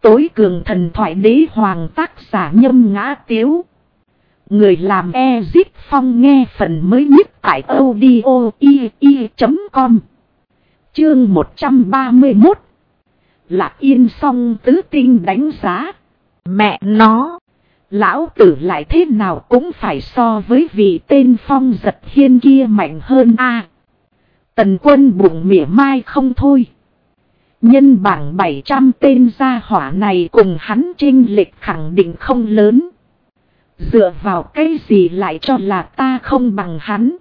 Tối cường thần thoại đế hoàng tác giả Nhâm Ngã Tiếu. Người làm Ezip Phong nghe phần mới nhất tại audio.com. Chương 131. Lạc Yên Song tứ tinh đánh giá. Mẹ nó, lão tử lại thế nào cũng phải so với vị tên Phong Giật Hiên kia mạnh hơn a. Tần Quân bụng mỉa mai không thôi. Nhân bảng 700 tên gia hỏa này cùng hắn chênh lệch khẳng định không lớn. Dựa vào cái gì lại cho là ta không bằng hắn.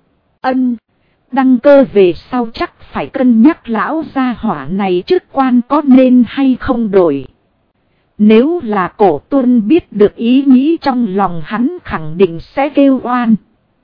Đăng cơ về sau chắc phải cân nhắc lão gia hỏa này chức quan có nên hay không đổi. Nếu là Cổ Tuân biết được ý nghĩ trong lòng hắn khẳng định sẽ kêu oan.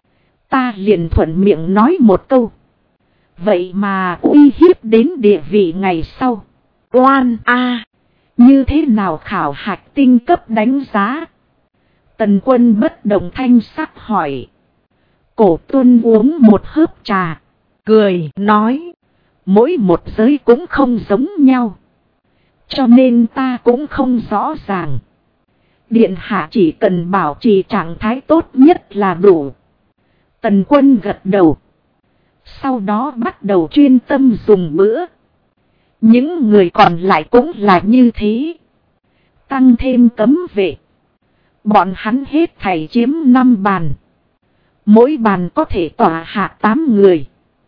Ta liền thuận miệng nói một câu. Vậy mà uy hiếp đến địa vị ngày sau. Oan a, như thế nào khảo hạch tinh cấp đánh giá? Tần Quân bất động thanh sắc hỏi. Cổ Tuân uống một hớp trà, cười nói. Mỗi một giới cũng không giống nhau, cho nên ta cũng không rõ ràng. Điện hạ chỉ cần bảo trì trạng thái tốt nhất là đủ. Tần Quân gật đầu. Sau đó bắt đầu chuyên tâm dùng bữa. Những người còn lại cũng là như thế. Tăng thêm cấm vệ. Bọn hắn hết thảy chiếm 5 bàn. Mỗi bàn có thể tỏa hạ 8 người.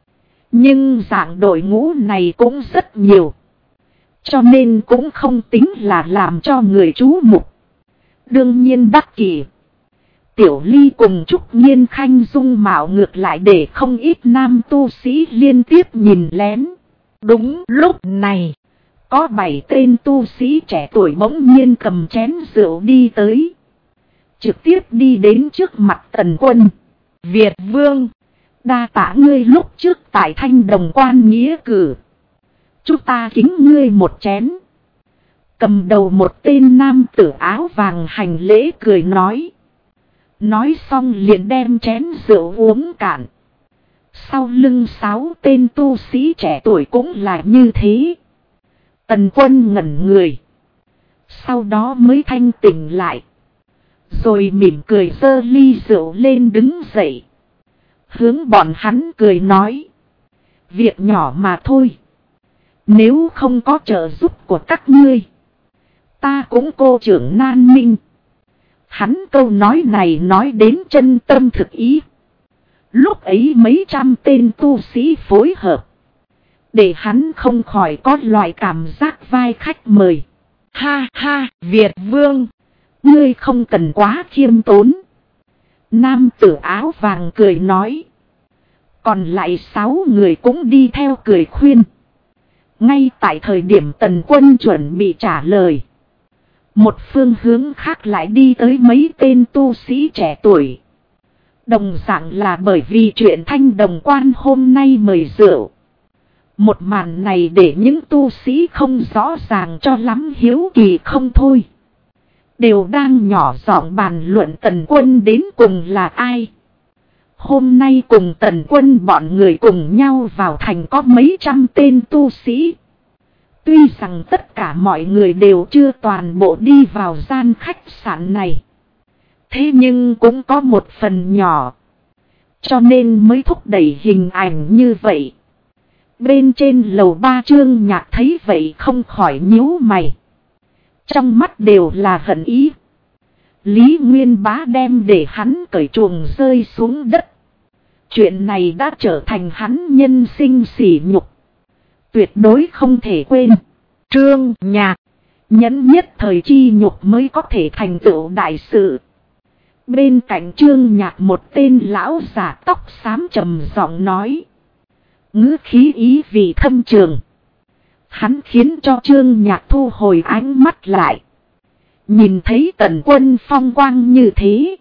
Nhưng dạng đội ngũ này cũng rất nhiều, cho nên cũng không tính là làm cho người chú mục. Đương nhiên đắc kỷ. Tiểu Ly cùng Trúc Nhiên Khanh dung mạo ngược lại để không ít nam tu sĩ liên tiếp nhìn lén. Đúng lúc này, có 7 tên tu sĩ trẻ tuổi bỗng nhiên cầm chén rượu đi tới. Trực tiếp đi đến trước mặt Tần Quân. Việt Vương, đa tạ ngươi lúc trước tại Thanh Đồng Quan nghĩa cử. Chúng ta kính ngươi một chén. Cầm đầu một tên nam tử áo vàng hành lễ cười nói. Nói xong liền đem chén rượu uống cạn. Sau lưng 6 tên tu sĩ trẻ tuổi cũng là như thế. Tần Quân ngẩn người. Sau đó mới thanh tỉnh lại. Rồi mỉm cười giơ ly rượu lên đứng dậy. Hướng bọn hắn cười nói. Việc nhỏ mà thôi. Nếu không có trợ giúp của các ngươi, ta cũng cô trưởng nan minh. Hắn câu nói này nói đến chân tâm thực ý. Lúc ấy mấy trăm tên tu sĩ phối hợp, để hắn không khỏi có loại cảm giác vai khách mời. Ha ha, Việt Vương, ngươi không cần quá khiêm tốn. Nam tử áo vàng cười nói. Còn lại 6 người cũng đi theo cười khuyên. Ngay tại thời điểm Tần Quân chuẩn bị trả lời, một phương hướng khác lại đi tới mấy tên tu sĩ trẻ tuổi. Đồng dạng là bởi vì chuyện Thanh Đồng Quan hôm nay mời rượu. Một màn này để những tu sĩ không rõ ràng cho lắm hiếu kỳ không thôi. Đều đang nhỏ giọng bàn luận Tần Quân đến cùng là ai. Hôm nay cùng Tần Quân bọn người cùng nhau vào thành có mấy trăm tên tu sĩ. Tuy rằng tất cả mọi người đều chưa toàn bộ đi vào gian khách sạn này, thế nhưng cũng có một phần nhỏ, cho nên mới thúc đẩy hình ảnh như vậy. Bên trên lầu 3 Trương Nhạc thấy vậy không khỏi nhíu mày. Trong mắt đều là hận ý. Lý Nguyên Bá đem để hắn cởi chuồng rơi xuống đất. Chuyện này đã trở thành hắn nhân sinh sỉ nhục, tuyệt đối không thể quên. Trương Nhạc, nhẫn nhất thời chi nhục mới có thể thành tựu đại sự. Bên cạnh Trương Nhạc một tên lão giả tóc xám trầm giọng nói. Ngữ khí ý vị thâm trường. Hắn khiến cho Trương Nhạc thu hồi ánh mắt lại. Nhìn thấy Tần Quân phong quang như thế,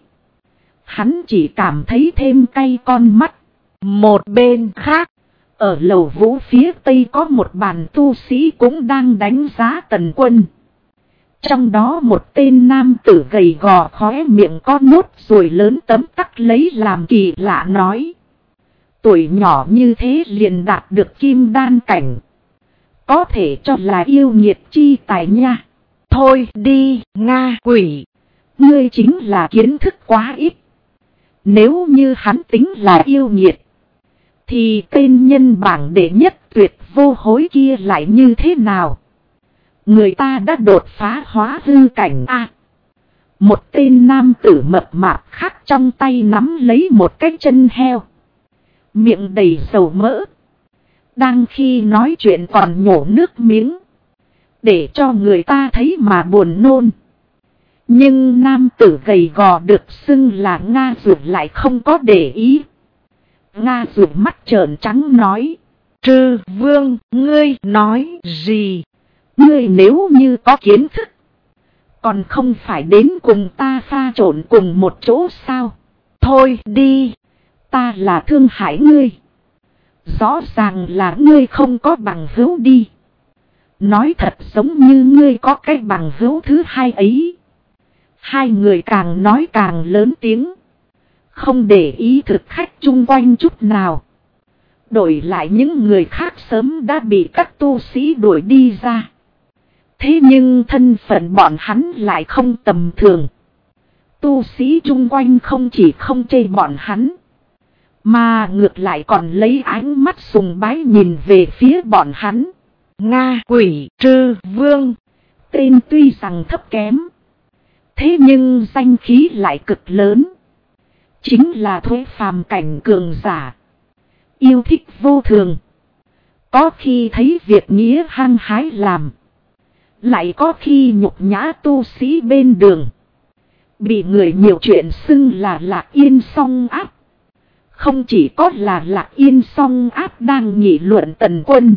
hắn chỉ cảm thấy thêm cay con mắt. Một bên khác, ở lầu vũ phía tây có một bàn tu sĩ cũng đang đánh giá Tần Quân. Trong đó một tên nam tử gầy gò khóe miệng có nốt ruồi lớn tấm tắc lấy làm kỳ lạ nói. Tuổi nhỏ như thế liền đạt được kim đan cảnh, có thể cho là yêu nghiệt chi tài nha. Thôi đi, Nga quỷ. Ngươi chính là kiến thức quá ít. Nếu như hắn tính là yêu nghiệt, thì tên nhân bảng đệ nhất tuyệt vô hối kia lại như thế nào? Người ta đã đột phá hóa hư cảnh A. Một tên nam tử mập mạp khác trong tay nắm lấy một cái chân heo, miệng đầy dầu mỡ, đang khi nói chuyện còn nhổ nước miếng, để cho người ta thấy mà buồn nôn. Nhưng nam tử gầy gò được xưng là Nga Dụ lại không có để ý. Nga Dụ mắt trợn trắng nói: Trư vương, ngươi nói gì? Ngươi nếu như có kiến thức, còn không phải đến cùng ta pha trộn cùng một chỗ sao? Thôi đi, ta là thương hại ngươi. Rõ ràng là ngươi không có bằng hữu đi. Nói thật giống như ngươi có cái bằng hữu thứ hai ấy. Hai người càng nói càng lớn tiếng, không để ý thực khách chung quanh chút nào. Đổi lại những người khác sớm đã bị các tu sĩ đuổi đi ra. Thế nhưng thân phận bọn hắn lại không tầm thường. Tu sĩ chung quanh không chỉ không chê bọn hắn, mà ngược lại còn lấy ánh mắt sùng bái nhìn về phía bọn hắn. Nga quỷ trư vương, tên tuy rằng thấp kém, thế nhưng danh khí lại cực lớn. Chính là thuế phàm cảnh cường giả, yêu thích vô thường. Có khi thấy việc nghĩa hăng hái làm, lại có khi nhục nhã tu sĩ bên đường. Bị người nhiều chuyện xưng là Lạc Yên Song Áp. Không chỉ có là Lạc Yên Song Áp đang nghị luận Tần Quân,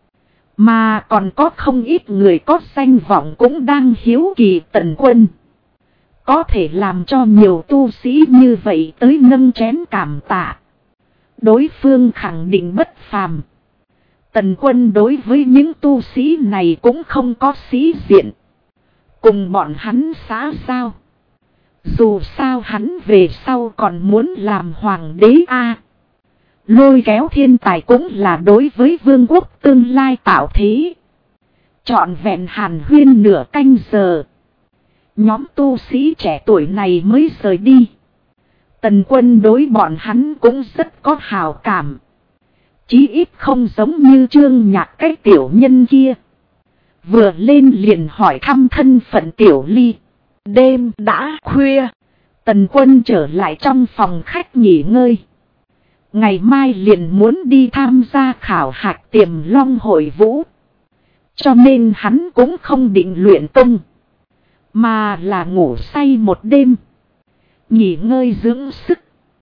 mà còn có không ít người có danh vọng cũng đang hiếu kỳ Tần Quân. Có thể làm cho nhiều tu sĩ như vậy tới nâng chén cảm tạ. Đối phương khẳng định bất phàm. Tần Quân đối với những tu sĩ này cũng không có sĩ diện. Cùng bọn hắn xã giao. Dù sao hắn về sau còn muốn làm hoàng đế a. Lôi kéo thiên tài cũng là đối với vương quốc tương lai tạo thế. Trọn vẹn hàn huyên nửa canh giờ, nhóm tu sĩ trẻ tuổi này mới rời đi. Tần Quân đối bọn hắn cũng rất có hào cảm. Chí ít không giống như Trương Nhạc cái tiểu nhân kia. Vừa lên liền hỏi thăm thân phận Tiểu Ly. Đêm đã khuya, Tần Quân trở lại trong phòng khách nghỉ ngơi. Ngày mai liền muốn đi tham gia khảo hạch Tiềm Long hội vũ. Cho nên hắn cũng không định luyện công, mà là ngủ say một đêm, nghỉ ngơi dưỡng sức.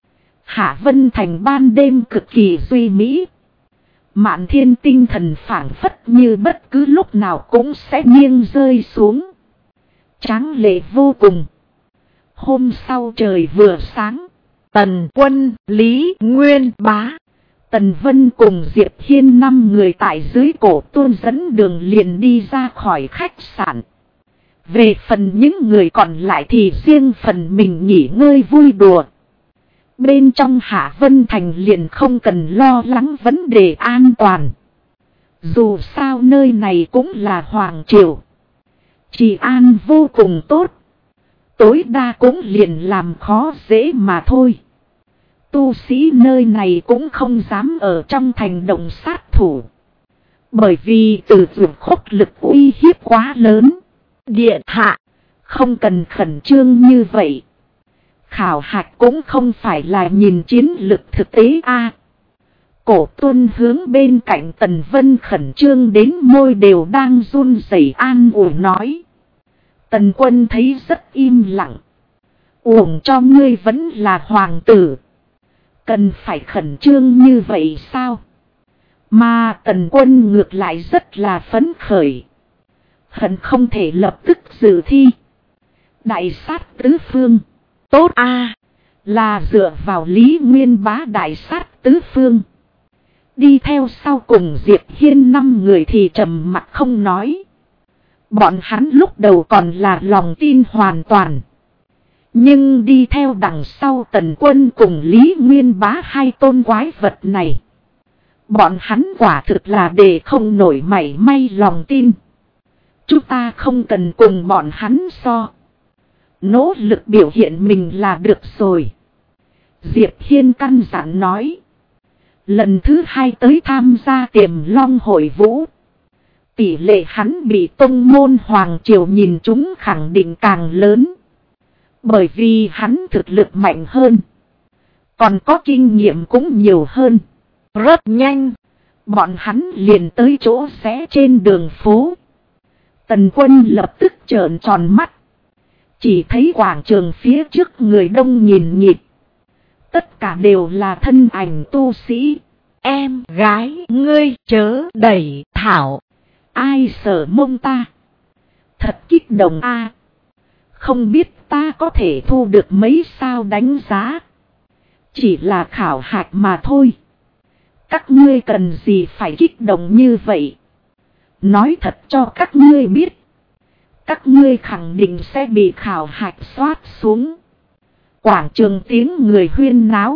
Hạ Vân Thành ban đêm cực kỳ duy mỹ. Mạn thiên tinh thần phảng phất như bất cứ lúc nào cũng sẽ nghiêng rơi xuống, tráng lệ vô cùng. Hôm sau trời vừa sáng, Tần Quân, Lý Nguyên Bá, Tần Vân cùng Diệp Hiên 5 người tại dưới cổ tôn dẫn đường liền đi ra khỏi khách sạn. Về phần những người còn lại thì riêng phần mình nghỉ ngơi vui đùa. Bên trong Hạ Vân Thành liền không cần lo lắng vấn đề an toàn. Dù sao nơi này cũng là hoàng triều,治an vô cùng tốt. Tối đa cũng liền làm khó dễ mà thôi. Tu sĩ nơi này cũng không dám ở trong thành động sát thủ, bởi vì từ dụng khốc lực uy hiếp quá lớn. Điện hạ, không cần khẩn trương như vậy. Khảo hạch cũng không phải là nhìn chiến lực thực tế a. Cổ Tuân hướng bên cạnh Tần Vân khẩn trương đến môi đều đang run rẩy an ủi nói. Tần Quân thấy rất im lặng. Uổng cho ngươi vẫn là hoàng tử, cần phải khẩn trương như vậy sao? Mà Tần Quân ngược lại rất là phấn khởi, hận không thể lập tức dự thi. Đại sát tứ phương, tốt a, là dựa vào Lý Nguyên Bá đại sát tứ phương. Đi theo sau cùng Diệp Hiên 5 người thì trầm mặt không nói. Bọn hắn lúc đầu còn là lòng tin hoàn toàn, nhưng đi theo đằng sau Tần Quân cùng Lý Nguyên Bá hai tôn quái vật này, bọn hắn quả thực là để không nổi mảy may lòng tin. Chúng ta không cần cùng bọn hắn so. Nỗ lực biểu hiện mình là được rồi. Diệp Hiên căn dặn nói. Lần thứ 2 tới tham gia Tiềm Long hội vũ. Tỷ lệ hắn bị tông môn Hoàng Triều nhìn chúng khẳng định càng lớn. Bởi vì hắn thực lực mạnh hơn. Còn có kinh nghiệm cũng nhiều hơn. Rất nhanh. Bọn hắn liền tới chỗ rẽ trên đường phố. Tần Quân lập tức trợn tròn mắt. Chỉ thấy quảng trường phía trước người đông nghìn nghịt. Tất cả đều là thân ảnh tu sĩ. Em gái ngươi chớ đẩy thảo. Ai sợ mông ta. Thật kích động a. Không biết ta có thể thu được mấy sao đánh giá. Chỉ là khảo hạch mà thôi. Các ngươi cần gì phải kích động như vậy. Nói thật cho các ngươi biết. Các ngươi khẳng định sẽ bị khảo hạch xoát xuống. Quảng trường tiếng người huyên náo.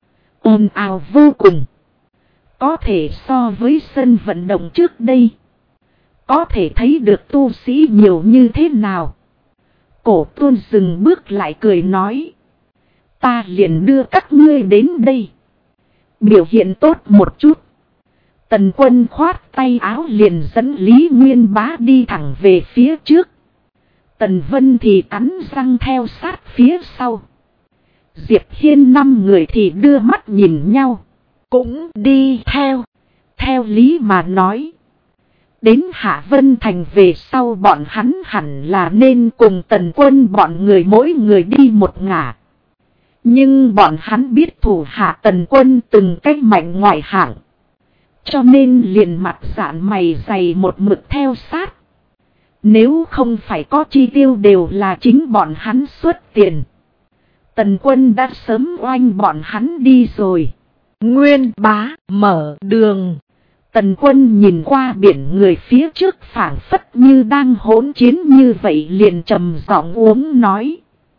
Ồn ào vô cùng. Có thể so với sân vận động trước đây. Có thể thấy được tu sĩ nhiều như thế nào. Cổ Tuôn dừng bước lại cười nói. Ta liền đưa các ngươi đến đây. Biểu hiện tốt một chút. Tần Quân khoát tay áo liền dẫn Lý Nguyên Bá đi thẳng về phía trước. Tần Vân thì cắn răng theo sát phía sau. Diệp Hiên 5 người thì đưa mắt nhìn nhau. Cũng đi theo. Theo lý mà nói. Đến Hạ Vân Thành về sau bọn hắn hẳn là nên cùng Tần Quân bọn người mỗi người đi một ngả. Nhưng bọn hắn biết thủ hạ Tần Quân từng cách mạnh ngoại hạng. Cho nên liền mặt dạn mày dày một mực theo sát. Nếu không phải có chi tiêu đều là chính bọn hắn xuất tiền. Tần Quân đã sớm oanh bọn hắn đi rồi. Nguyên Bá mở đường. Tần Quân nhìn qua biển người phía trước phảng phất như đang hỗn chiến như vậy liền trầm giọng uống nói.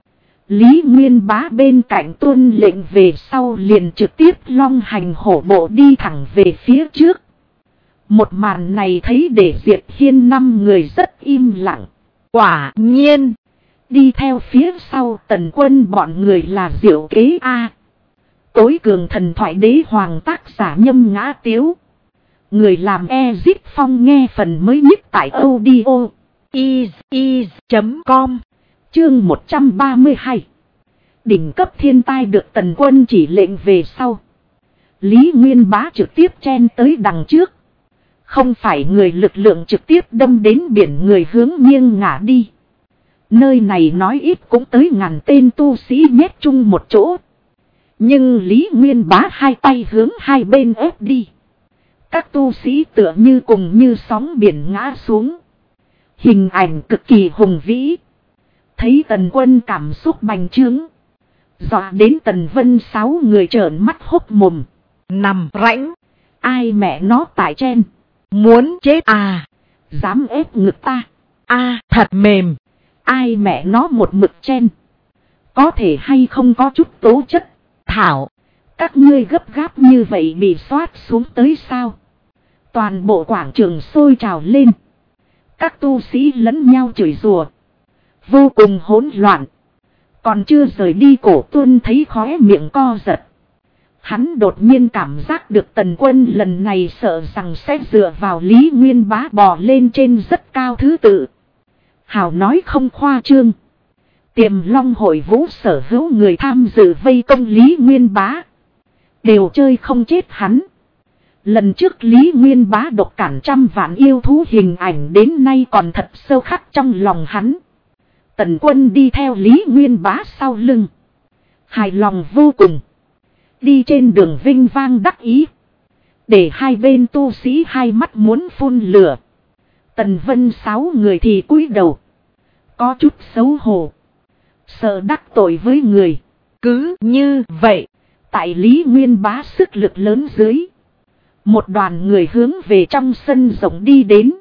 Lý Nguyên Bá bên cạnh tuân lệnh về sau liền trực tiếp long hành hổ bộ đi thẳng về phía trước. Một màn này thấy để Diệp Hiên 5 người rất im lặng. Quả nhiên, đi theo phía sau Tần Quân bọn người là Diệu Kế A. Tối cường thần thoại đế hoàng tác giả Nhâm Ngã Tiếu. Người làm Ezip Phong nghe phần mới nhất tại audio is.com. Chương 132. Đỉnh cấp thiên tai được Tần Quân chỉ lệnh về sau. Lý Nguyên Bá trực tiếp chen tới đằng trước. Không phải người lực lượng trực tiếp đâm đến biển người hướng nghiêng ngả đi. Nơi này nói ít cũng tới ngàn tên tu sĩ nhét chung một chỗ. Nhưng Lý Nguyên Bá hai tay hướng hai bên ép đi. Các tu sĩ tựa như cùng như sóng biển ngã xuống. Hình ảnh cực kỳ hùng vĩ. Thấy Tần Quân cảm xúc bành trướng. Dọa đến Tần Vân 6 người trợn mắt hốc mồm. Nằm rãnh. Ai mẹ nó tại trên. Muốn chết à. Dám ép ngực ta. À thật mềm. Ai mẹ nó một mực chen. Có thể hay không có chút tố chất. Thảo. Các ngươi gấp gáp như vậy bị xoát xuống tới sao. Toàn bộ quảng trường sôi trào lên. Các tu sĩ lẫn nhau chửi rủa. Vô cùng hỗn loạn. Còn chưa rời đi Cổ Tuân thấy khóe miệng co giật. Hắn đột nhiên cảm giác được Tần Quân lần này sợ rằng sẽ dựa vào Lý Nguyên Bá bò lên trên rất cao thứ tự. Hào nói không khoa trương. Tiềm Long hội vũ sở hữu người tham dự vây công Lý Nguyên Bá. Đều chơi không chết hắn. Lần trước Lý Nguyên Bá độc cản trăm vạn yêu thú hình ảnh đến nay còn thật sâu khắc trong lòng hắn. Tần Quân đi theo Lý Nguyên Bá sau lưng. Hài lòng vô cùng. Đi trên đường vinh vang đắc ý. Để hai bên tu sĩ hai mắt muốn phun lửa. Tần Vân 6 người thì cúi đầu. Có chút xấu hổ. Sợ đắc tội với người. Cứ như vậy. Tại Lý Nguyên Bá sức lực lớn dưới. Một đoàn người hướng về trong sân rộng đi đến.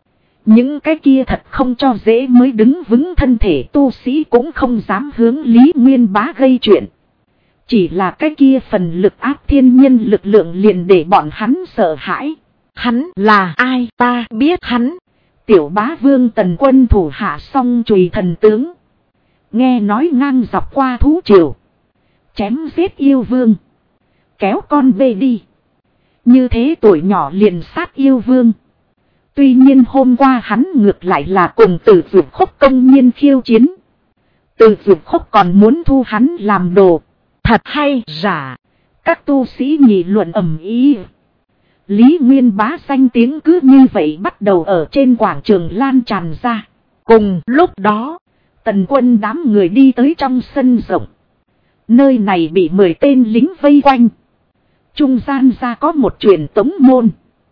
Những cái kia thật không cho dễ mới đứng vững thân thể tu sĩ cũng không dám hướng Lý Nguyên Bá gây chuyện. Chỉ là cái kia phần lực áp thiên nhân lực lượng liền để bọn hắn sợ hãi. Hắn là ai ta biết hắn. Tiểu bá vương Tần Quân thủ hạ xong chùy thần tướng. Nghe nói ngang dọc qua thú triều. Chém giết yêu vương. Kéo con về đi. Như thế tuổi nhỏ liền sát yêu vương. Tuy nhiên hôm qua hắn ngược lại là cùng Tử Dược Khúc công nhiên khiêu chiến. Tử Dược Khúc còn muốn thu hắn làm đồ. Thật hay giả. Các tu sĩ nghị luận ầm ĩ. Lý Nguyên Bá danh tiếng cứ như vậy bắt đầu ở trên quảng trường lan tràn ra. Cùng lúc đó, Tần Quân đám người đi tới trong sân rộng. Nơi này bị 10 tên lính vây quanh. Trung gian ra có một truyền tống môn.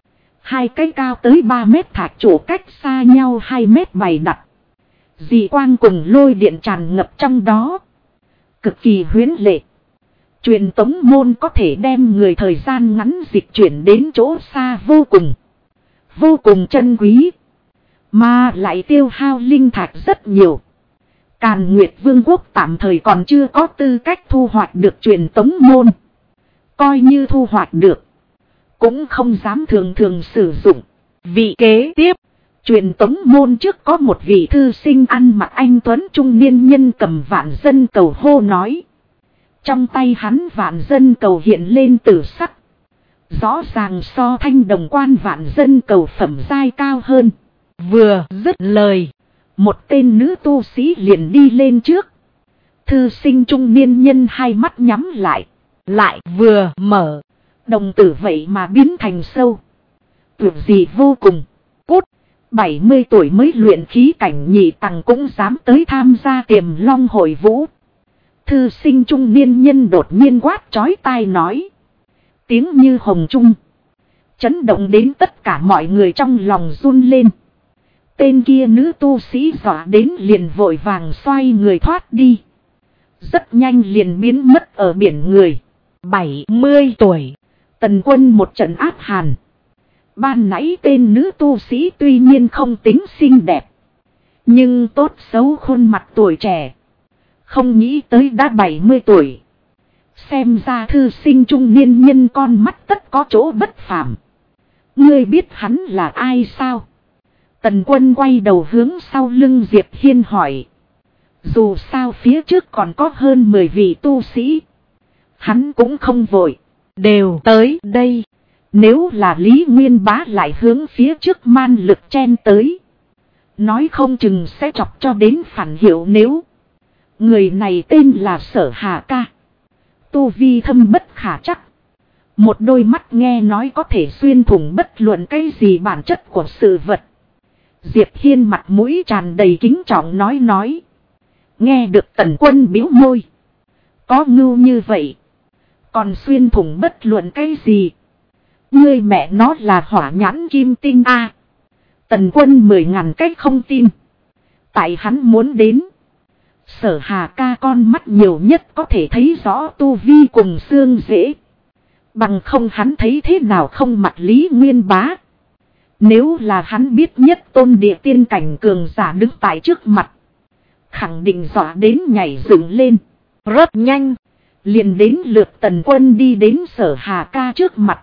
2 cái cao tới 3 mét thạch trụ cách xa nhau 2 mét bày đặt. Dị quang cùng lôi điện tràn ngập trong đó. Cực kỳ huyễn lệ. Truyền tống môn có thể đem người thời gian ngắn dịch chuyển đến chỗ xa vô cùng. Vô cùng chân quý. Mà lại tiêu hao linh thạch rất nhiều. Càn Nguyệt Vương quốc tạm thời còn chưa có tư cách thu hoạch được truyền tống môn. Coi như thu hoạch được. Cũng không dám thường sử dụng. Vị kế tiếp. Truyền tống môn trước có một vị thư sinh ăn mặc anh tuấn trung niên nhân cầm vạn dân cầu hô nói. Trong tay hắn vạn dân cầu hiện lên tử sắc. Rõ ràng so thanh đồng quan vạn dân cầu phẩm giai cao hơn. Vừa dứt lời. Một tên nữ tu sĩ liền đi lên trước. Thư sinh trung niên nhân hai mắt nhắm lại. Lại vừa mở. Đồng tử vậy mà biến thành sâu. Tuyệt gì vô cùng. Cút. 70 tuổi mới luyện khí cảnh nhị tầng cũng dám tới tham gia Tiềm Long hội vũ. Thư sinh trung niên nhân đột nhiên quát chói tai nói. Tiếng như hồng trung. Chấn động đến tất cả mọi người trong lòng run lên. Tên kia nữ tu sĩ dọa đến liền vội vàng xoay người thoát đi. Rất nhanh liền biến mất ở biển người. 70 tuổi. Tần Quân một trận áp hàn. Ban nãy tên nữ tu sĩ tuy nhiên không tính xinh đẹp. Nhưng tốt xấu khuôn mặt tuổi trẻ. Không nghĩ tới đã 70 tuổi. Xem ra thư sinh trung niên nhân con mắt tất có chỗ bất phàm. Ngươi biết hắn là ai sao? Tần Quân quay đầu hướng sau lưng Diệp Hiên hỏi. Dù sao phía trước còn có hơn 10 vị tu sĩ. Hắn cũng không vội. Đều tới đây. Nếu là Lý Nguyên Bá lại hướng phía trước man lực chen tới. Nói không chừng sẽ chọc cho đến phản hiệu nếu. Người này tên là Sở Hà Ca. Tu vi thâm bất khả chắc. Một đôi mắt nghe nói có thể xuyên thủng bất luận cái gì bản chất của sự vật. Diệp Hiên mặt mũi tràn đầy kính trọng nói. Nghe được Tần Quân bĩu môi. Có ngưu như vậy. Còn xuyên thủng bất luận cái gì. Ngươi mẹ nó là hỏa nhãn kim tinh a. Tần Quân 10.000 cách không tin. Tại hắn muốn đến. Sở Hà Ca con mắt nhiều nhất có thể thấy rõ tu vi cùng xương dễ. Bằng không hắn thấy thế nào không mặt Lý Nguyên Bá. Nếu là hắn biết nhất tôn địa tiên cảnh cường giả đứng tại trước mặt. Khẳng định dọa đến nhảy dựng lên. Rất nhanh. Liền đến lượt Tần Quân đi đến Sở Hà Ca trước mặt.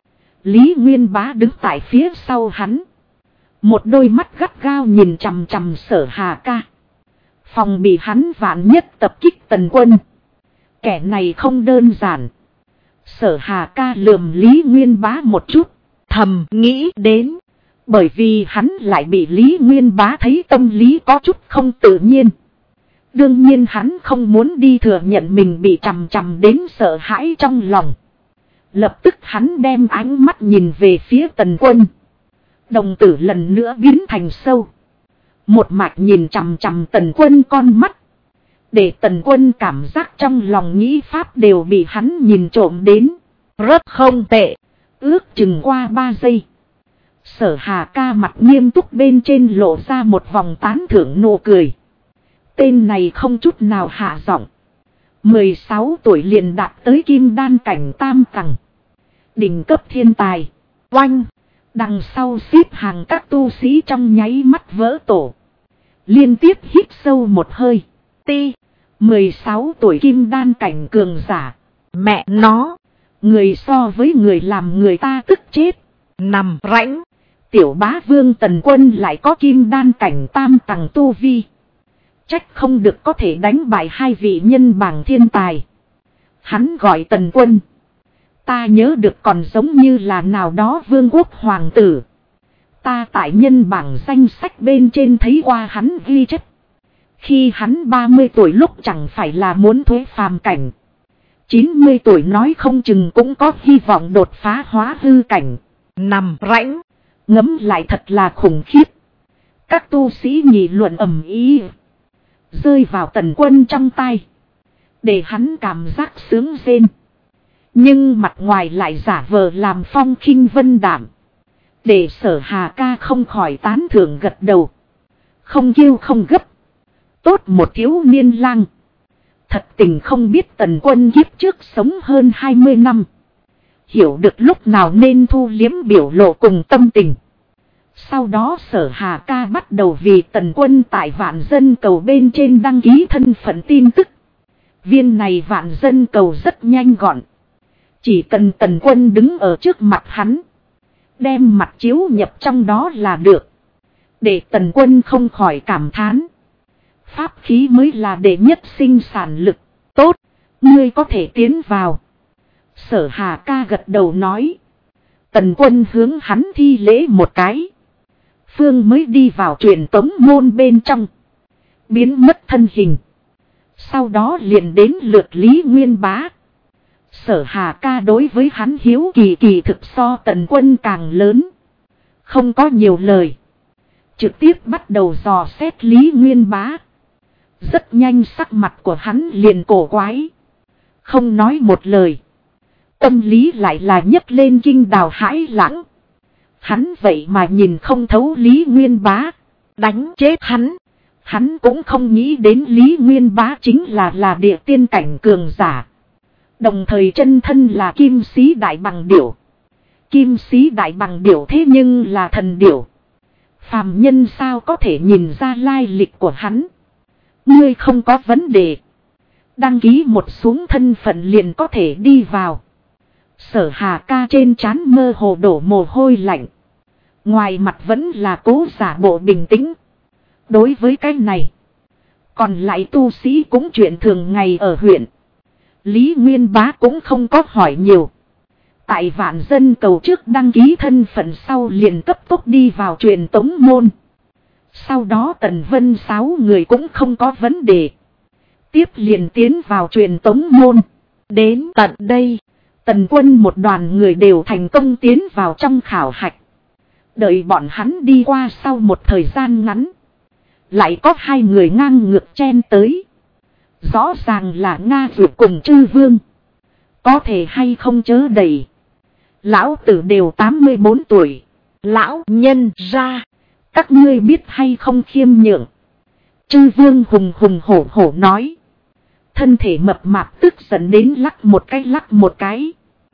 Lý Nguyên Bá đứng tại phía sau hắn. Một đôi mắt gắt gao nhìn chằm chằm Sở Hà Ca. Phòng bị hắn vạn nhất tập kích Tần Quân. Kẻ này không đơn giản. Sở Hà Ca lườm Lý Nguyên Bá một chút. Thầm nghĩ đến. Bởi vì hắn lại bị Lý Nguyên Bá thấy tâm lý có chút không tự nhiên. Đương nhiên hắn không muốn đi thừa nhận mình bị chằm chằm đến sợ hãi trong lòng. Lập tức hắn đem ánh mắt nhìn về phía Tần Quân. Đồng tử lần nữa biến thành sâu. Một mạch nhìn chằm chằm Tần Quân con mắt. Để Tần Quân cảm giác trong lòng nghĩ pháp đều bị hắn nhìn trộm đến. Rất không tệ. Ước chừng qua 3 giây. Sở Hà Ca mặt nghiêm túc bên trên lộ ra một vòng tán thưởng nụ cười. Tên này không chút nào hạ giọng. 16 tuổi liền đạt tới kim đan cảnh tam tầng. Đỉnh cấp thiên tài. Oanh. Đằng sau xếp hàng các tu sĩ trong nháy mắt vỡ tổ. Liên tiếp hít sâu một hơi. Ti. 16 tuổi kim đan cảnh cường giả. Mẹ nó. Người so với người làm người ta tức chết. Nằm rãnh. tiểu bá vương Tần Quân lại có kim đan cảnh tam tầng tu vi. Trách không được có thể đánh bại hai vị nhân bảng thiên tài. Hắn gọi Tần Quân. Ta nhớ được còn giống như là nào đó vương quốc hoàng tử. Ta tại nhân bảng danh sách bên trên thấy qua hắn ghi chép. Khi hắn 30 tuổi lúc chẳng phải là muốn thuế phàm cảnh. 90 tuổi nói không chừng cũng có hy vọng đột phá hóa hư cảnh. Nằm rãnh. Ngấm lại thật là khủng khiếp. Các tu sĩ nghị luận ầm ĩ. Rơi vào Tần Quân trong tay. Để hắn cảm giác sướng rên. Nhưng mặt ngoài lại giả vờ làm phong khinh vân đảm. Để Sở Hà ca không khỏi tán thưởng gật đầu. Không kêu không gấp. Tốt một thiếu niên lang. Thật tình không biết Tần Quân kiếp trước sống hơn 20 năm. Hiểu được lúc nào nên thu liếm biểu lộ cùng tâm tình. Sau đó Sở Hà ca bắt đầu vì Tần Quân tại Vạn Dân Cầu bên trên đăng ký thân phận tin tức. Viên này Vạn Dân Cầu rất nhanh gọn. Chỉ cần Tần Quân đứng ở trước mặt hắn. Đem mặt chiếu nhập trong đó là được. Để Tần Quân không khỏi cảm thán. Pháp khí mới là đệ nhất sinh sản lực. Tốt, ngươi có thể tiến vào. Sở Hà ca gật đầu nói. Tần Quân hướng hắn thi lễ một cái. Phương mới đi vào truyền tống môn bên trong. Biến mất thân hình. Sau đó liền đến lượt Lý Nguyên Bá. Sở Hà ca đối với hắn hiếu kỳ kỳ thực so Tần Quân càng lớn. Không có nhiều lời. Trực tiếp bắt đầu dò xét Lý Nguyên Bá. Rất nhanh sắc mặt của hắn liền cổ quái. Không nói một lời. Tâm lý lại là nhấc lên kinh đào hãi lãng. Hắn vậy mà nhìn không thấu Lý Nguyên Bá. Đánh chết hắn. Hắn cũng không nghĩ đến Lý Nguyên Bá chính là địa tiên cảnh cường giả. Đồng thời chân thân là kim sĩ đại bằng điểu. Kim sĩ đại bằng điểu thế nhưng là thần điểu. Phàm nhân sao có thể nhìn ra lai lịch của hắn. Ngươi không có vấn đề. Đăng ký một xuống thân phận liền có thể đi vào. Sở Hà ca trên trán mơ hồ đổ mồ hôi lạnh. Ngoài mặt vẫn là cố giả bộ bình tĩnh. Đối với cái này. Còn lại tu sĩ cũng chuyện thường ngày ở huyện. Lý Nguyên Bá cũng không có hỏi nhiều. Tại Vạn Dân Cầu trước đăng ký thân phận sau liền cấp tốc đi vào truyền tống môn. Sau đó Tần Vân 6 người cũng không có vấn đề. Tiếp liền tiến vào truyền tống môn. Đến tận đây, Tần Quân một đoàn người đều thành công tiến vào trong khảo hạch. Đợi bọn hắn đi qua sau một thời gian ngắn. Lại có hai người ngang ngược chen tới. Rõ ràng là Nga Dược cùng Trư Vương. Có thể hay không chớ đầy. Lão tử đều 84 tuổi. Lão nhân ra. Các ngươi biết hay không khiêm nhượng. Trư Vương hùng hùng hổ hổ nói. Thân thể mập mạp tức giận đến lắc một cái.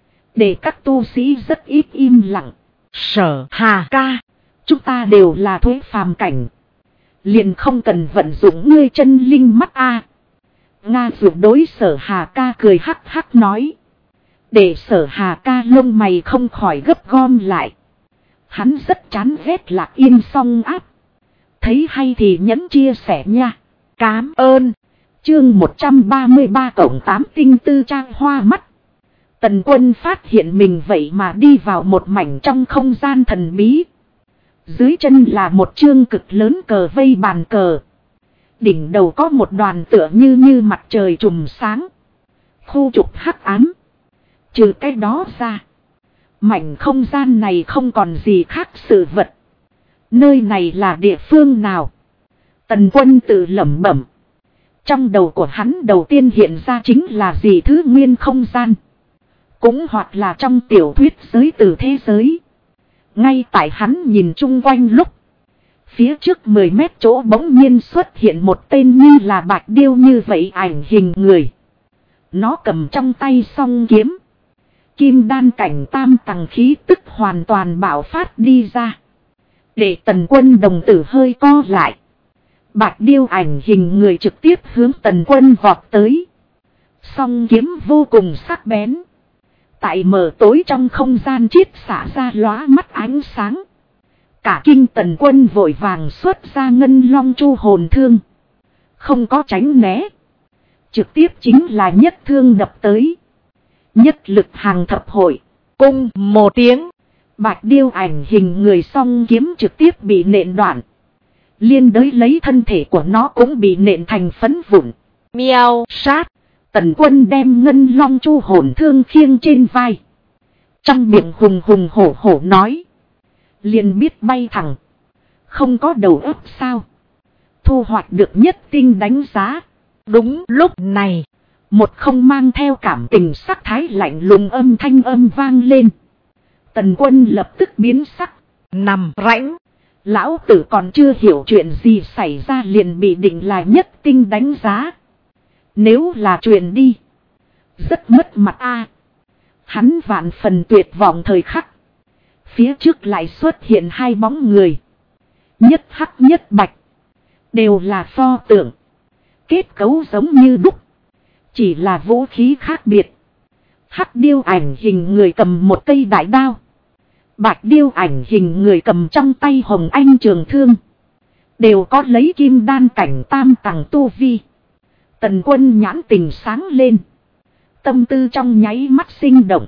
Để các tu sĩ rất ít im lặng. Sở Hà ca. Chúng ta đều là thuế phàm cảnh. Liền không cần vận dụng ngươi chân linh mắt a. Nga Dược đối Sở Hà ca cười hắc hắc nói. Để Sở Hà ca lông mày không khỏi gấp gom lại. Hắn rất chán ghét Lạc Yên song áp. Thấy hay thì nhấn chia sẻ nha. Cám ơn. Chương 133-8 tinh tư trang hoa mắt. Tần Quân phát hiện mình vậy mà đi vào một mảnh trong không gian thần bí. Dưới chân là một chương cực lớn cờ vây bàn cờ. Đỉnh đầu có một đoàn tựa như mặt trời trùm sáng. Khu trục hắc ám. Trừ cái đó ra. Mảnh không gian này không còn gì khác sự vật. Nơi này là địa phương nào? Tần Quân tự lẩm bẩm. Trong đầu của hắn đầu tiên hiện ra chính là gì thứ nguyên không gian. Cũng hoặc là trong tiểu thuyết giới từ thế giới. Ngay tại hắn nhìn chung quanh lúc. Phía trước 10 mét chỗ bỗng nhiên xuất hiện một tên như là bạch điêu như vậy ảnh hình người. Nó cầm trong tay song kiếm. Kim đan cảnh tam tầng khí tức hoàn toàn bạo phát đi ra. Để Tần Quân đồng tử hơi co lại. Bạch điêu ảnh hình người trực tiếp hướng Tần Quân vọt tới. Song kiếm vô cùng sắc bén. Tại mờ tối trong không gian chiết xả ra lóa mắt ánh sáng. Cả kinh Tần Quân vội vàng xuất ra Ngân Long Chu hồn thương. Không có tránh né. Trực tiếp chính là nhất thương đập tới. Nhất lực hàng thập hội. Cung một tiếng. Bạch điêu ảnh hình người song kiếm trực tiếp bị nện đoạn. Liên đới lấy thân thể của nó cũng bị nện thành phấn vụn. Miao sát. Tần Quân đem Ngân Long Chu hồn thương khiêng trên vai. Trong miệng hùng hùng hổ hổ nói. Liền biết bay thẳng. Không có đầu óc sao. Thu hoạch được nhất tinh đánh giá. Đúng lúc này. Một không mang theo cảm tình sắc thái lạnh lùng thanh âm vang lên. Tần Quân lập tức biến sắc. Nằm rãnh. Lão tử còn chưa hiểu chuyện gì xảy ra liền bị định là nhất tinh đánh giá. Nếu là truyền đi. Rất mất mặt a. Hắn vạn phần tuyệt vọng thời khắc. Phía trước lại xuất hiện hai bóng người. Nhất hắc nhất bạch. Đều là pho tượng. Kết cấu giống như đúc. Chỉ là vũ khí khác biệt. Hắc điêu ảnh hình người cầm một cây đại đao. Bạch điêu ảnh hình người cầm trong tay hồng anh trường thương. Đều có lấy kim đan cảnh tam tầng tu vi. Tần Quân nhãn tình sáng lên. Tâm tư trong nháy mắt sinh động.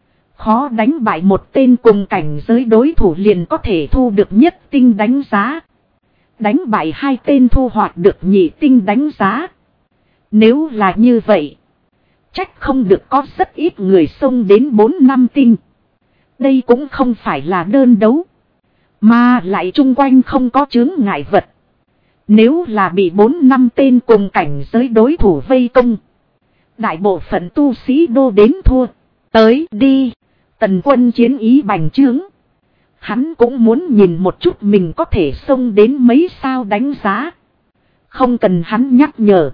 Khó đánh bại một tên cùng cảnh giới đối thủ liền có thể thu được nhất tinh đánh giá. Đánh bại hai tên thu hoạch được nhị tinh đánh giá. Nếu là như vậy. Trách không được có rất ít người xông đến 4-5 tinh. Đây cũng không phải là đơn đấu. Mà lại chung quanh không có chướng ngại vật. Nếu là bị 4-5 tên cùng cảnh giới đối thủ vây công. Đại bộ phận tu sĩ đô đến thua. Tới đi. Tần Quân chiến ý bành trướng. Hắn cũng muốn nhìn một chút mình có thể xông đến mấy sao đánh giá. Không cần hắn nhắc nhở.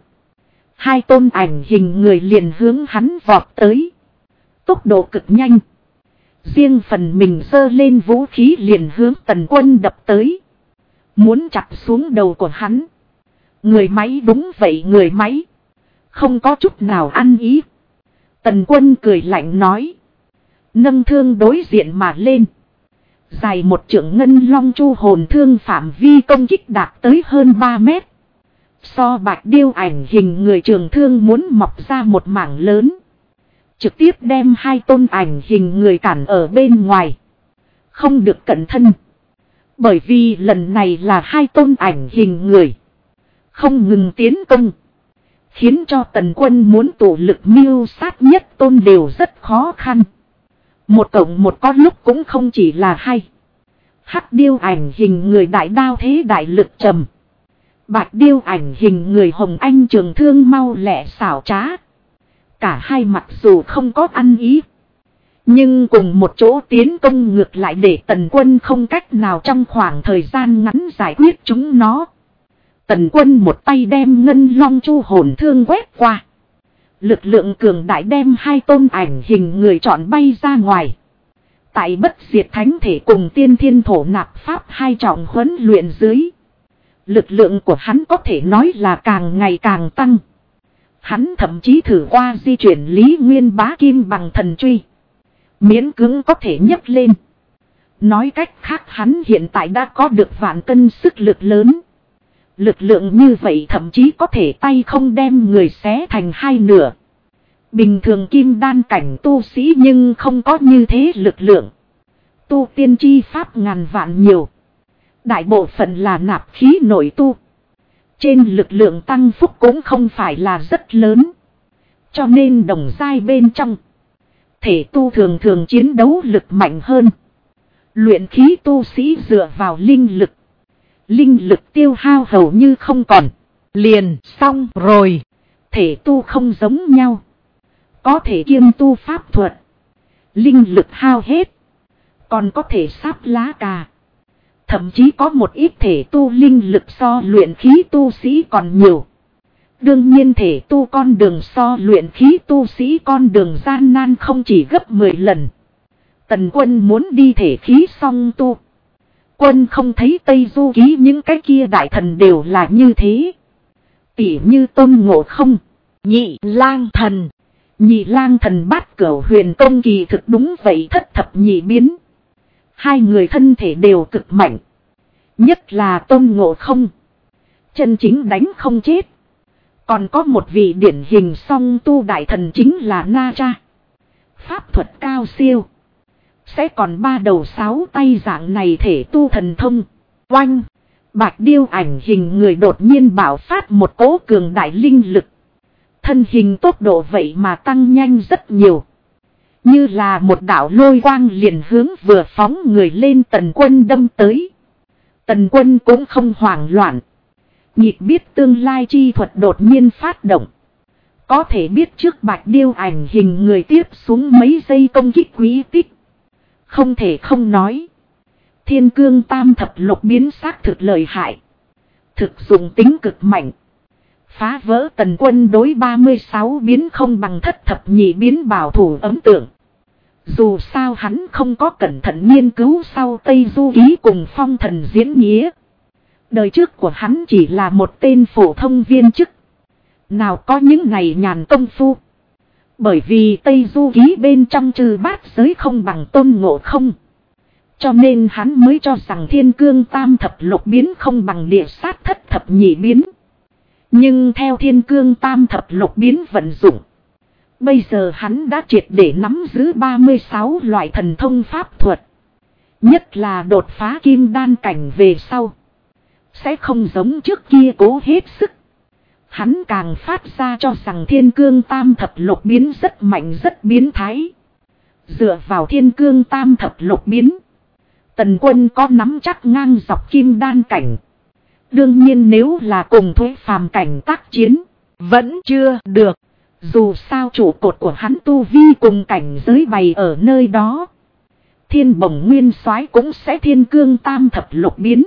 Hai tôn ảnh hình người liền hướng hắn vọt tới. Tốc độ cực nhanh. Riêng phần mình giơ lên vũ khí liền hướng Tần Quân đập tới. Muốn chặt xuống đầu của hắn. Người máy đúng vậy người máy. Không có chút nào ăn ý. Tần Quân cười lạnh nói. Nâng thương đối diện mà lên. Dài một trượng Ngân Long Chu hồn thương phạm vi công kích đạt tới hơn 3 mét. So bạch điêu ảnh hình người trường thương muốn mọc ra một mảng lớn. Trực tiếp đem hai tôn ảnh hình người cản ở bên ngoài. Không được cẩn thân. Bởi vì lần này là hai tôn ảnh hình người. Không ngừng tiến công. Khiến cho Tần Quân muốn tụ lực mưu sát nhất tôn đều rất khó khăn. Một cộng một có lúc cũng không chỉ là hai. Hắc điêu ảnh hình người đại đao thế đại lực trầm. Bạch điêu ảnh hình người hồng anh trường thương mau lẹ xảo trá. Cả hai mặc dù không có ăn ý. Nhưng cùng một chỗ tiến công ngược lại để Tần Quân không cách nào trong khoảng thời gian ngắn giải quyết chúng nó. Tần Quân một tay đem Ngân Long Chu hồn thương quét qua. Lực lượng cường đại đem hai tôn ảnh hình người chọn bay ra ngoài. Tại bất diệt thánh thể cùng tiên thiên thổ nạp pháp hai trọng huấn luyện dưới. Lực lượng của hắn có thể nói là càng ngày càng tăng. Hắn thậm chí thử qua di chuyển Lý Nguyên Bá Kim bằng thần truy. Miễn cưỡng có thể nhấc lên. Nói cách khác hắn hiện tại đã có được vạn cân sức lực lớn. Lực lượng như vậy thậm chí có thể tay không đem người xé thành hai nửa. Bình thường kim đan cảnh tu sĩ nhưng không có như thế lực lượng. Tu tiên chi pháp ngàn vạn nhiều. Đại bộ phận là nạp khí nội tu. Trên lực lượng tăng phúc cũng không phải là rất lớn. Cho nên đồng giai bên trong. Thể tu thường thường chiến đấu lực mạnh hơn. Luyện khí tu sĩ dựa vào linh lực. Linh lực tiêu hao hầu như không còn. Liền xong rồi. Thể tu không giống nhau. Có thể kiêm tu pháp thuật. Linh lực hao hết. Còn có thể sáp lá cà. Thậm chí có một ít thể tu linh lực so luyện khí tu sĩ còn nhiều. Đương nhiên thể tu con đường so luyện khí tu sĩ con đường gian nan không chỉ gấp 10 lần. Tần Quân muốn đi thể khí song tu. Quân không thấy Tây Du Ký những cái kia đại thần đều là như thế. Tỉ như Tôn Ngộ Không, Nhị Lang Thần. Nhị Lang Thần Bát Cửu Huyền Công kỳ thực đúng vậy thất thập nhị biến. Hai người thân thể đều cực mạnh. Nhất là Tôn Ngộ Không. Chân chính đánh không chết. Còn có một vị điển hình song tu đại thần chính là Na Cha. Pháp thuật cao siêu. Sẽ còn 3 đầu 6 tay dạng này thể tu thần thông. Oanh! Bạch điêu ảnh hình người đột nhiên bạo phát một cỗ cường đại linh lực. Thân hình tốc độ vậy mà tăng nhanh rất nhiều. Như là một đạo lôi quang liền hướng vừa phóng người lên Tần Quân đâm tới. Tần Quân cũng không hoảng loạn. Nhịp biết tương lai chi thuật đột nhiên phát động. Có thể biết trước bạch điêu ảnh hình người tiếp xuống mấy giây công kích quý tích. Không thể không nói. Thiên cương tam thập lục biến xác thực lợi hại. Thực dụng tính cực mạnh. Phá vỡ Tần Quân đối 36 biến không bằng thất thập nhị biến bảo thủ ấn tượng. Dù sao hắn không có cẩn thận nghiên cứu sau Tây Du Ký cùng Phong Thần diễn nghĩa. Đời trước của hắn chỉ là một tên phổ thông viên chức. Nào có những này nhàn công phu. Bởi vì Tây Du Ký bên trong trừ bát giới không bằng Tôn Ngộ Không. Cho nên hắn mới cho rằng thiên cương tam thập lục biến không bằng địa sát thất thập nhị biến. Nhưng theo thiên cương tam thập lục biến vận dụng. Bây giờ hắn đã triệt để nắm giữ 36 loại thần thông pháp thuật. Nhất là đột phá kim đan cảnh về sau. Sẽ không giống trước kia cố hết sức. Hắn càng phát ra cho rằng thiên cương tam thập lục biến rất mạnh rất biến thái. Dựa vào thiên cương tam thập lục biến. Tần Quân có nắm chắc ngang dọc kim đan cảnh. Đương nhiên nếu là cùng Thuế Phàm cảnh tác chiến. Vẫn chưa được. Dù sao trụ cột của hắn tu vi cùng cảnh giới bày ở nơi đó. Thiên Bổng Nguyên Soái cũng sẽ thiên cương tam thập lục biến.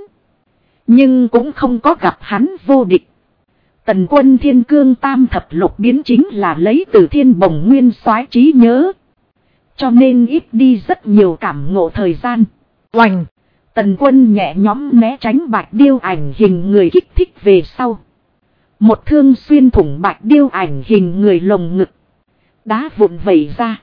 Nhưng cũng không có gặp hắn vô địch. Tần Quân thiên cương tam thập lục biến chính là lấy từ Thiên Bổng Nguyên Soái trí nhớ. Cho nên ít đi rất nhiều cảm ngộ thời gian. Oành! Tần Quân nhẹ nhõm né tránh bạch điêu ảnh hình người kích thích về sau. Một thương xuyên thủng bạch điêu ảnh hình người lồng ngực. Đá vụn vẩy ra.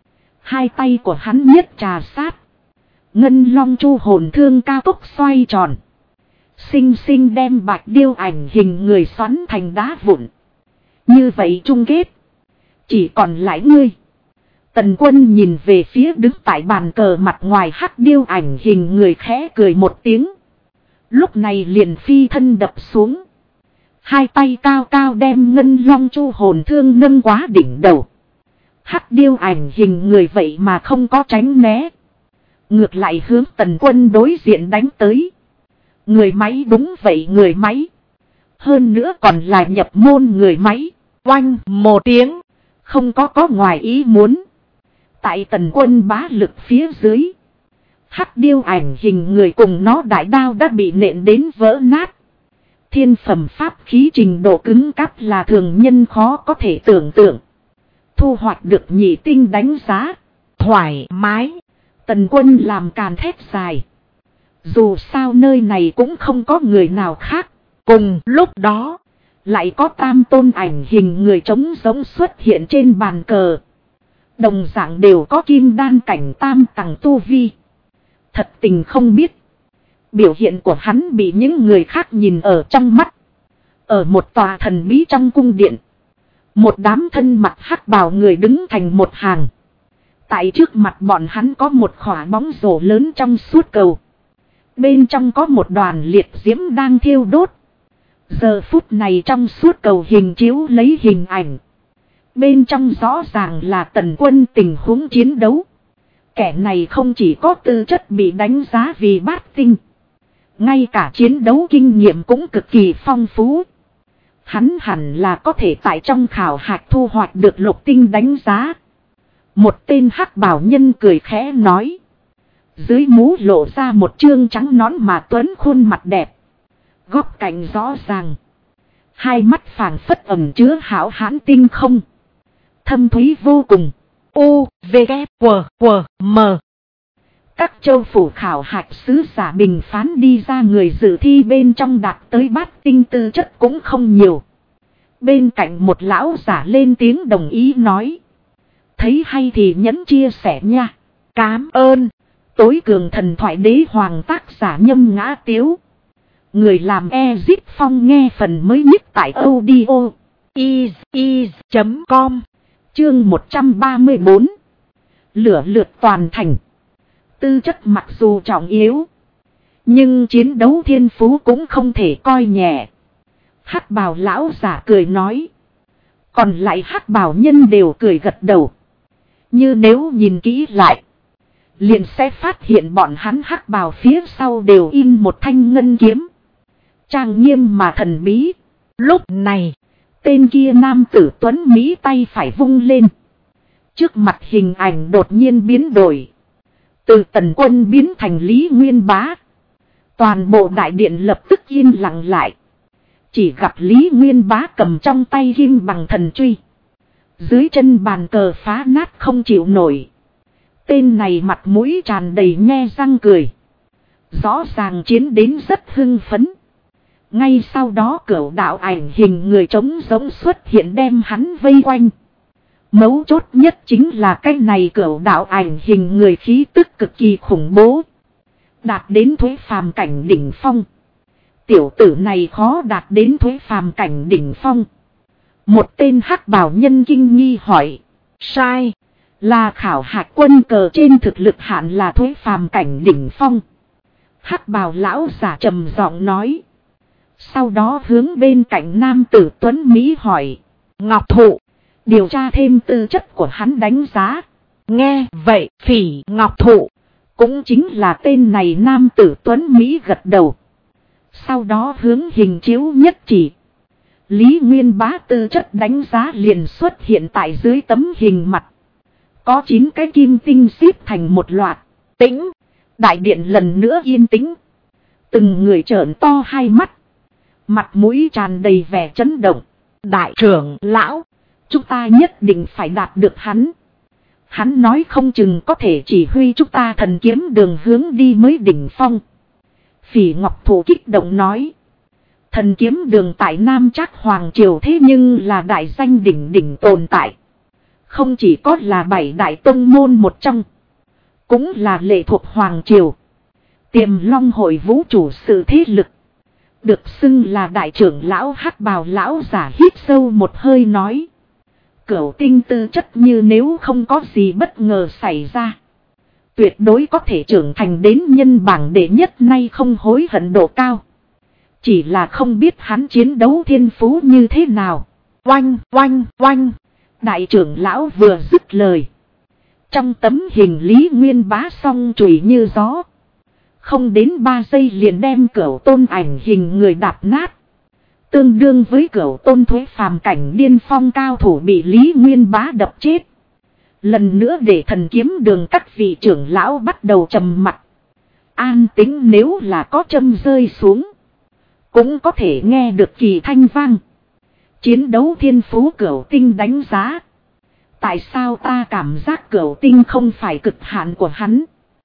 Hai tay của hắn nhất trà sát. Ngân long chu hồn thương cao tốc xoay tròn. Xinh xinh đem bạch điêu ảnh hình người xoắn thành đá vụn. Như vậy chung kết. Chỉ còn lại ngươi. Tần Quân nhìn về phía đứng tại bàn cờ mặt ngoài hắc điêu ảnh hình người khẽ cười một tiếng. Lúc này liền phi thân đập xuống. Hai tay cao cao đem ngân long chu hồn thương nâng quá đỉnh đầu. Hắc điêu ảnh hình người vậy mà không có tránh né. Ngược lại hướng Tần Quân đối diện đánh tới. Người máy đúng vậy người máy. Hơn nữa còn là nhập môn người máy. Oanh một tiếng. Không có ngoài ý muốn. Tại Tần Quân bá lực phía dưới. Hắc điêu ảnh hình người cùng nó đại đao đã bị nện đến vỡ nát. Thiên phẩm pháp khí trình độ cứng cáp là thường nhân khó có thể tưởng tượng. Thu hoạch được nhị tinh đánh giá. Thoải mái. Tần Quân làm càn thét dài. Dù sao nơi này cũng không có người nào khác. Cùng lúc đó. Lại có tam tôn ảnh hình người trống giống xuất hiện trên bàn cờ. Đồng dạng đều có kim đan cảnh tam tầng tu vi. Thật tình không biết. Biểu hiện của hắn bị những người khác nhìn ở trong mắt. Ở một tòa thần bí trong cung điện. Một đám thân mặc hắc bào người đứng thành một hàng. Tại trước mặt bọn hắn có một khỏa bóng rổ lớn trong suốt cầu. Bên trong có một đoàn liệt diễm đang thiêu đốt. Giờ phút này trong suốt cầu hình chiếu lấy hình ảnh. Bên trong rõ ràng là Tần Quân tình huống chiến đấu. Kẻ này không chỉ có tư chất bị đánh giá vì bát tinh. Ngay cả chiến đấu kinh nghiệm cũng cực kỳ phong phú. Hắn hẳn là có thể tại trong khảo hạch thu hoạch được lục tinh đánh giá. Một tên hắc bảo nhân cười khẽ nói. Dưới mũ lộ ra một trương trắng nõn mà tuấn khuôn mặt đẹp. Góc cạnh rõ ràng. Hai mắt phảng phất ẩn chứa hão hãn tinh không. Thâm thúy vô cùng. U, V, K, W, W, M. Các châu phủ khảo hạch sứ giả bình phán đi ra người dự thi bên trong đạt tới bát tinh tư chất cũng không nhiều. Bên cạnh một lão giả lên tiếng đồng ý nói. Thấy hay thì nhấn chia sẻ nha. Cám ơn. Tối cường thần thoại đế hoàng tác giả Nhâm Ngã Tiếu. Người làm Ezip Phong nghe phần mới nhất tại audio is.com. Chương 134. Lửa lượt toàn thành. Tư chất mặc dù trọng yếu, nhưng chiến đấu thiên phú cũng không thể coi nhẹ. Hắc bào lão giả cười nói. Còn lại hắc bào nhân đều cười gật đầu. Như nếu nhìn kỹ lại, liền sẽ phát hiện bọn hắn hắc bào phía sau đều in một thanh ngân kiếm. Trang nghiêm mà thần bí. Lúc này, tên kia nam tử tuấn Mỹ tay phải vung lên. Trước mặt hình ảnh đột nhiên biến đổi. Từ Tần Quân biến thành Lý Nguyên Bá. Toàn bộ đại điện lập tức yên lặng lại. Chỉ gặp Lý Nguyên Bá cầm trong tay ghim bằng thần truy. Dưới chân bàn cờ phá nát không chịu nổi. Tên này mặt mũi tràn đầy nhe răng cười. Rõ ràng chiến đến rất hưng phấn. Ngay sau đó cửu đạo ảnh hình người trống giống xuất hiện đem hắn vây quanh. Mấu chốt nhất chính là cái này cửu đạo ảnh hình người khí tức cực kỳ khủng bố. Đạt đến thuế phàm cảnh đỉnh phong. Tiểu tử này khó đạt đến thuế phàm cảnh đỉnh phong. Một tên hắc bào nhân kinh nghi hỏi. Sai. Là khảo hạch quân cờ trên thực lực hạn là thuế phàm cảnh đỉnh phong. Hắc bào lão giả trầm giọng nói. Sau đó hướng bên cạnh nam tử tuấn Mỹ hỏi. Ngọc Thụ. Điều tra thêm tư chất của hắn đánh giá. Nghe vậy Phỉ Ngọc Thụ. Cũng chính là tên này nam tử tuấn Mỹ gật đầu. Sau đó hướng hình chiếu nhất chỉ. Lý Nguyên Bá tư chất đánh giá liền xuất hiện tại dưới tấm hình mặt. Có 9 cái kim tinh xếp thành một loạt. Tĩnh. Đại điện lần nữa yên tĩnh. Từng người trợn to hai mắt. Mặt mũi tràn đầy vẻ chấn động. Đại trưởng lão. Chúng ta nhất định phải đạt được hắn. Hắn nói không chừng có thể chỉ huy chúng ta thần kiếm đường hướng đi mới đỉnh phong. Phỉ Ngọc Thụ kích động nói. Thần kiếm đường tại Nam Trác Hoàng Triều thế nhưng là đại danh đỉnh đỉnh tồn tại. Không chỉ có là 7 đại tông môn một trong. Cũng là lệ thuộc Hoàng Triều. Tiềm Long hội vũ chủ sự thế lực. Được xưng là đại trưởng lão hắc bào lão giả hít sâu một hơi nói. Cửu tinh tư chất như nếu không có gì bất ngờ xảy ra. Tuyệt đối có thể trưởng thành đến nhân bảng đệ nhất nay không hối hận độ cao. Chỉ là không biết hắn chiến đấu thiên phú như thế nào. Oanh, oanh, oanh. Đại trưởng lão vừa dứt lời. Trong tấm hình Lý Nguyên Bá song chùy như gió. Không đến 3 giây liền đem cửu tôn ảnh hình người đạp nát. Tương đương với cửu tôn thuế phàm cảnh điên phong cao thủ bị Lý Nguyên Bá đập chết. Lần nữa để thần kiếm đường các vị trưởng lão bắt đầu trầm mặc. An tĩnh nếu là có châm rơi xuống. Cũng có thể nghe được kỳ thanh vang. Chiến đấu thiên phú cửu tinh đánh giá. Tại sao ta cảm giác cửu tinh không phải cực hạn của hắn?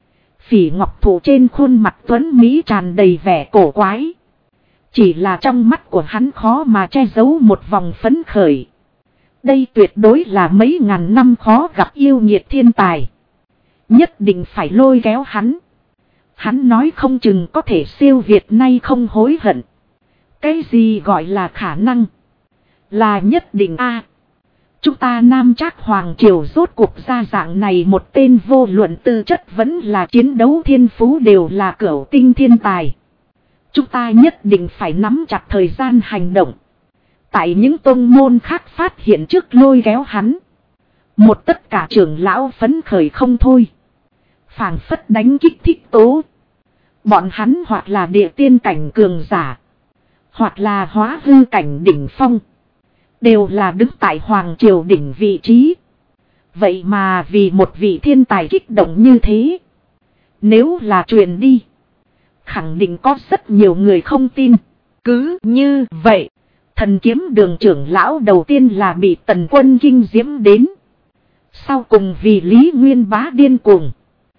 Phỉ Ngọc Thụ trên khuôn mặt tuấn Mỹ tràn đầy vẻ cổ quái. Chỉ là trong mắt của hắn khó mà che giấu một vòng phấn khởi. Đây tuyệt đối là mấy ngàn năm khó gặp yêu nghiệt thiên tài. Nhất định phải lôi kéo hắn. Hắn nói không chừng có thể siêu việt nay không hối hận. Cái gì gọi là khả năng? Là nhất định a. Chúng ta Nam Trác Hoàng Triều rốt cuộc ra dạng này một tên vô luận tư chất vẫn là chiến đấu thiên phú đều là cửu tinh thiên tài. Chúng ta nhất định phải nắm chặt thời gian hành động. Tại những tông môn khác phát hiện trước lôi kéo hắn. Một tất cả trưởng lão phấn khởi không thôi. Phảng phất đánh kích thích tố. Bọn hắn hoặc là địa tiên cảnh cường giả. Hoặc là hóa hư cảnh đỉnh phong. Đều là đứng tại Hoàng Triều đỉnh vị trí. Vậy mà vì một vị thiên tài kích động như thế. Nếu là truyền đi. Khẳng định có rất nhiều người không tin. Cứ như vậy. Thần kiếm đường trưởng lão đầu tiên là bị Tần Quân kinh diễm đến. Sau cùng vì Lý Nguyên Bá điên cuồng.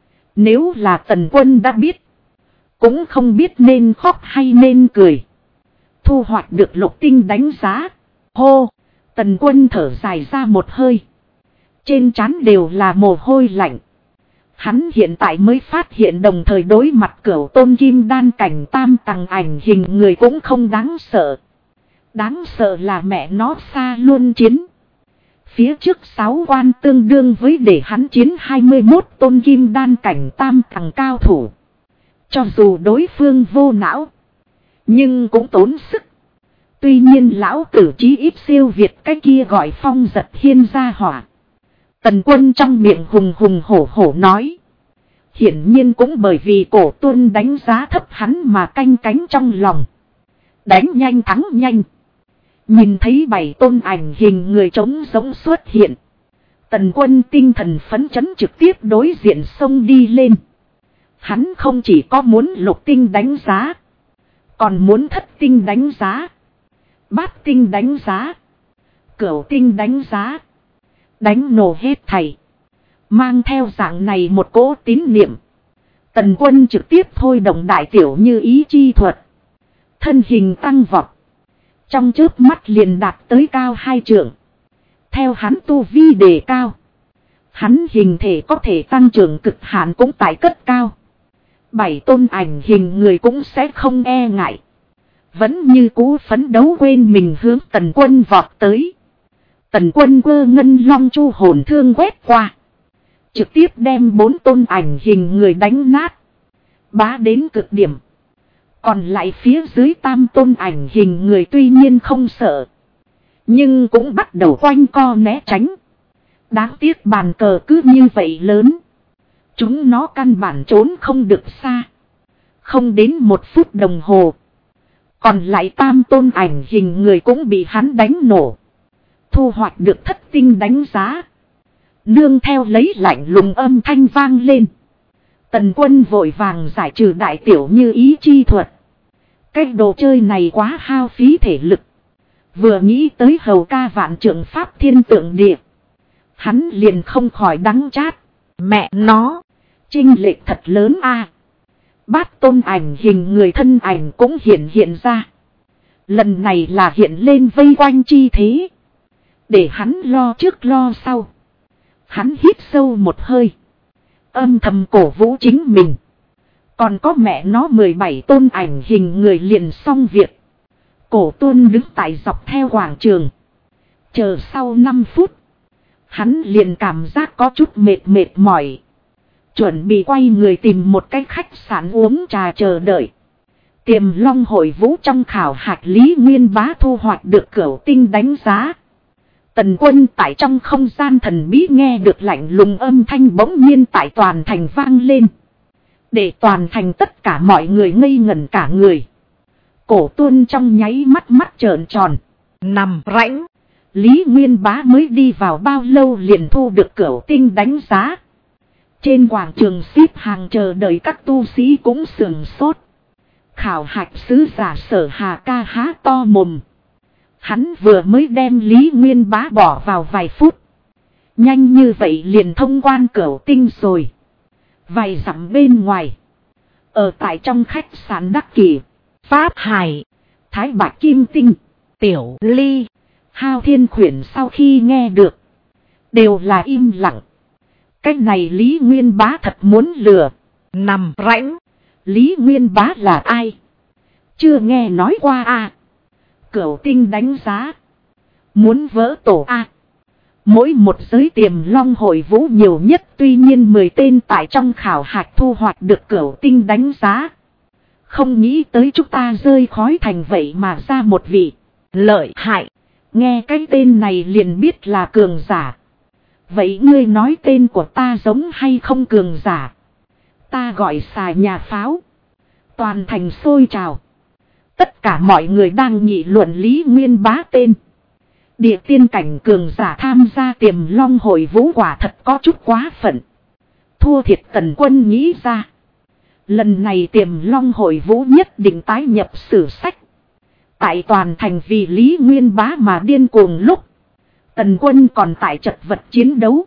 Nếu là Tần Quân đã biết. Cũng không biết nên khóc hay nên cười. Thu hoạch được lục tinh đánh giá. Hô! Tần Quân thở dài ra một hơi. Trên trán đều là mồ hôi lạnh. Hắn hiện tại mới phát hiện đồng thời đối mặt Cửu Tôn Kim Đan cảnh tam tầng ảnh hình người cũng không đáng sợ. Đáng sợ là mẹ nó xa luôn chiến. Phía trước 6 quan tương đương với để hắn chiến 21 tôn kim đan cảnh tam tầng cao thủ. Cho dù đối phương vô não, nhưng cũng tốn sức. Tuy nhiên lão tử chí ít siêu việt cái kia gọi Phong Giật Hiên ra hỏa. Tần Quân trong miệng hùng hùng hổ hổ nói. Hiển nhiên cũng bởi vì Cổ Tuân đánh giá thấp hắn mà canh cánh trong lòng. Đánh nhanh thắng nhanh. Nhìn thấy 7 tôn ảnh hình người trống giống xuất hiện. Tần Quân tinh thần phấn chấn trực tiếp đối diện xông đi lên. Hắn không chỉ có muốn lục tinh đánh giá, còn muốn thất tinh đánh giá, bát tinh đánh giá, cửu tinh đánh giá. Đánh nổ hết thảy. Mang theo dạng này một cỗ tín niệm, Tần Quân trực tiếp thôi động đại tiểu như ý chi thuật. Thân hình tăng vọt. Trong chớp mắt liền đạt tới cao 2 trượng. Theo hắn tu vi đề cao, hắn hình thể có thể tăng trưởng cực hạn cũng tại cất cao. 7 tôn ảnh hình người cũng sẽ không e ngại. Vẫn như cú phấn đấu quên mình hướng Tần Quân vọt tới. Tần Quân quơ ngân long chu hồn thương quét qua. Trực tiếp đem 4 tôn ảnh hình người đánh nát. Bá đến cực điểm. Còn lại phía dưới tam tôn ảnh hình người tuy nhiên không sợ, nhưng cũng bắt đầu quanh co né tránh. Đáng tiếc bàn cờ cứ như vậy lớn. Chúng nó căn bản trốn không được xa. Không đến 1 phút đồng hồ, còn lại tam tôn ảnh hình người cũng bị hắn đánh nổ. Thu hoạch được thất tinh đánh giá. Nương theo lấy lạnh lùng âm thanh vang lên. Tần Quân vội vàng giải trừ đại tiểu như ý chi thuật. Cái đồ chơi này quá hao phí thể lực. Vừa nghĩ tới hầu ca vạn trượng pháp thiên tượng địa, hắn liền không khỏi đắng chát. Mẹ nó, chênh lệch thật lớn a. Bát tôn ảnh hình người thân ảnh cũng hiện ra. Lần này là hiện lên vây quanh chi thế. Để hắn lo trước lo sau. Hắn hít sâu một hơi, âm thầm cổ vũ chính mình. Còn có mẹ nó 17 tôn ảnh hình người liền xong việc. Cổ Tuân đứng tại dọc theo quảng trường. Chờ sau 5 phút, hắn liền cảm giác có chút mệt mỏi. Chuẩn bị quay người tìm một cái khách sạn uống trà chờ đợi. Tiềm Long Hội Vũ trong khảo hạch Lý Nguyên Bá thu hoạch được cửu tinh đánh giá. Tần Quân tại trong không gian thần bí nghe được lạnh lùng âm thanh bỗng nhiên tại toàn thành vang lên. Để toàn thành tất cả mọi người ngây ngẩn cả người. Cổ Tuân trong nháy mắt trợn tròn. Nằm rãnh. Lý Nguyên Bá mới đi vào bao lâu liền thu được cửu tinh đánh giá. Trên quảng trường xếp hàng chờ đợi các tu sĩ cũng sửng sốt. Khảo hạch sứ giả Sở Hà ca há to mồm. Hắn vừa mới đem Lý Nguyên Bá bỏ vào vài phút. Nhanh như vậy liền thông quan cửu tinh rồi. Vài dặm bên ngoài, ở tại trong khách sạn Đắc Kỷ, Pháp Hải, Thái Bạch Kim Tinh, Tiểu Ly, Hao Thiên Khuyển sau khi nghe được, đều là im lặng. Cái này Lý Nguyên Bá thật muốn lừa. Nằm rãnh. Lý Nguyên Bá là ai? Chưa nghe nói qua à? Cửu tinh đánh giá. Muốn vỡ tổ à? Mỗi một giới Tiềm Long Hội Vũ nhiều nhất tuy nhiên 10 tên tại trong khảo hạch thu hoạch được cửu tinh đánh giá. Không nghĩ tới chúng ta rơi khói thành vậy mà ra một vị lợi hại. Nghe cái tên này liền biết là cường giả. Vậy ngươi nói tên của ta giống hay không cường giả? Ta gọi xà nhà pháo. Toàn thành sôi trào. Tất cả mọi người đang nghị luận Lý Nguyên Bá tên. Địa tiên cảnh cường giả tham gia Tiềm Long Hội Vũ quả thật có chút quá phận. Thua thiệt Tần Quân nghĩ ra. Lần này Tiềm Long Hội Vũ nhất định tái nhập sử sách. Tại toàn thành vì Lý Nguyên Bá mà điên cuồng lúc, Tần Quân còn tại chật vật chiến đấu.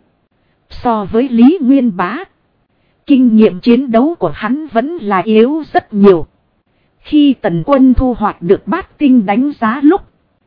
So với Lý Nguyên Bá, kinh nghiệm chiến đấu của hắn vẫn là yếu rất nhiều. Khi Tần Quân thu hoạch được bát tinh đánh giá lúc,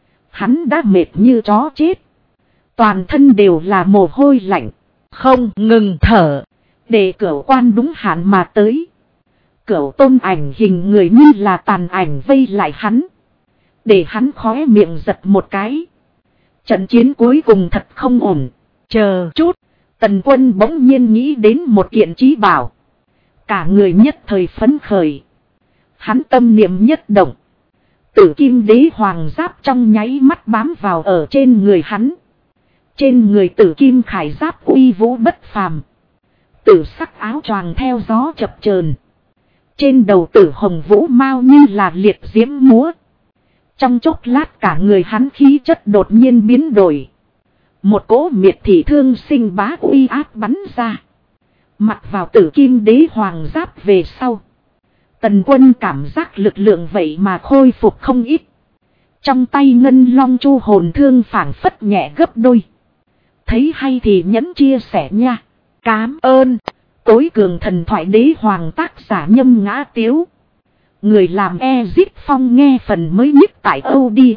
hắn đã mệt như chó chết. Toàn thân đều là mồ hôi lạnh, không ngừng thở. Để Cửu quan đúng hạn mà tới. Cửu tôn ảnh hình người như là tàn ảnh vây lại hắn. Để hắn khóe miệng giật một cái. Trận chiến cuối cùng thật không ổn. Chờ chút. Tần Quân bỗng nhiên nghĩ đến một kiện trí bảo. Cả người nhất thời phấn khởi. Hắn tâm niệm nhất động. Tử kim đế hoàng giáp trong nháy mắt bám vào ở trên người hắn. Trên người tử kim khải giáp uy vũ bất phàm. Tử sắc áo choàng theo gió chập chờn. Trên đầu tử hồng vũ mau như là liệt diễm múa. Trong chốc lát cả người hắn khí chất đột nhiên biến đổi. Một cỗ miệt thị thương sinh bá uy áp bắn ra. Mặc vào tử kim đế hoàng giáp về sau. Tần Quân cảm giác lực lượng vậy mà khôi phục không ít. Trong tay ngân long chu hồn thương phảng phất nhẹ gấp đôi. Thấy hay thì nhấn chia sẻ nha. Cám ơn. Tối cường thần thoại đế hoàng tác giả Nhâm Ngã Tiếu. Người làm Ezip Phong nghe phần mới nhất tại audio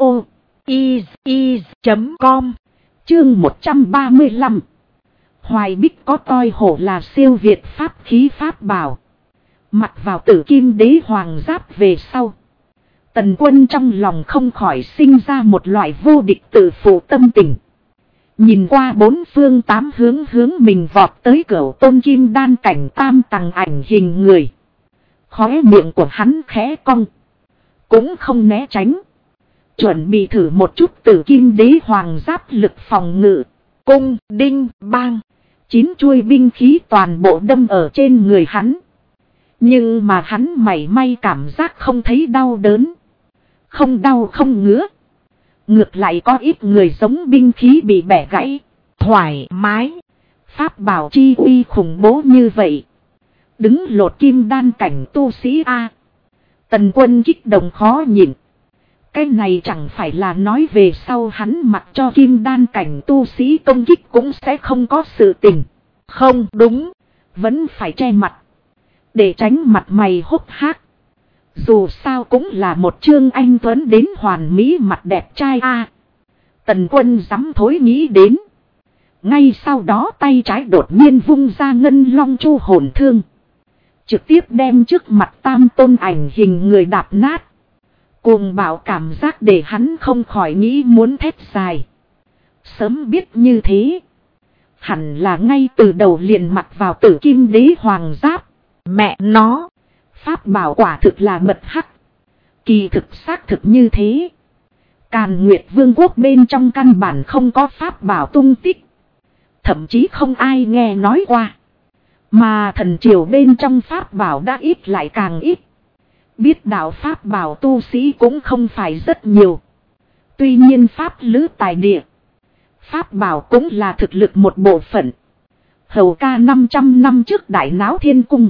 is.com. Chương 135. Hoài Bích có toi hổ là siêu việt pháp khí pháp bảo. Mặc vào tử kim đế hoàng giáp về sau. Tần Quân trong lòng không khỏi sinh ra một loại vô địch tự phụ tâm tình. Nhìn qua bốn phương tám hướng mình vọt tới Cửu tôn kim đan cảnh tam tầng ảnh hình người. Khóe miệng của hắn khẽ cong. Cũng không né tránh. Chuẩn bị thử một chút tử kim đế hoàng giáp lực phòng ngự. Cung, đinh, bang. 9 chuôi binh khí toàn bộ đâm ở trên người hắn. Nhưng mà hắn mảy may cảm giác không thấy đau đớn. Không đau không ngứa. Ngược lại có ít người giống binh khí bị bẻ gãy. Thoải mái. Pháp bảo chi uy khủng bố như vậy. Đứng lột kim đan cảnh tu sĩ A. Tần Quân kích động khó nhịn. Cái này chẳng phải là nói về sau hắn mặc cho kim đan cảnh tu sĩ công kích cũng sẽ không có sự tình. Không đúng. Vẫn phải che mặt. Để tránh mặt mày hốc hác. Dù sao cũng là một trương anh tuấn đến hoàn mỹ mặt đẹp trai A. Tần Quân dám thối nghĩ đến. Ngay sau đó tay trái đột nhiên vung ra ngân long chu hồn thương. Trực tiếp đem trước mặt tam tôn ảnh hình người đạp nát. Cuồng bạo cảm giác để hắn không khỏi nghĩ muốn thét dài. Sớm biết như thế. Hẳn là ngay từ đầu liền mặc vào tử kim đế hoàng giáp. Mẹ nó. Pháp bảo quả thực là bật hắc. Kỳ thực xác thực như thế. Càn Nguyệt Vương quốc bên trong căn bản không có pháp bảo tung tích. Thậm chí không ai nghe nói qua. Mà thần triều bên trong pháp bảo đã ít lại càng ít. Biết đạo pháp bảo tu sĩ cũng không phải rất nhiều. Tuy nhiên pháp lữ tài địa. Pháp bảo cũng là thực lực một bộ phận. Hầu ca 500 năm trước đại náo thiên cung.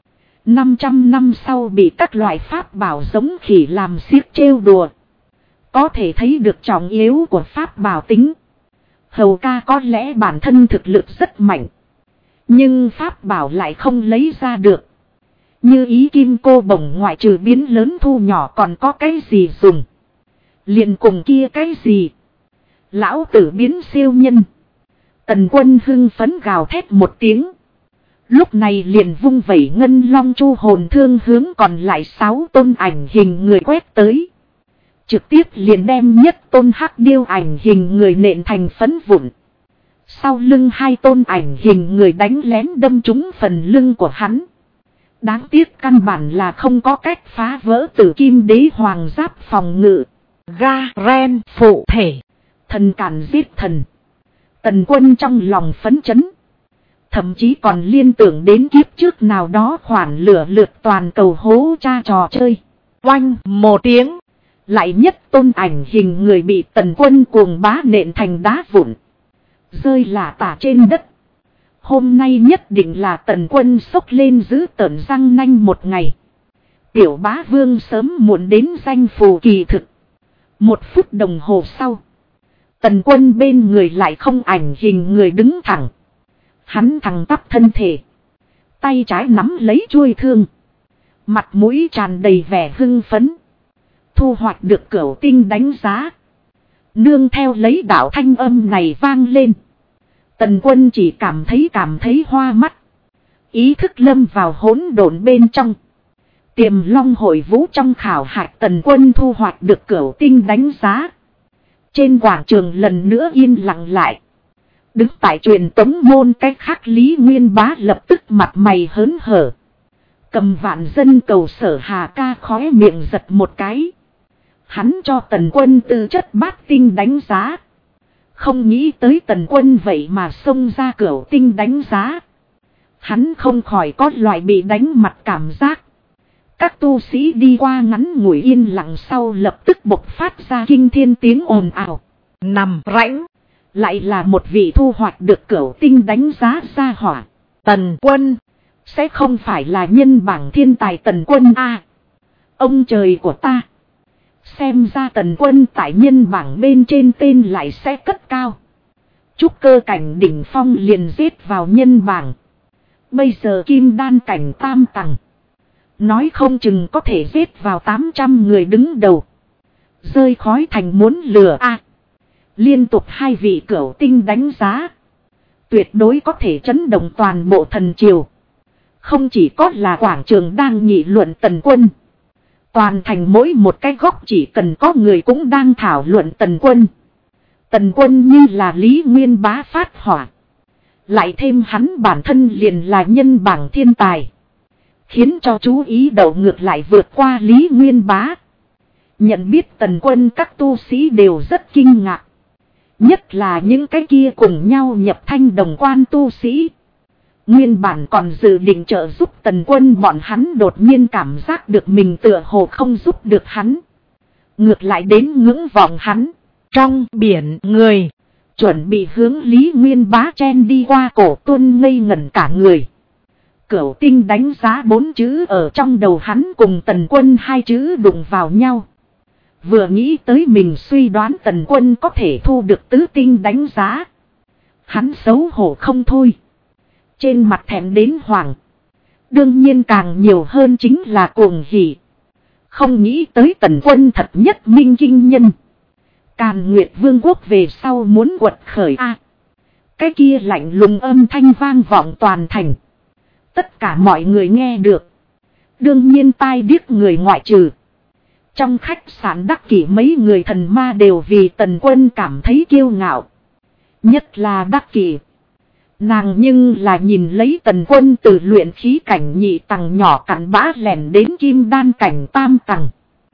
500 năm sau bị các loại pháp bảo giống khỉ làm xiếc trêu đùa. Có thể thấy được trọng yếu của pháp bảo tính. Hầu ca có lẽ bản thân thực lực rất mạnh. Nhưng pháp bảo lại không lấy ra được. Như ý kim cô bổng ngoại trừ biến lớn thu nhỏ còn có cái gì dùng. Liền cùng kia cái gì. Lão tử biến siêu nhân. Tần Quân hưng phấn gào thét một tiếng. Lúc này liền vung vẩy ngân long chu hồn thương hướng còn lại 6 tôn ảnh hình người quét tới. Trực tiếp liền đem nhất tôn hắc điêu ảnh hình người nện thành phấn vụn. Sau lưng 2 tôn ảnh hình người đánh lén đâm trúng phần lưng của hắn. Đáng tiếc căn bản là không có cách phá vỡ tử kim đế hoàng giáp phòng ngự. Garen phụ thể. Thần cản giết thần. Tần Quân trong lòng phấn chấn. Thậm chí còn liên tưởng đến kiếp trước nào đó khoản lửa lượt toàn cầu hố cha trò chơi. Oanh một tiếng. Lại nhất tôn ảnh hình người bị Tần Quân cuồng bá nện thành đá vụn. Rơi lả tả trên đất. Hôm nay nhất định là Tần Quân sốc lên giữ tợn răng nanh một ngày. Tiểu bá vương sớm muộn đến danh phù kỳ thực. 1 phút đồng hồ sau. Tần Quân bên người lại không ảnh hình người đứng thẳng. Hắn thẳng tắp thân thể. Tay trái nắm lấy chuôi thương. Mặt mũi tràn đầy vẻ hưng phấn. Thu hoạch được Cửu tinh đánh giá. Nương theo lấy đạo thanh âm này vang lên. Tần Quân chỉ cảm thấy hoa mắt. Ý thức lâm vào hỗn độn bên trong. Tiềm long hội vũ trong khảo hạch Tần Quân thu hoạch được Cửu Tinh đánh giá. Trên quảng trường lần nữa yên lặng lại. Đứng tại truyền tống môn cách khác Lý Nguyên Bá lập tức mặt mày hớn hở. Cầm vạn dân cầu Sở Hà ca khóe miệng giật một cái. Hắn cho Tần Quân tư chất bát tinh đánh giá. Không nghĩ tới Tần Quân vậy mà xông ra Cửu Tinh đánh giá. Hắn không khỏi có loại bị đánh mặt cảm giác. Các tu sĩ đi qua ngắn ngủi yên lặng sau lập tức bộc phát ra kinh thiên tiếng ồn ào. Nằm rãnh. Lại là một vị thu hoạch được Cửu Tinh đánh giá ra hỏa. Tần Quân. Sẽ không phải là nhân bảng thiên tài Tần Quân a? Ông trời của ta. Xem ra Tần Quân tại nhân bảng bên trên tên lại sẽ cất cao. Trúc cơ cảnh đỉnh phong liền giết vào nhân bảng. Bây giờ kim đan cảnh tam tầng. Nói không chừng có thể giết vào 800 người đứng đầu. Rơi khói thành muốn lừa a. Liên tục 2 vị Cửu Tinh đánh giá. Tuyệt đối có thể chấn động toàn bộ thần triều. Không chỉ có là quảng trường đang nghị luận Tần Quân. Toàn thành mỗi một cái góc chỉ cần có người cũng đang thảo luận Tần Quân. Tần Quân như là Lý Nguyên Bá phát hỏa. Lại thêm hắn bản thân liền là nhân bảng thiên tài. Khiến cho chú ý đầu ngược lại vượt qua Lý Nguyên Bá. Nhận biết Tần Quân các tu sĩ đều rất kinh ngạc. Nhất là những cái kia cùng nhau nhập thanh đồng quan tu sĩ. Nguyên bản còn dự định trợ giúp Tần Quân bọn hắn đột nhiên cảm giác được mình tựa hồ không giúp được hắn. Ngược lại đến ngưỡng vọng hắn. Trong biển người. Chuẩn bị hướng Lý Nguyên Bá chen đi qua cổ tuân ngây ngẩn cả người. Cửu Tinh đánh giá 4 chữ ở trong đầu hắn cùng Tần Quân 2 chữ đụng vào nhau. Vừa nghĩ tới mình suy đoán Tần Quân có thể thu được tứ tinh đánh giá. Hắn xấu hổ không thôi. Trên mặt thẹn đến hoảng. Đương nhiên càng nhiều hơn chính là cuồng hỉ. Không nghĩ tới Tần Quân thật nhất minh kinh nhân. Càn Nguyệt Vương quốc về sau muốn quật khởi a. Cái kia lạnh lùng âm thanh vang vọng toàn thành. Tất cả mọi người nghe được. Đương nhiên tai điếc người ngoại trừ. Trong khách sạn Đắc Kỷ mấy người thần ma đều vì Tần Quân cảm thấy kiêu ngạo. Nhất là Đắc Kỷ. Nàng nhưng là nhìn lấy Tần Quân từ luyện khí cảnh nhị tầng nhỏ cặn bã lẻn đến kim đan cảnh tam tầng.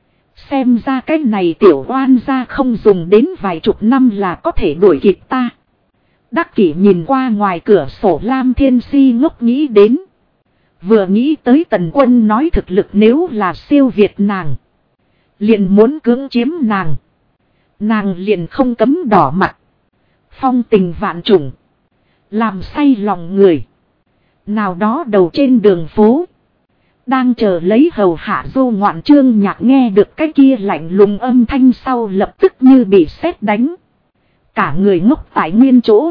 Xem ra cái này tiểu oan gia không dùng đến vài chục năm là có thể đuổi kịp ta. Đắc Kỷ nhìn qua ngoài cửa sổ Lam Thiên Si ngốc nghĩ đến. Vừa nghĩ tới Tần Quân nói thực lực nếu là siêu việt nàng. Liền muốn cưỡng chiếm nàng. Nàng liền không cấm đỏ mặt. Phong tình vạn trùng. Làm say lòng người. Nào đó đầu trên đường phố. Đang chờ lấy hầu hạ du ngoạn Trương Nhạc nghe được cái kia lạnh lùng âm thanh sau lập tức như bị sét đánh. Cả người ngốc tại nguyên chỗ.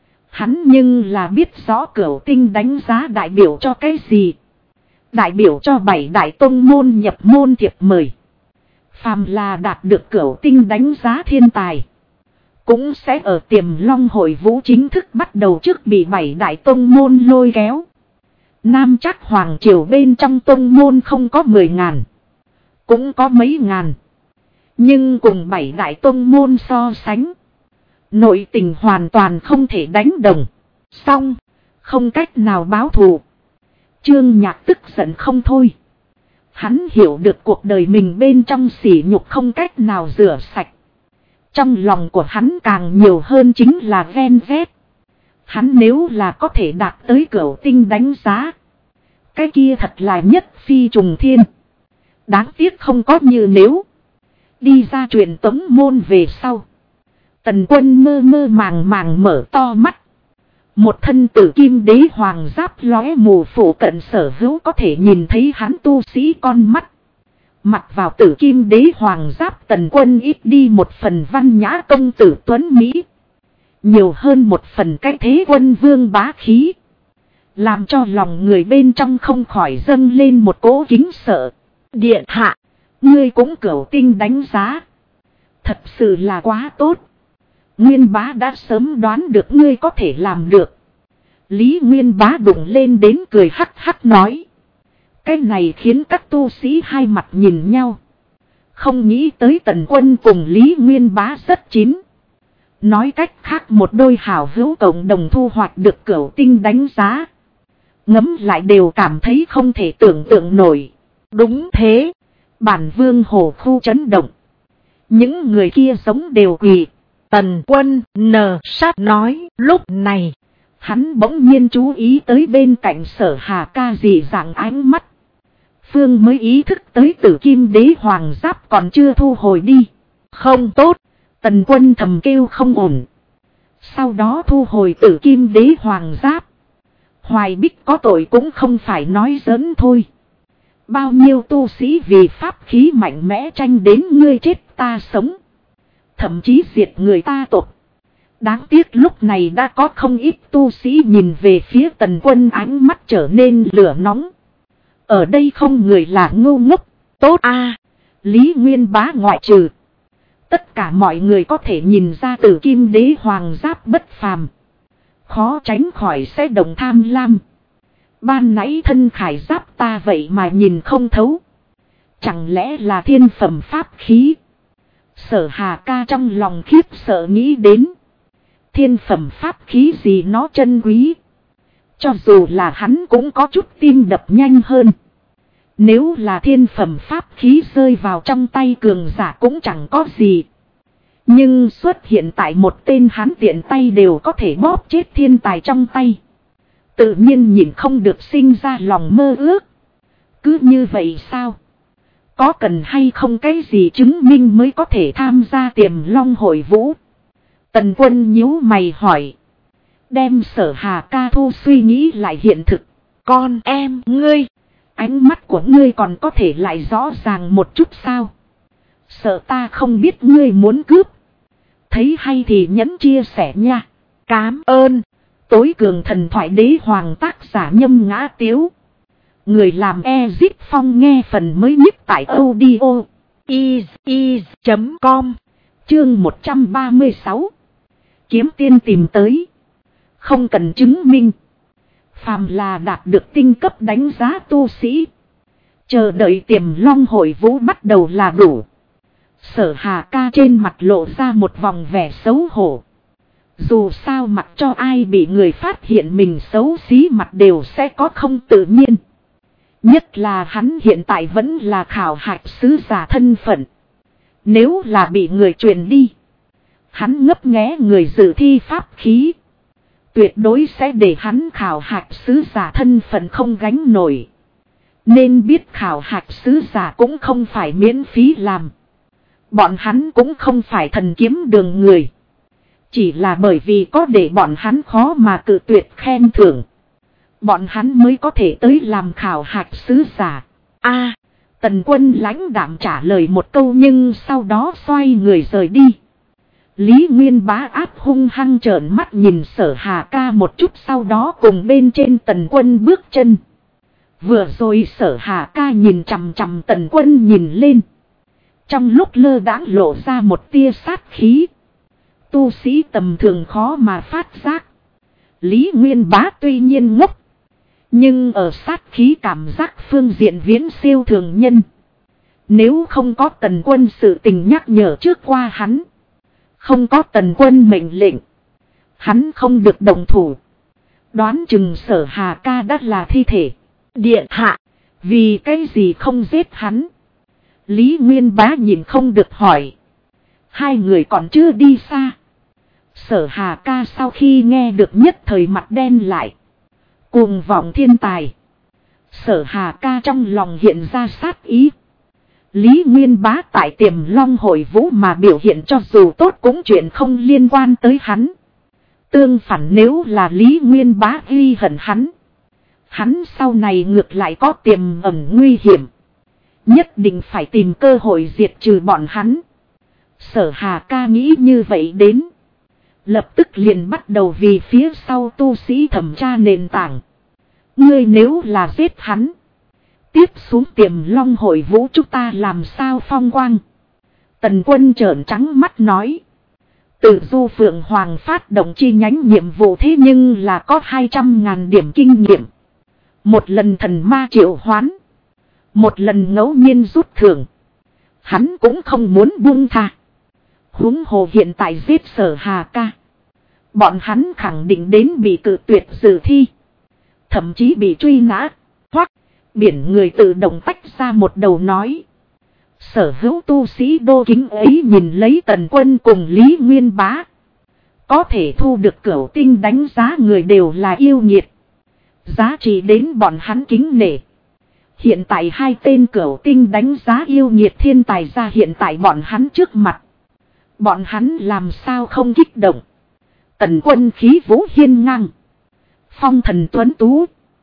Hắn nhưng là biết rõ Cửu Tinh đánh giá đại biểu cho cái gì. Đại biểu cho 7 đại tông môn nhập môn thiệp mời. Phàm là đạt được Cửu Tinh đánh giá thiên tài. Cũng sẽ ở Tiềm Long hội vũ chính thức bắt đầu trước bị 7 đại tông môn lôi kéo. Nam chắc Hoàng Triều bên trong tông môn không có 10.000. Cũng có mấy ngàn. Nhưng cùng 7 đại tông môn so sánh. Nội tình hoàn toàn không thể đánh đồng. Xong. Không cách nào báo thù. Trương Nhạc tức giận không thôi. Hắn hiểu được cuộc đời mình bên trong sỉ nhục không cách nào rửa sạch. Trong lòng của hắn càng nhiều hơn chính là ghen ghét. Hắn nếu là có thể đạt tới Cửu Tinh đánh giá. Cái kia thật là nhất phi trùng thiên. Đáng tiếc không có như nếu. Đi ra truyền tống môn về sau. Tần Quân mơ mơ màng màng mở to mắt. Một thân tử kim đế hoàng giáp lóe mù phủ cận sở hữu có thể nhìn thấy hắn tu sĩ con mắt. Mặc vào tử kim đế hoàng giáp Tần Quân ít đi một phần văn nhã công tử tuấn Mỹ. Nhiều hơn một phần cái thế quân vương bá khí. Làm cho lòng người bên trong không khỏi dâng lên một cỗ kính sợ. Điện hạ, ngươi cũng Cửu Tinh đánh giá. Thật sự là quá tốt. Nguyên bá đã sớm đoán được ngươi có thể làm được. Lý Nguyên Bá đụng lên đến cười hắc hắc nói. Cái này khiến các tu sĩ hai mặt nhìn nhau. Không nghĩ tới Tần Quân cùng Lý Nguyên Bá rất chín. Nói cách khác một đôi hảo hữu cộng đồng thu hoạch được Cửu Tinh đánh giá. Ngẫm lại đều cảm thấy không thể tưởng tượng nổi. Đúng thế. Bản Vương Hổ Khu chấn động. Những người kia giống đều quỳ. Tần Quân nở sát nói. Lúc này hắn bỗng nhiên chú ý tới bên cạnh Sở Hà Ca dị dạng ánh mắt. Phương mới ý thức tới Tử Kim Đế Hoàng Giáp còn chưa thu hồi đi. Không tốt. Tần Quân thầm kêu không ổn. Sau đó thu hồi Tử Kim Đế Hoàng Giáp. Hoài Bích có tội cũng không phải nói giỡn thôi. Bao nhiêu tu sĩ vì pháp khí mạnh mẽ tranh đến ngươi chết ta sống. Thậm chí diệt người ta tộc. Đáng tiếc lúc này đã có không ít tu sĩ nhìn về phía Tần Quân, ánh mắt trở nên lửa nóng. Ở đây không người là ngu ngốc. Tốt a, Lý Nguyên Bá ngoại trừ. Tất cả mọi người có thể nhìn ra Tử Kim Đế Hoàng Giáp bất phàm. Khó tránh khỏi sẽ đồng tham lam. Ban nãy thân khải giáp ta vậy mà nhìn không thấu. Chẳng lẽ là thiên phẩm pháp khí? Sở Hà Ca trong lòng khiếp sợ nghĩ đến. Thiên phẩm pháp khí gì nó chân quý. Cho dù là hắn cũng có chút tim đập nhanh hơn. Nếu là thiên phẩm pháp khí rơi vào trong tay cường giả cũng chẳng có gì. Nhưng xuất hiện tại một tên hắn tiện tay đều có thể bóp chết thiên tài trong tay. Tự nhiên nhìn không được sinh ra lòng mơ ước. Cứ như vậy sao? Có cần hay không cái gì chứng minh mới có thể tham gia Tiềm Long hội vũ? Tần Quân nhíu mày hỏi. Đem Sở Hà Ca thu suy nghĩ lại hiện thực. Con em ngươi. Ánh mắt của ngươi còn có thể lại rõ ràng một chút sao? Sợ ta không biết ngươi muốn cướp. Thấy hay thì nhẫn chia sẻ nha. Cám ơn. Tối cường thần thoại đế hoàng tác giả Nhâm Ngã Tiếu. Người làm Ezip Phong nghe phần mới nhất tại audio is.com. Chương 136. Kiếm tiên tìm tới. Không cần chứng minh. Phàm là đạt được tinh cấp đánh giá tu sĩ. Chờ đợi Tiềm Long hội vũ bắt đầu là đủ. Sở Hà Ca trên mặt lộ ra một vòng vẻ xấu hổ. Dù sao mặc cho ai bị người phát hiện mình xấu xí mặt đều sẽ có không tự nhiên. Nhất là hắn hiện tại vẫn là khảo hạch sứ giả thân phận. Nếu là bị người truyền đi. Hắn ngấp nghé người dự thi pháp khí. Tuyệt đối sẽ để hắn khảo hạch sứ giả thân phận không gánh nổi. Nên biết khảo hạch sứ giả cũng không phải miễn phí làm. Bọn hắn cũng không phải thần kiếm đường người. Chỉ là bởi vì có để bọn hắn khó mà cự tuyệt khen thưởng. Bọn hắn mới có thể tới làm khảo hạch sứ giả. Tần Quân lãnh đạm trả lời một câu nhưng sau đó xoay người rời đi. Lý Nguyên Bá áp hung hăng trợn mắt nhìn Sở Hà Ca một chút, sau đó cùng bên trên Tần Quân bước chân. Vừa rồi Sở Hà Ca nhìn chằm chằm Tần Quân nhìn lên. Trong lúc lơ đãng lộ ra một tia sát khí. Tu sĩ tầm thường khó mà phát giác. Lý Nguyên Bá tuy nhiên ngốc. Nhưng ở sát khí cảm giác phương diện viễn siêu thường nhân. Nếu không có Tần Quân sự tình nhắc nhở trước qua hắn. Không có Tần Quân mệnh lệnh. Hắn không được động thủ. Đoán chừng Sở Hà Ca đã là thi thể. Điện hạ. Vì cái gì không giết hắn? Lý Nguyên Bá nhìn không được hỏi. Hai người còn chưa đi xa. Sở Hà Ca sau khi nghe được nhất thời mặt đen lại. Cuồng vọng thiên tài. Sở Hà Ca trong lòng hiện ra sát ý. Lý Nguyên Bá tại Tiềm Long hội vũ mà biểu hiện cho dù tốt cũng chuyện không liên quan tới hắn. Tương phản nếu là Lý Nguyên Bá ghi hận hắn. Hắn sau này ngược lại có tiềm ẩn nguy hiểm. Nhất định phải tìm cơ hội diệt trừ bọn hắn. Sở Hà Ca nghĩ như vậy đến. Lập tức liền bắt đầu vì phía sau tu sĩ thẩm tra nền tảng. Ngươi nếu là giết hắn. Tiếp xuống Tiềm Long hội vũ chúng ta làm sao phong quang. Tần Quân trợn trắng mắt nói. Từ Du Phượng Hoàng phát động chi nhánh nhiệm vụ thế nhưng là có 200.000 điểm kinh nghiệm. Một lần thần ma triệu hoán. Một lần ngẫu nhiên rút thưởng. Hắn cũng không muốn buông tha. Huống hồ hiện tại giết Sở Hà ca. Bọn hắn khẳng định đến bị cự tuyệt dự thi. Thậm chí bị truy nã. Hoặc biển người tự động tách ra một đầu nói. Sở hữu tu sĩ đô kính ấy nhìn lấy Tần Quân cùng Lý Nguyên Bá. Có thể thu được cửu tinh đánh giá người đều là yêu nghiệt. Giá trị đến bọn hắn kính nể. Hiện tại hai tên cửu tinh đánh giá yêu nghiệt thiên tài ra hiện tại bọn hắn trước mặt. Bọn hắn làm sao không kích động. Tần Quân khí vũ hiên ngang. Phong thần tuấn tú.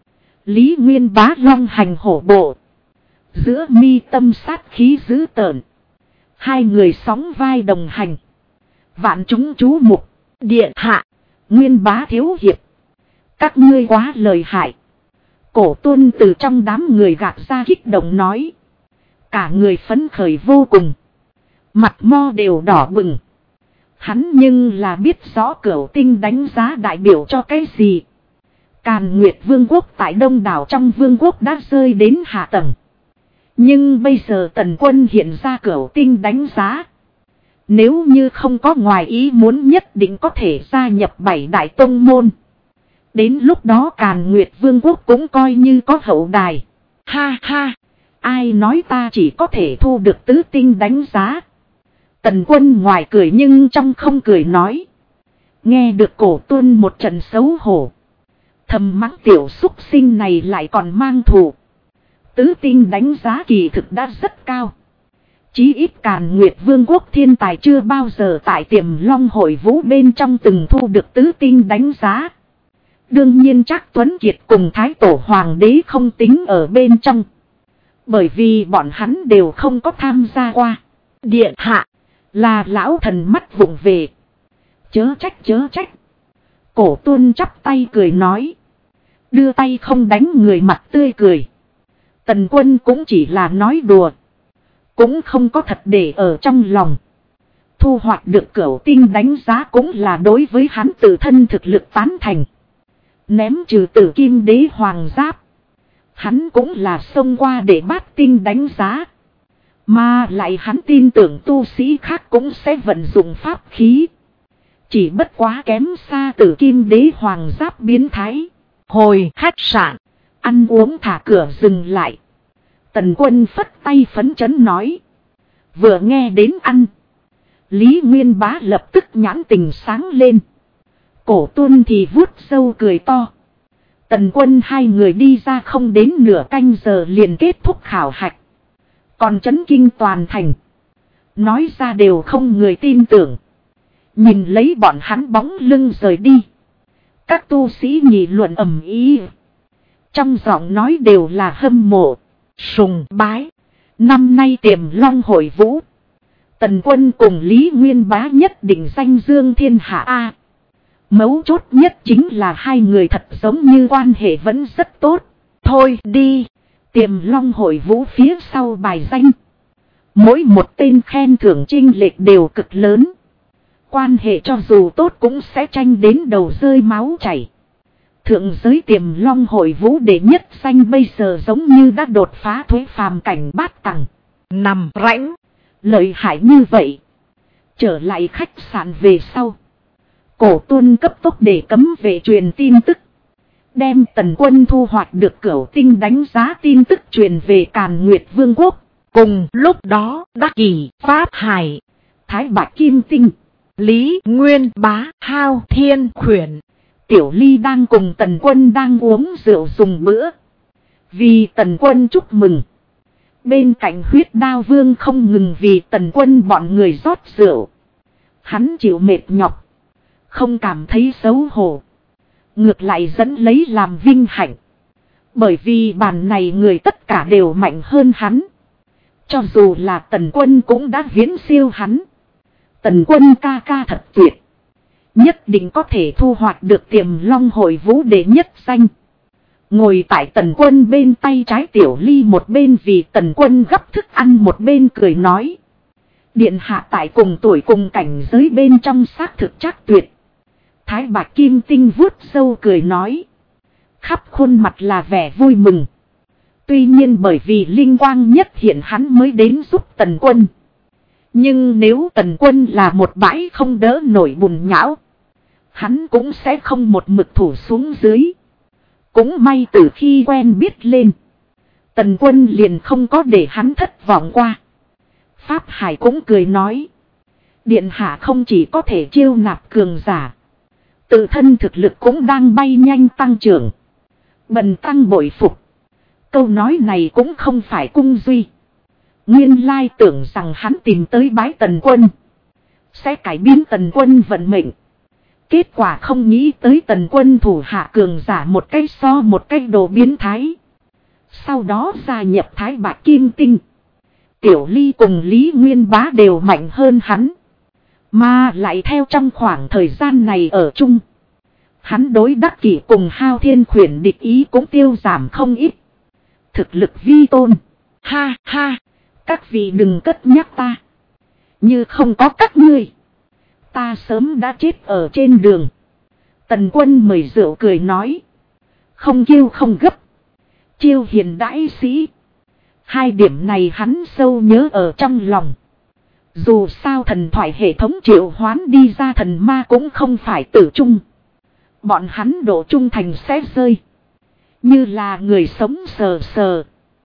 Lý Nguyên Bá long hành hổ bộ. Giữa mi tâm sát khí dữ tợn. Hai người sóng vai đồng hành. Vạn chúng chú mục. Điện hạ. Nguyên Bá thiếu hiệp. Các ngươi quá lời hại. Cổ Tuân từ trong đám người gạt ra kích động nói. Cả người phấn khởi vô cùng. Mặt mo đều đỏ bừng. Hắn nhưng là biết rõ cửu tinh đánh giá đại biểu cho cái gì. Càn Nguyệt Vương quốc tại đông đảo trong vương quốc đã rơi đến hạ tầng. Nhưng bây giờ Tần Quân hiện ra cửu tinh đánh giá. Nếu như không có ngoài ý muốn nhất định có thể gia nhập 7 đại tông môn. Đến lúc đó Càn Nguyệt Vương quốc cũng coi như có hậu đài. Ha ha, ai nói ta chỉ có thể thu được tứ tinh đánh giá. Tần Quân ngoài cười nhưng trong không cười nói. Nghe được Cổ Tuân một trận xấu hổ. Thầm mắng tiểu xúc sinh này lại còn mang thù. Tứ tinh đánh giá kỳ thực đã rất cao. Chí ít Càn Nguyệt Vương quốc thiên tài chưa bao giờ tại Tiềm Long hội vũ bên trong từng thu được tứ tinh đánh giá. Đương nhiên chắc Tuấn Kiệt cùng Thái Tổ Hoàng đế không tính ở bên trong. Bởi vì bọn hắn đều không có tham gia qua. Điện hạ là lão thần mắt vụng về. Chớ trách. Cổ Tuân chắp tay cười nói. Đưa tay không đánh người mặt tươi cười. Tần Quân cũng chỉ là nói đùa. Cũng không có thật để ở trong lòng. Thu hoạch được cửu tinh đánh giá cũng là đối với hắn tự thân thực lực tán thành. Ném trừ Tử Kim Đế Hoàng Giáp. Hắn cũng là xông qua để bát tinh đánh giá. Mà lại hắn tin tưởng tu sĩ khác cũng sẽ vận dụng pháp khí. Chỉ bất quá kém xa Tử Kim Đế Hoàng Giáp biến thái. Hồi khách sạn. Ăn uống thả cửa dừng lại. Tần Quân phất tay phấn chấn nói. Vừa nghe đến ăn. Lý Nguyên Bá lập tức nhãn tình sáng lên. Cổ Tuân thì vuốt râu cười to. Tần Quân hai người đi ra không đến nửa canh giờ liền kết thúc khảo hạch. Còn chấn kinh toàn thành. Nói ra đều không người tin tưởng. Nhìn lấy bọn hắn bóng lưng rời đi. Các tu sĩ nghị luận ầm ĩ. Trong giọng nói đều là hâm mộ, sùng bái. Năm nay Tiềm Long hội vũ. Tần Quân cùng Lý Nguyên Bá nhất định danh dương thiên hạ A. Mấu chốt nhất chính là hai người thật giống như quan hệ vẫn rất tốt. Thôi đi. Tiềm Long hội vũ phía sau bài danh. Mỗi một tên khen thưởng chênh lệch đều cực lớn. Quan hệ cho dù tốt cũng sẽ tranh đến đầu rơi máu chảy. Thượng giới Tiềm Long hội vũ đệ nhất danh bây giờ giống như đã đột phá thuế phàm cảnh bát tầng. Nằm rãnh. Lợi hại như vậy. Trở lại khách sạn về sau. Cổ Tuân cấp tốc để cấm về truyền tin tức. Đem Tần Quân thu hoạch được cửu tinh đánh giá tin tức truyền về Càn Nguyệt Vương quốc. Cùng lúc đó Đắc Kỷ, Pháp Hải, Thái Bạch Kim Tinh, Lý Nguyên Bá, Hao Thiên Khuyển, Tiểu Ly đang cùng Tần Quân đang uống rượu dùng bữa. Vì Tần Quân chúc mừng. Bên cạnh Huyết Đao Vương không ngừng vì Tần Quân bọn người rót rượu. Hắn chịu mệt nhọc. Không cảm thấy xấu hổ. Ngược lại dẫn lấy làm vinh hạnh. Bởi vì bàn này người tất cả đều mạnh hơn hắn. Cho dù là Tần Quân cũng đã viễn siêu hắn. Tần Quân ca ca thật tuyệt. Nhất định có thể thu hoạch được Tiềm Long hội vũ đệ nhất danh. Ngồi tại Tần Quân bên tay trái Tiểu Ly một bên vì Tần Quân gấp thức ăn một bên cười nói. Điện hạ tại cùng tuổi cùng cảnh giới bên trong xác thực chắc tuyệt. Thái Bạch Kim Tinh vuốt râu cười nói. Khắp khuôn mặt là vẻ vui mừng. Tuy nhiên bởi vì linh quang nhất hiện hắn mới đến giúp Tần Quân. Nhưng nếu Tần Quân là một bãi không đỡ nổi bùn nhão, hắn cũng sẽ không một mực thủ xuống dưới. Cũng may từ khi quen biết lên, Tần Quân liền không có để hắn thất vọng qua. Pháp Hải cũng cười nói. Điện hạ không chỉ có thể chiêu nạp cường giả, tự thân thực lực cũng đang bay nhanh tăng trưởng. Bần tăng bội phục. Câu nói này cũng không phải cung duy. Nguyên lai tưởng rằng hắn tìm tới bái Tần Quân sẽ cải biến Tần Quân vận mệnh. Kết quả không nghĩ tới Tần Quân thủ hạ cường giả một cách so một cách đồ biến thái. Sau đó gia nhập Thái Bạch Kim Tinh. Tiểu Ly cùng Lý Nguyên Bá đều mạnh hơn hắn. Mà lại theo trong khoảng thời gian này ở chung, hắn đối Đắc Kỷ cùng Hao Thiên Khuyển địch ý cũng tiêu giảm không ít. Thực lực vi tôn. Ha ha. Các vị đừng cất nhắc ta. Như không có các ngươi, ta sớm đã chết ở trên đường. Tần Quân mời rượu cười nói. Không kiêu không gấp. Chiêu hiền đãi sĩ. Hai điểm này hắn sâu nhớ ở trong lòng. Dù sao thần thoại hệ thống triệu hoán đi ra thần ma cũng không phải tử trung. Bọn hắn độ trung thành sẽ rơi. Như là người sống sờ sờ.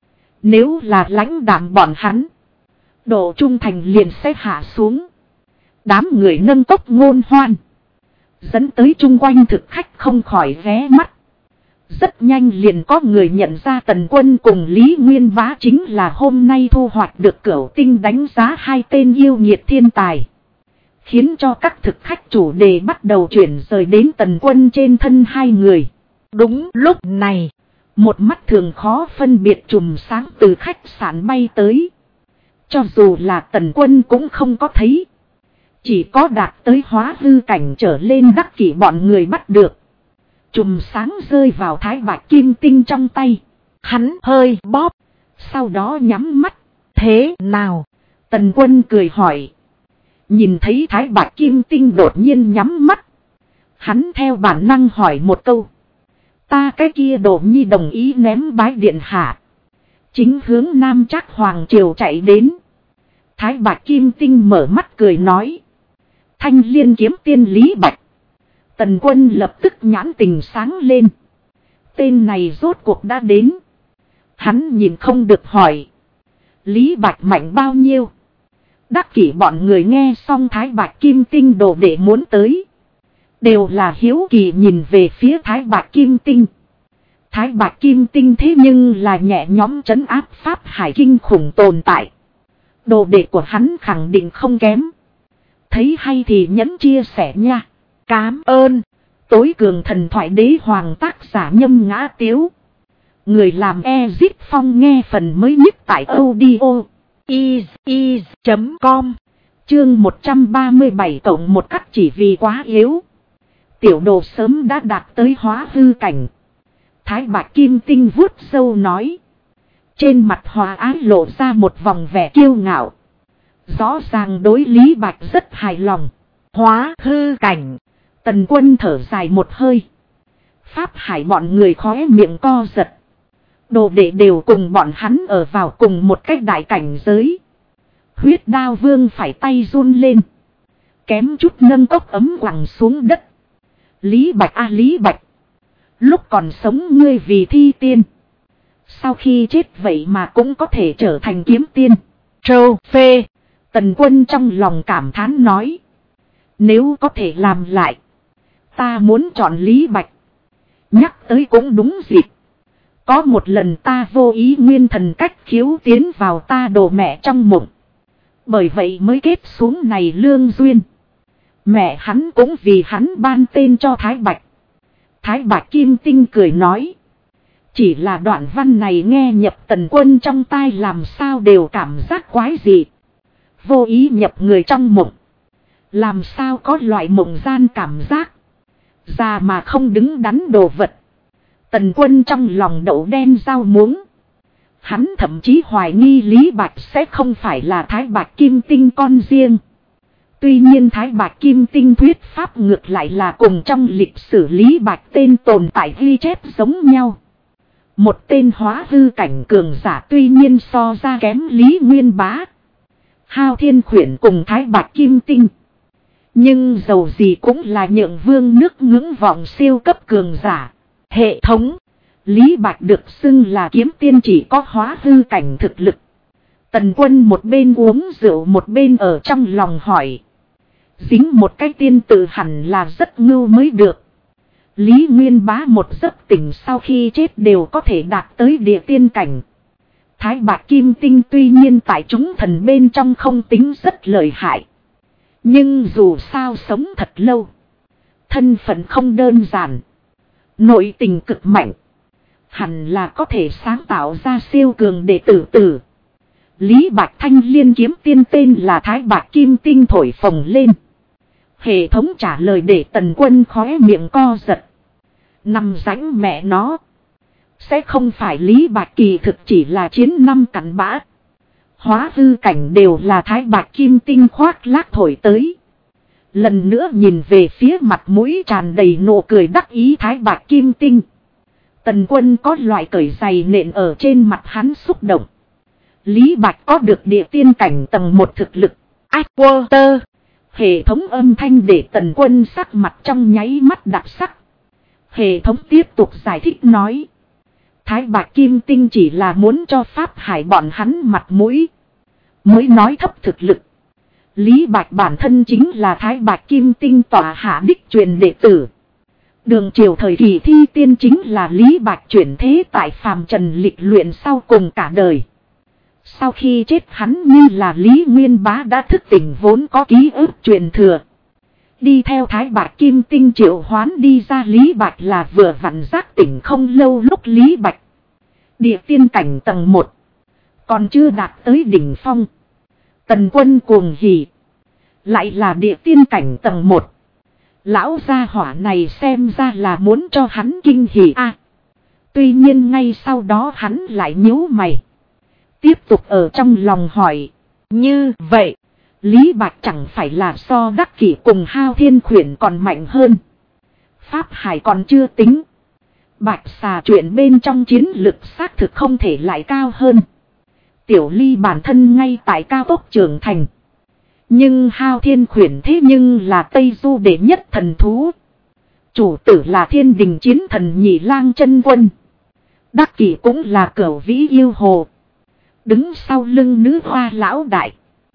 Nếu là lãnh đạm bọn hắn, độ trung thành liền sẽ hạ xuống. Đám người nâng cốc ngôn hoan, dẫn tới chung quanh thực khách không khỏi ghé mắt. Rất nhanh liền có người nhận ra Tần Quân cùng Lý Nguyên Bá chính là hôm nay thu hoạch được Cửu Tinh đánh giá hai tên yêu nghiệt thiên tài. Khiến cho các thực khách chủ đề bắt đầu chuyển rời đến Tần Quân trên thân hai người. Đúng lúc này, một mắt thường khó phân biệt chùm sáng từ khách sạn bay tới. Cho dù là Tần Quân cũng không có thấy. Chỉ có đạt tới hóa hư cảnh trở lên Đắc Kỷ bọn người bắt được. Chùm sáng rơi vào Thái Bạch Kim Tinh trong tay. Hắn hơi bóp, sau đó nhắm mắt. Thế nào? Tần Quân cười hỏi. Nhìn thấy Thái Bạch Kim Tinh đột nhiên nhắm mắt, hắn theo bản năng hỏi một câu. Ta cái kia Đồ Nhi đồng ý ném bái điện hạ, chính hướng Nam Trác Hoàng Triều chạy đến. Thái Bạch Kim Tinh mở mắt cười nói. Thanh Liên kiếm tiên Lý Bạch. Tần Quân lập tức nhãn tình sáng lên. Tên này rốt cuộc đã đến. Hắn nhìn không được hỏi. Lý Bạch mạnh bao nhiêu? Đắc Kỷ bọn người nghe xong Thái Bạch Kim Tinh đồ đệ muốn tới, đều là hiếu kỳ nhìn về phía Thái Bạch Kim Tinh. Thái Bạch Kim Tinh thế nhưng là nhẹ nhõm trấn áp Pháp Hải kinh khủng tồn tại. Đồ đệ của hắn khẳng định không kém. Thấy hay thì nhấn chia sẻ nha. Cám ơn. Tối cường thần thoại đế hoàng tác giả Nhâm Ngã Tiếu. Người làm Ezit Phong nghe phần mới nhất tại audio is.com. Chương 137 cộng một cách chỉ vì quá yếu. Tiểu đồ sớm đã đạt tới hóa hư cảnh. Thái Bạch Kim Tinh vuốt râu nói. Trên mặt Hòa Ái lộ ra một vòng vẻ kiêu ngạo. Rõ ràng đối Lý Bạch rất hài lòng. Hóa hư cảnh. Tần Quân thở dài một hơi. Pháp Hải bọn người khóe miệng co giật. Đồ đệ đều cùng bọn hắn ở vào cùng một cách đại cảnh giới. Huyết Đao Vương phải tay run lên, kém chút nâng cốc ấm quẳng xuống đất. Lý Bạch a Lý Bạch, lúc còn sống ngươi vì thi tiên, sau khi chết vậy mà cũng có thể trở thành kiếm tiên. Trâu phê. Tần Quân trong lòng cảm thán nói. Nếu có thể làm lại, ta muốn chọn Lý Bạch. Nhắc tới cũng đúng dịp. Có một lần ta vô ý nguyên thần cách khiếu tiến vào ta đồ mẹ trong mộng, bởi vậy mới kết xuống này lương duyên. Mẹ hắn cũng vì hắn ban tên cho Thái Bạch. Thái Bạch Kim Tinh cười nói. Chỉ là đoạn văn này nghe nhập Tần Quân trong tai làm sao đều cảm giác quái dị. Vô ý nhập người trong mộng, làm sao có loại mộng gian cảm giác. Già mà không đứng đắn đồ vật. Tần Quân trong lòng đậu đen rau muống. Hắn thậm chí hoài nghi Lý Bạch sẽ không phải là Thái Bạch Kim Tinh con riêng. Tuy nhiên Thái Bạch Kim Tinh thuyết pháp ngược lại là cùng trong lịch sử Lý Bạch tên tồn tại ghi chép giống nhau. Một tên hóa hư cảnh cường giả tuy nhiên so ra kém Lý Nguyên Bá, Hao Thiên Khuyển cùng Thái Bạch Kim Tinh. Nhưng dầu gì cũng là Nhượng Vương nước ngưỡng vọng siêu cấp cường giả. Hệ thống, Lý Bạch được xưng là kiếm tiên chỉ có hóa hư cảnh thực lực. Tần Quân một bên uống rượu một bên ở trong lòng hỏi. Dính một cái tiên tự hẳn là rất ngưu mới được. Lý Nguyên Bá một giấc tỉnh sau khi chết đều có thể đạt tới địa tiên cảnh. Thái Bạch Kim Tinh tuy nhiên tại chúng thần bên trong không tính rất lợi hại. Nhưng dù sao sống thật lâu, thân phận không đơn giản, nội tình cực mạnh, hẳn là có thể sáng tạo ra siêu cường đệ tử. Lý Bạch Thanh Liên kiếm tiên tên là Thái Bạch Kim Tinh thổi phồng lên. Hệ thống trả lời để Tần Quân khóe miệng co giật. Nằm rãnh mẹ nó. Sẽ không phải Lý Bạch kỳ thực chỉ là chiến năm cặn bã. Hóa hư cảnh đều là Thái Bạch Kim Tinh khoác lác thổi tới. Lần nữa nhìn về phía mặt mũi tràn đầy nụ cười đắc ý Thái Bạch Kim Tinh. Tần Quân có loại cởi giày nện ở trên mặt hắn xúc động. Lý Bạch có được địa tiên cảnh tầng 1 thực lực. Water. Hệ thống âm thanh để Tần Quân sắc mặt trong nháy mắt đặc sắc. Hệ thống tiếp tục giải thích nói. Thái Bạch Kim Tinh chỉ là muốn cho Pháp Hải bọn hắn mặt mũi, mới nói thấp thực lực. Lý Bạch bản thân chính là Thái Bạch Kim Tinh tọa hạ đích truyền đệ tử. Đường triều thời kỳ thi tiên chính là Lý Bạch chuyển thế tại phàm trần lịch luyện sau cùng cả đời. Sau khi chết hắn như là Lý Nguyên Bá đã thức tỉnh vốn có ký ức truyền thừa. Đi theo Thái Bạch Kim Tinh triệu hoán đi ra Lý Bạch là vừa vặn giác tỉnh không lâu lúc Lý Bạch. Địa tiên cảnh tầng 1. Còn chưa đạt tới đỉnh phong. Tần Quân cuồng hỉ. Lại là địa tiên cảnh tầng 1. Lão gia hỏa này xem ra là muốn cho hắn kinh hỉ a. Tuy nhiên ngay sau đó hắn lại nhíu mày. Tiếp tục ở trong lòng hỏi. Như vậy, Lý Bạch chẳng phải là so Đắc Kỷ cùng Hao Thiên Khuyển còn mạnh hơn. Pháp Hải còn chưa tính. Bạch Xà chuyện bên trong chiến lực xác thực không thể lại cao hơn. Tiểu Ly bản thân ngay tại cao tốc trưởng thành. Nhưng Hao Thiên Khuyển thế nhưng là Tây Du đệ nhất thần thú. Chủ tử là Thiên Đình chiến thần Nhị Lang Chân Quân. Đắc Kỷ cũng là Cửu Vĩ Yêu Hồ. Đứng sau lưng nữ hoa lão đại.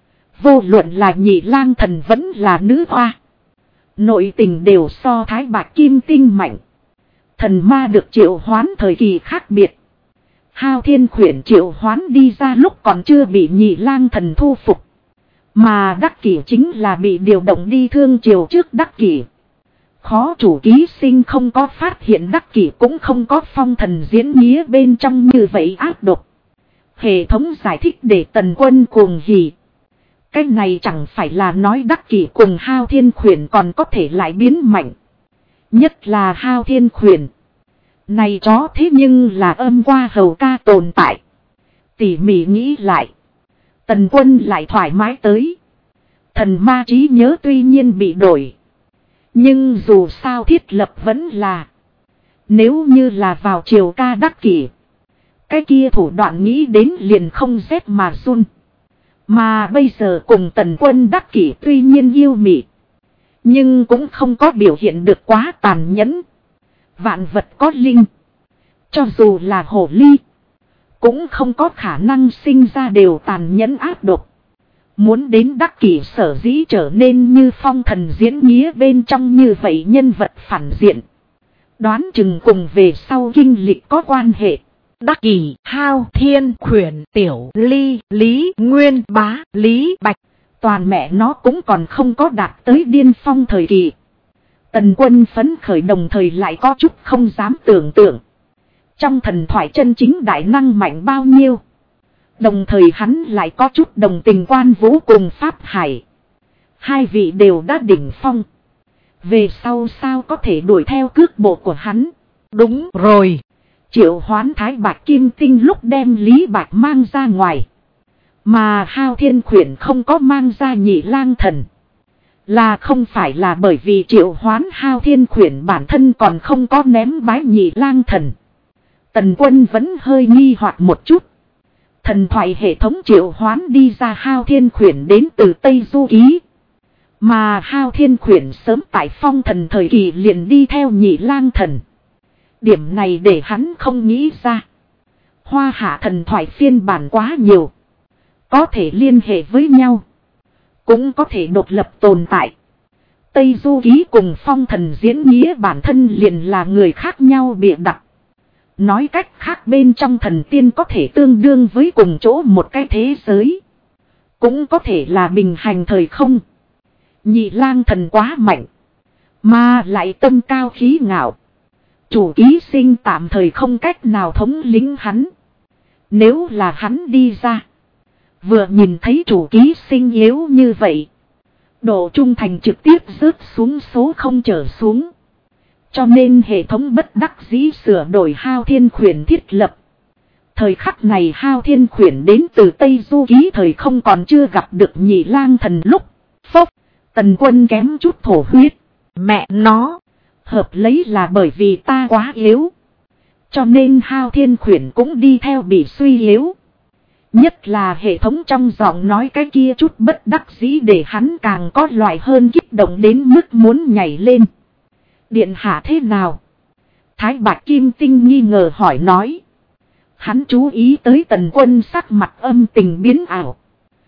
Vô luận là Nhị Lang thần vẫn là nữ hoa. Nội tình đều so Thái Bạch Kim Tinh mạnh. Thần ma được triệu hoán thời kỳ khác biệt. Hao Thiên Khuyển triệu hoán đi ra lúc còn chưa bị Nhị Lang thần thu phục. Mà Đắc Kỷ chính là bị điều động đi Thương Triều trước Đắc Kỷ. Khó chủ ký sinh không có phát hiện Đắc Kỷ cũng không có phong thần diễn nghĩa bên trong như vậy ác độc. Hệ thống giải thích để Tần Quân cuồng hỉ. Cái này chẳng phải là nói Đắc Kỷ cùng Hao Thiên Khuyển còn có thể lại biến mạnh. Nhất là Hao Thiên Khuyển. Này chó thế nhưng là âm qua hầu ca tồn tại. Tỉ mỉ nghĩ lại. Tần Quân lại thoải mái tới. Thần ma trí nhớ tuy nhiên bị đổi. Nhưng dù sao thiết lập vẫn là. Nếu như là vào triều ca Đắc Kỷ. Cái kia thủ đoạn nghĩ đến liền không rét mà run. Mà bây giờ cùng Tần Quân Đắc Kỷ tuy nhiên yêu mị. Nhưng cũng không có biểu hiện được quá tàn nhẫn. Vạn vật có linh. Cho dù là hổ ly. Cũng không có khả năng sinh ra đều tàn nhẫn ác độc. Muốn đến Đắc Kỷ sở dĩ trở nên như phong thần diễn nghĩa bên trong như vậy nhân vật phản diện. Đoán chừng cùng về sau kinh lịch có quan hệ. Đắc Kỷ, Hao Thiên Khuyển, Tiểu Ly, Lý Nguyên Bá, Lý Bạch. Toàn mẹ nó cũng còn không có đạt tới điên phong thời kỳ. Tần Quân phấn khởi đồng thời lại có chút không dám tưởng tượng. Trong thần thoại chân chính đại năng mạnh bao nhiêu. Đồng thời hắn lại có chút đồng tình Quan Vũ cùng Pháp Hải. Hai vị đều đã đỉnh phong. Về sau sao có thể đuổi theo cước bộ của hắn. Đúng rồi. Triệu Hoán Thái Bạch Kim Tinh lúc đem Lý Bạch mang ra ngoài. Mà Hao Thiên Khuyển không có mang ra Nhị Lang Thần. Là không phải là bởi vì Triệu Hoán Hao Thiên Khuyển bản thân còn không có ném bái Nhị Lang Thần. Tần Quân vẫn hơi nghi hoặc một chút. Thần thoại hệ thống triệu hoán đi ra Hao Thiên Khuyển đến từ Tây Du Ký. Mà Hao Thiên Khuyển sớm tại phong thần thời kỳ liền đi theo Nhị Lang Thần. Điểm này để hắn không nghĩ ra. Hoa Hạ thần thoại phiên bản quá nhiều. Có thể liên hệ với nhau. Cũng có thể độc lập tồn tại. Tây Du Ký cùng phong thần diễn nghĩa bản thân liền là người khác nhau bịa đặt. Nói cách khác bên trong thần tiên có thể tương đương với cùng chỗ một cái thế giới. Cũng có thể là bình hành thời không. Nhị Lang Thần quá mạnh. Mà lại tâm cao khí ngạo. Chủ ký sinh tạm thời không cách nào thống lĩnh hắn. Nếu là hắn đi ra. Vừa nhìn thấy chủ ký sinh yếu như vậy. Độ trung thành trực tiếp rớt xuống số không trở xuống. Cho nên hệ thống bất đắc dĩ sửa đổi Hao Thiên Khuyển thiết lập. Thời khắc này Hao Thiên Khuyển đến từ Tây Du Ký thời không còn chưa gặp được Nhị Lang Thần lúc. Phốc, Tần Quân kém chút thổ huyết. Mẹ nó, hợp lấy là bởi vì ta quá yếu. Cho nên Hao Thiên Khuyển cũng đi theo bị suy yếu. Nhất là hệ thống trong giọng nói cái kia chút bất đắc dĩ để hắn càng có loại hơn kích động đến mức muốn nhảy lên. Điện hạ thế nào? Thái Bạch Kim Tinh nghi ngờ hỏi nói. Hắn chú ý tới Tần Quân sắc mặt âm tình biến ảo.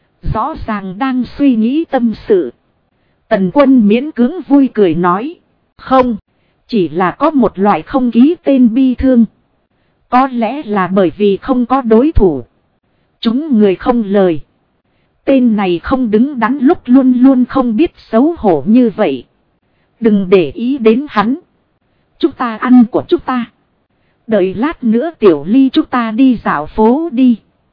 Rõ ràng đang suy nghĩ tâm sự. Tần Quân miễn cưỡng vui cười nói. Không, chỉ là có một loại không ký tên bi thương. Có lẽ là bởi vì không có đối thủ. Chúng người không lời. Tên này không đứng đắn lúc luôn luôn không biết xấu hổ như vậy. Đừng để ý đến hắn. Chúng ta ăn của chúng ta. Đợi lát nữa Tiểu Ly chúng ta đi dạo phố đi.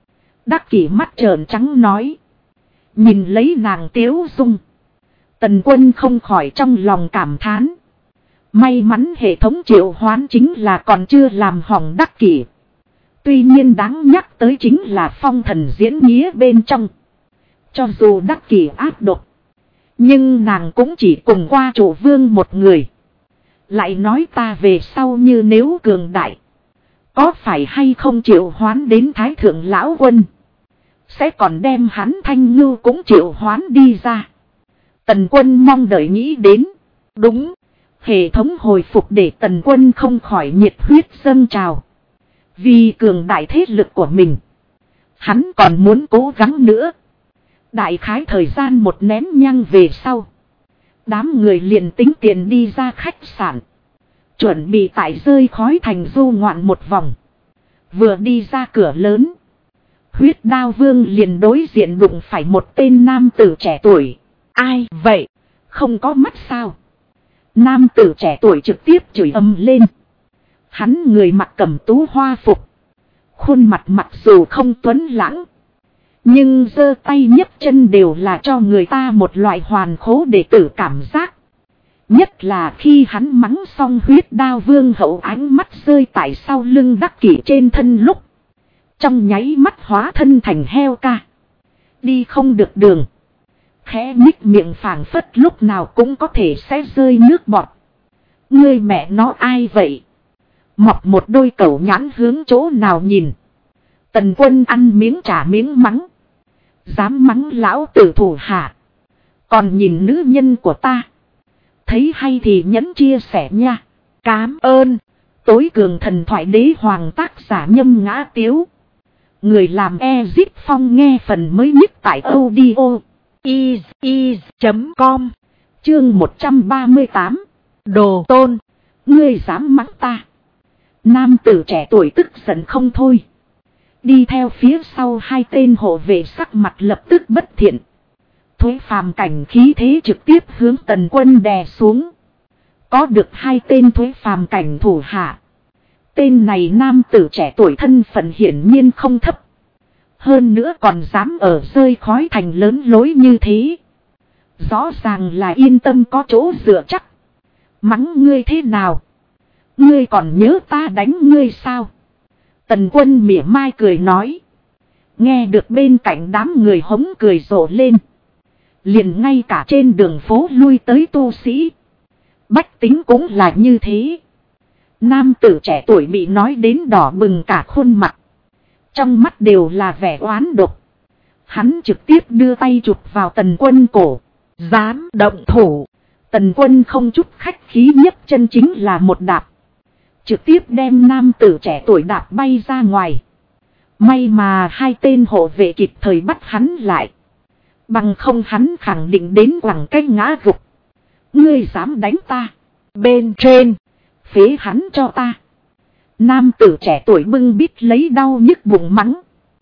Đắc Kỷ mắt trợn trắng nói. Nhìn lấy nàng tiếu dung. Tần Quân không khỏi trong lòng cảm thán. May mắn hệ thống triệu hoán chính là còn chưa làm hỏng Đắc Kỷ. Tuy nhiên đáng nhắc tới chính là phong thần diễn nghĩa bên trong. Cho dù Đắc Kỷ ác độc. Nhưng nàng cũng chỉ cùng qua chủ vương một người. Lại nói ta về sau như nếu cường đại. Có phải hay không triệu hoán đến Thái Thượng Lão Quân. Sẽ còn đem hắn Thanh Ngưu cũng triệu hoán đi ra. Tần Quân mong đợi nghĩ đến. Đúng. Hệ thống hồi phục để Tần Quân không khỏi nhiệt huyết dâng trào. Vì cường đại thế lực của mình. Hắn còn muốn cố gắng nữa. Đại khái thời gian một nén nhang về sau. Đám người liền tính tiền đi ra khách sạn. Chuẩn bị tại rơi khói thành du ngoạn một vòng. Vừa đi ra cửa lớn. Huyết Đao Vương liền đối diện đụng phải một tên nam tử trẻ tuổi. Ai vậy? Không có mắt sao? Nam tử trẻ tuổi trực tiếp chửi ầm lên. Hắn người mặc cẩm tú hoa phục. Khuôn mặt mặc dù không tuấn lãng. Nhưng giơ tay nhấc chân đều là cho người ta một loại hoàn khố đệ tử cảm giác. Nhất là khi hắn mắng xong Huyết Đao Vương hậu ánh mắt rơi tại sau lưng Đắc Kỷ trên thân lúc. Trong nháy mắt hóa thân thành heo ca. Đi không được đường. Khẽ nhích miệng phảng phất lúc nào cũng có thể sẽ rơi nước bọt. Ngươi mẹ nó ai vậy? Mọc một đôi cẩu nhãn hướng chỗ nào nhìn. Tần Quân ăn miếng trả miếng mắng. Dám mắng lão tử thủ hạ. Còn nhìn nữ nhân của ta. Thấy hay thì nhấn chia sẻ nha. Cám ơn. Tối cường thần thoại đế hoàng tác giả Nhâm Ngã Tiếu. Người làm Ezip Phong nghe phần mới nhất tại audio is.com. Chương 138. Đồ tôn. Ngươi dám mắng ta. Nam tử trẻ tuổi tức giận không thôi. Đi theo phía sau hai tên hộ vệ sắc mặt lập tức bất thiện. Thuế phàm cảnh khí thế trực tiếp hướng Tần Quân đè xuống. Có được hai tên thuế phàm cảnh thủ hạ. Tên này nam tử trẻ tuổi thân phận hiển nhiên không thấp. Hơn nữa còn dám ở rơi khói thành lớn lối như thế. Rõ ràng là yên tâm có chỗ dựa chắc. Mắng ngươi thế nào? Ngươi còn nhớ ta đánh ngươi sao? Tần Quân mỉa mai cười nói. Nghe được bên cạnh đám người hống cười rộ lên. Liền ngay cả trên đường phố lui tới tu sĩ. Bách tính cũng là như thế. Nam tử trẻ tuổi bị nói đến đỏ bừng cả khuôn mặt. Trong mắt đều là vẻ oán độc. Hắn trực tiếp đưa tay chụp vào Tần Quân cổ. Dám động thủ. Tần Quân không chút khách khí nhất chân chính là một đạp. Trực tiếp đem nam tử trẻ tuổi đạp bay ra ngoài. May mà hai tên hộ vệ kịp thời bắt hắn lại. Bằng không hắn khẳng định đến quẳng cái ngã gục. Ngươi dám đánh ta. Bên trên. Phế hắn cho ta. Nam tử trẻ tuổi bưng bít lấy đau nhức bụng mắng.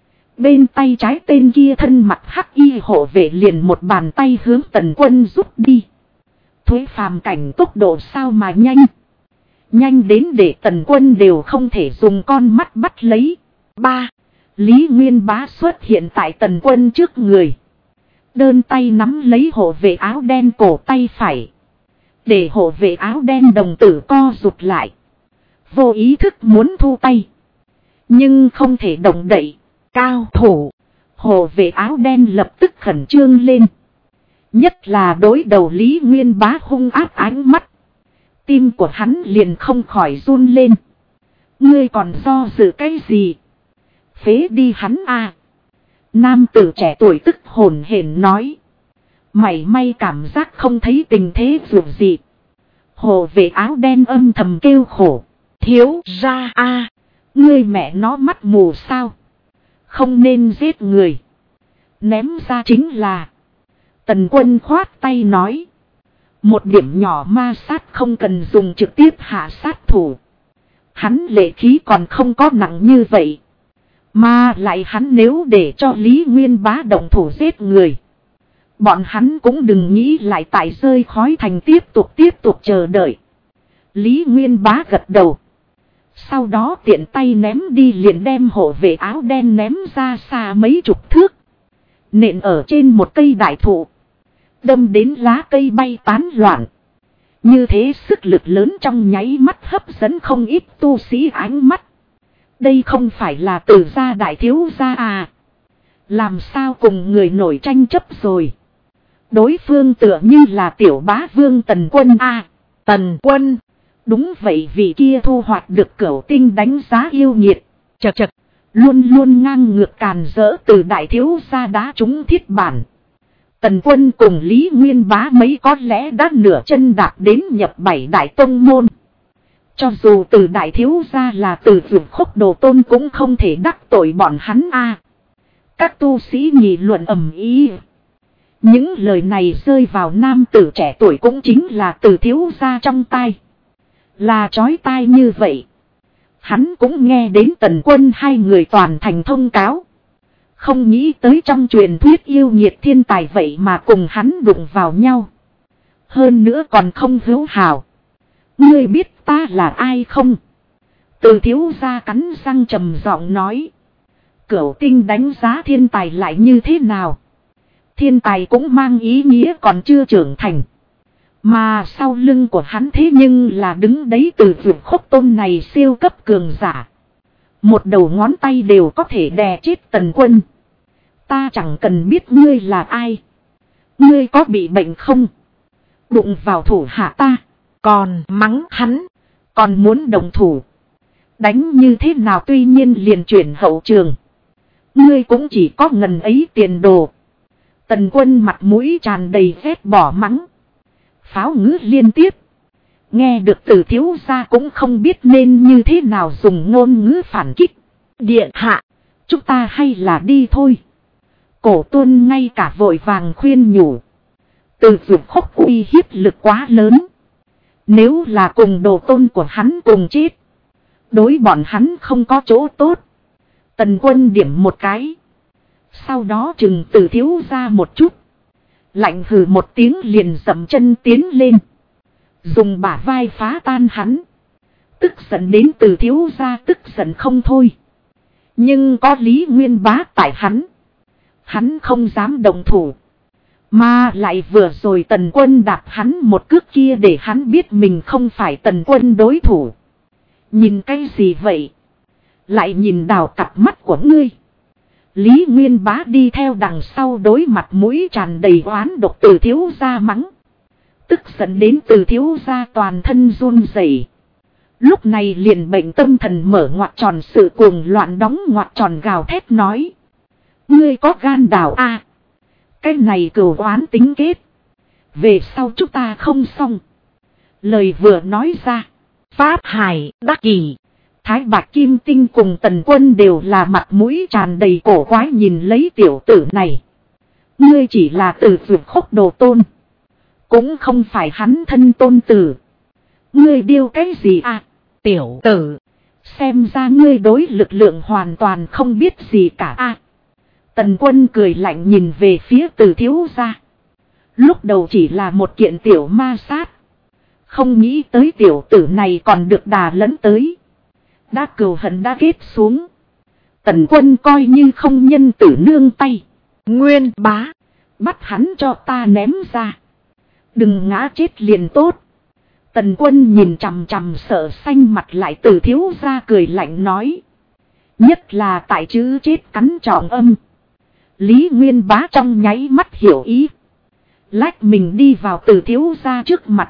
Bên tay trái tên kia thân mặt hắc y hộ vệ liền một bàn tay hướng Tần Quân rút đi. Thuế phàm cảnh tốc độ sao mà nhanh. Nhanh đến để Tần Quân đều không thể dùng con mắt bắt lấy. 3. Lý Nguyên Bá xuất hiện tại Tần Quân trước người. Đơn tay nắm lấy hộ vệ áo đen cổ tay phải. Để hộ vệ áo đen đồng tử co rụt lại. Vô ý thức muốn thu tay. Nhưng không thể động đậy. Cao thủ. Hộ vệ áo đen lập tức khẩn trương lên. Nhất là đối đầu Lý Nguyên Bá hung ác ánh mắt. Tim của hắn liền không khỏi run lên. Ngươi còn do dự cái gì? Phế đi hắn à. Nam tử trẻ tuổi tức hồn hển nói. Mảy may cảm giác không thấy tình thế dù gì. Hộ vệ áo đen âm thầm kêu khổ. Thiếu ra a, ngươi mẹ nó mắt mù sao? Không nên giết người. Ném ra chính là. Tần Quân khoát tay nói. Một điểm nhỏ ma sát không cần dùng trực tiếp hạ sát thủ. Hắn lệ khí còn không có nặng như vậy. Mà lại hắn nếu để cho Lý Nguyên Bá động thủ giết người. Bọn hắn cũng đừng nghĩ lại tại rơi khói thành tiếp tục chờ đợi. Lý Nguyên Bá gật đầu. Sau đó tiện tay ném đi liền đem hộ vệ áo đen ném ra xa mấy chục thước. Nện ở trên một cây đại thụ. Đâm đến lá cây bay tán loạn. Như thế sức lực lớn trong nháy mắt hấp dẫn không ít tu sĩ ánh mắt. Đây không phải là Từ gia đại thiếu gia à. Làm sao cùng người nổi tranh chấp rồi. Đối phương tựa như là tiểu bá vương Tần Quân à. Tần Quân. Đúng vậy, vị kia thu hoạch được Cửu Tinh đánh giá yêu nhiệt. Chật chật. Luôn luôn ngang ngược càn rỡ từ đại thiếu gia đá trúng thiết bản. Tần Quân cùng Lý Nguyên Bá mấy có lẽ đã nửa chân đạp đến nhập 7 đại tông môn. Cho dù từ đại thiếu gia là từ vượt khốc đồ tôn cũng không thể đắc tội bọn hắn a. Các tu sĩ nghị luận ầm ĩ. Những lời này rơi vào nam tử trẻ tuổi cũng chính là từ thiếu gia trong tai. Là chói tai như vậy. Hắn cũng nghe đến Tần Quân hai người toàn thành thông cáo. Không nghĩ tới trong truyền thuyết yêu nhiệt thiên tài vậy mà cùng hắn đụng vào nhau. Hơn nữa còn không hữu hảo. Ngươi biết ta là ai không? Từ thiếu gia cắn răng trầm giọng nói. Cửu Tinh đánh giá thiên tài lại như thế nào? Thiên tài cũng mang ý nghĩa còn chưa trưởng thành. Mà sau lưng của hắn thế nhưng là đứng đấy từ vượt khốc tôn này siêu cấp cường giả. Một đầu ngón tay đều có thể đè chết Tần Quân. Ta chẳng cần biết ngươi là ai. Ngươi có bị bệnh không? Đụng vào thủ hạ ta. Còn mắng hắn. Còn muốn đồng thủ. Đánh như thế nào tuy nhiên liền chuyển hậu trường. Ngươi cũng chỉ có ngần ấy tiền đồ. Tần Quân mặt mũi tràn đầy ghét bỏ mắng. Pháo ngữ liên tiếp. Nghe được từ thiếu gia cũng không biết nên như thế nào dùng ngôn ngữ phản kích. Điện hạ. Chúng ta hay là đi thôi. Cổ Tuân ngay cả vội vàng khuyên nhủ. Từ vượt khốc uy hiếp lực quá lớn. Nếu là cùng đồ tôn của hắn cùng chết. Đối bọn hắn không có chỗ tốt. Tần Quân điểm một cái. Sau đó chừng từ thiếu ra một chút. Lạnh hừ một tiếng liền dậm chân tiến lên. Dùng bả vai phá tan hắn. Tức giận đến từ thiếu ra tức giận không thôi. Nhưng có Lý Nguyên Bá tại hắn. Hắn không dám đồng thủ. Mà lại vừa rồi Tần Quân đạp hắn một cước kia để hắn biết mình không phải Tần Quân đối thủ. Nhìn cái gì vậy? Lại nhìn đào cặp mắt của ngươi. Lý Nguyên Bá đi theo đằng sau đối mặt mũi tràn đầy oán độc Từ thiếu gia mắng. Tức giận đến Từ thiếu gia toàn thân run rẩy. Lúc này liền bệnh tâm thần mở ngoặc tròn sự cuồng loạn đóng ngoặc tròn gào thét nói. Ngươi có gan đào a? Cái này cửu oán tính kết. Về sau chúng ta không xong. Lời vừa nói ra. Pháp Hải, Đắc Kỷ, Thái Bạch Kim Tinh cùng Tần Quân đều là mặt mũi tràn đầy cổ quái nhìn lấy tiểu tử này. Ngươi chỉ là Từ Dược Khốc đồ tôn. Cũng không phải hắn thân tôn tử. Ngươi điêu cái gì à? Tiểu tử. Xem ra ngươi đối lực lượng hoàn toàn không biết gì cả a. Tần Quân cười lạnh nhìn về phía Từ thiếu gia. Lúc đầu chỉ là một kiện tiểu ma sát. Không nghĩ tới tiểu tử này còn được đà lẫn tới. Đã cừu hận đã kết xuống. Tần Quân coi như không nhân tử nương tay. Nguyên Bá. Bắt hắn cho ta ném ra. Đừng ngã chết liền tốt. Tần Quân nhìn chằm chằm sợ xanh mặt lại Từ thiếu gia cười lạnh nói. Nhất là tại chữ chết cắn trọng âm. Lý Nguyên Bá trong nháy mắt hiểu ý. Lách mình đi vào Từ thiếu gia trước mặt.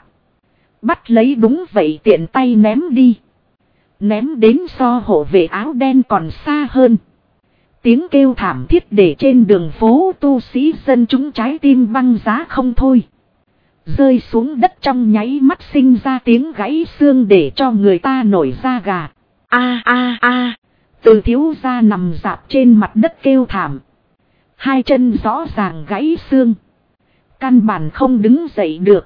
Bắt lấy đúng vậy tiện tay ném đi. Ném đến so hộ vệ áo đen còn xa hơn. Tiếng kêu thảm thiết để trên đường phố tu sĩ dân chúng trái tim băng giá không thôi. Rơi xuống đất trong nháy mắt sinh ra tiếng gãy xương để cho người ta nổi da gà. A a a. Từ thiếu gia nằm dạp trên mặt đất kêu thảm. Hai chân rõ ràng gãy xương. Căn bản không đứng dậy được.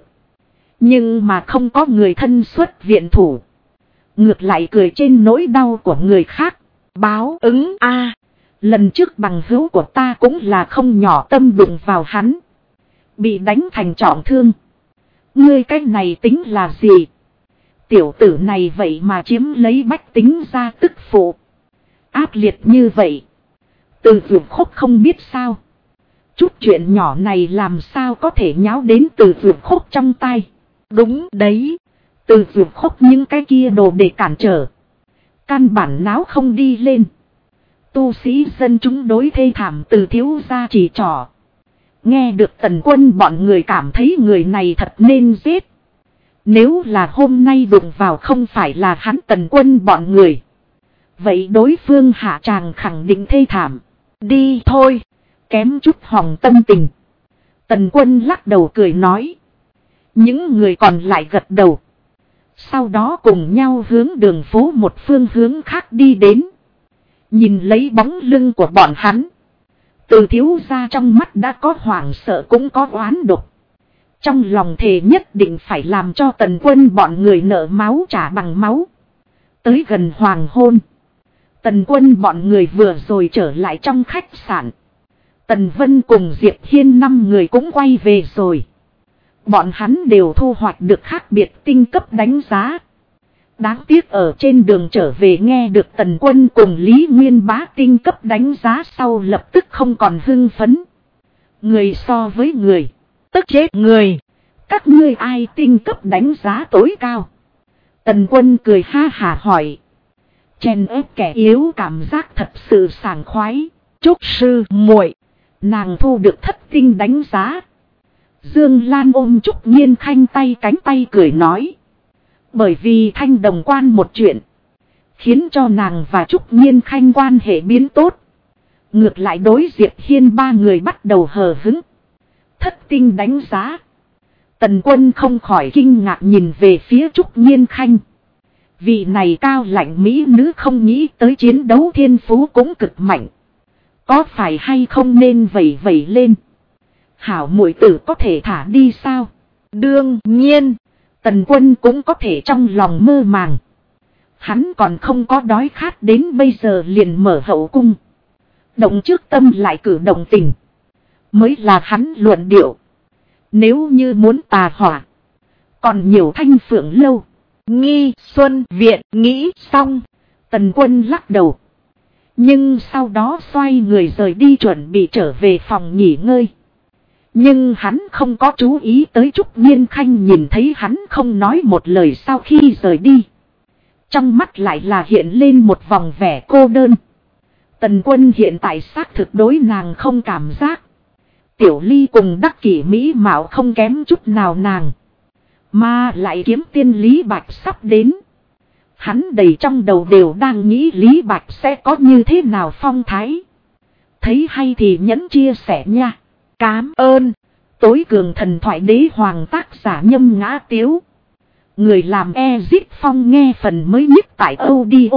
Nhưng mà không có người thân xuất viện thủ. Ngược lại cười trên nỗi đau của người khác. Báo ứng a. Lần trước bằng hữu của ta cũng là không nhỏ tâm đụng vào hắn. Bị đánh thành trọng thương. Ngươi cái này tính là gì? Tiểu tử này vậy mà chiếm lấy bách tính ra tức phụ. Ác liệt như vậy. Từ Dược Khốc không biết sao. Chút chuyện nhỏ này làm sao có thể nháo đến Từ Dược Khốc trong tay. Đúng đấy. Từ Dược Khốc những cái kia đồ để cản trở. Căn bản náo không đi lên. Tu sĩ dân chúng đối thê thảm Từ thiếu gia chỉ trỏ. Nghe được Tần Quân bọn người cảm thấy người này thật nên giết. Nếu là hôm nay đụng vào không phải là hắn Tần Quân bọn người. Vậy đối phương hạ tràng khẳng định thê thảm. Đi thôi. Kém chút hỏng tâm tình. Tần Quân lắc đầu cười nói. Những người còn lại gật đầu. Sau đó cùng nhau hướng đường phố một phương hướng khác đi đến. Nhìn lấy bóng lưng của bọn hắn. Từ thiếu gia trong mắt đã có hoảng sợ cũng có oán độc. Trong lòng thề nhất định phải làm cho Tần Quân bọn người nợ máu trả bằng máu. Tới gần hoàng hôn. Tần Quân bọn người vừa rồi trở lại trong khách sạn. Tần Vân cùng Diệp Hiên 5 người cũng quay về rồi. Bọn hắn đều thu hoạch được khác biệt tinh cấp đánh giá. Đáng tiếc ở trên đường trở về nghe được Tần Quân cùng Lý Nguyên Bá tinh cấp đánh giá sau lập tức không còn hưng phấn. Người so với người. Tức chết người. Các ngươi ai tinh cấp đánh giá tối cao? Tần Quân cười ha hả hỏi. Chèn ép kẻ yếu cảm giác thật sự sảng khoái. Trúc sư muội, nàng thu được thất tinh đánh giá. Dương Lan ôm Trúc Nhiên Khanh tay cánh tay cười nói. Bởi vì thanh đồng quan một chuyện. Khiến cho nàng và Trúc Nhiên Khanh quan hệ biến tốt. Ngược lại đối Diệp Hiên 3 người bắt đầu hờ hững. Thất tinh đánh giá. Tần Quân không khỏi kinh ngạc nhìn về phía Trúc Nhiên Khanh. Vị này cao lãnh mỹ nữ không nghĩ tới chiến đấu thiên phú cũng cực mạnh. Có phải hay không nên vẩy vẩy lên. Hảo muội tử có thể thả đi sao? Đương nhiên. Tần Quân cũng có thể trong lòng mơ màng. Hắn còn không có đói khát đến bây giờ liền mở hậu cung. Động trước tâm lại cử động tình. Mới là hắn luận điệu. Nếu như muốn tà hỏa. Còn nhiều Thanh Phượng lâu. Nghi Xuân Viện nghĩ xong. Tần Quân lắc đầu. Nhưng sau đó xoay người rời đi chuẩn bị trở về phòng nghỉ ngơi. Nhưng hắn không có chú ý tới Trúc Nhiên Khanh nhìn thấy hắn không nói một lời sau khi rời đi. Trong mắt lại là hiện lên một vòng vẻ cô đơn. Tần Quân hiện tại xác thực đối nàng không cảm giác. Tiểu Ly cùng đắc kỷ mỹ mạo không kém chút nào nàng. Mà lại kiếm tiên Lý Bạch sắp đến. Hắn đầy trong đầu đều đang nghĩ Lý Bạch sẽ có như thế nào phong thái. Thấy hay thì nhấn chia sẻ nha. Cám ơn. Tối cường thần thoại đế hoàng tác giả Nhâm Ngã Tiếu. Người làm Ezit Phong nghe phần mới nhất tại audio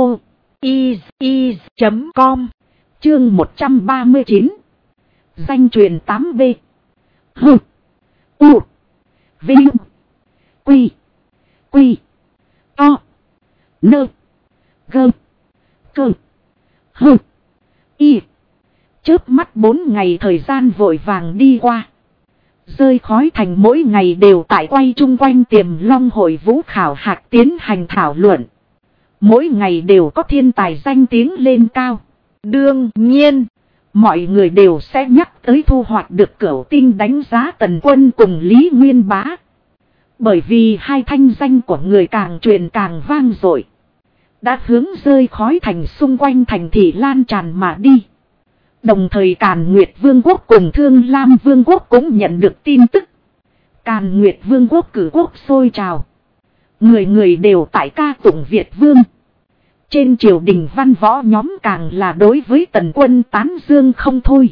is.com. Chương 139. Danh truyền 8B. Hừ. U. Vinh. Quy. Quy. To. Nơ. Gơ. Cơ. Hừ. Y. Chớp mắt 4 ngày thời gian vội vàng đi qua. Rơi khói thành mỗi ngày đều tại quay chung quanh Tiềm Long hội vũ khảo hạch tiến hành thảo luận. Mỗi ngày đều có thiên tài danh tiếng lên cao. Đương nhiên, mọi người đều sẽ nhắc tới thu hoạch được Cửu Tinh đánh giá Tần Quân cùng Lý Nguyên Bá. Bởi vì hai thanh danh của người càng truyền càng vang dội, đã hướng rơi khói thành xung quanh thành thị lan tràn mà đi. Đồng thời Càn Nguyệt Vương quốc cùng Thương Lam Vương quốc cũng nhận được tin tức. Càn Nguyệt Vương quốc cử quốc sôi trào. Người người đều tại ca tụng Việt Vương. Trên triều đình văn võ nhóm càng là đối với Tần Quân tán dương không thôi.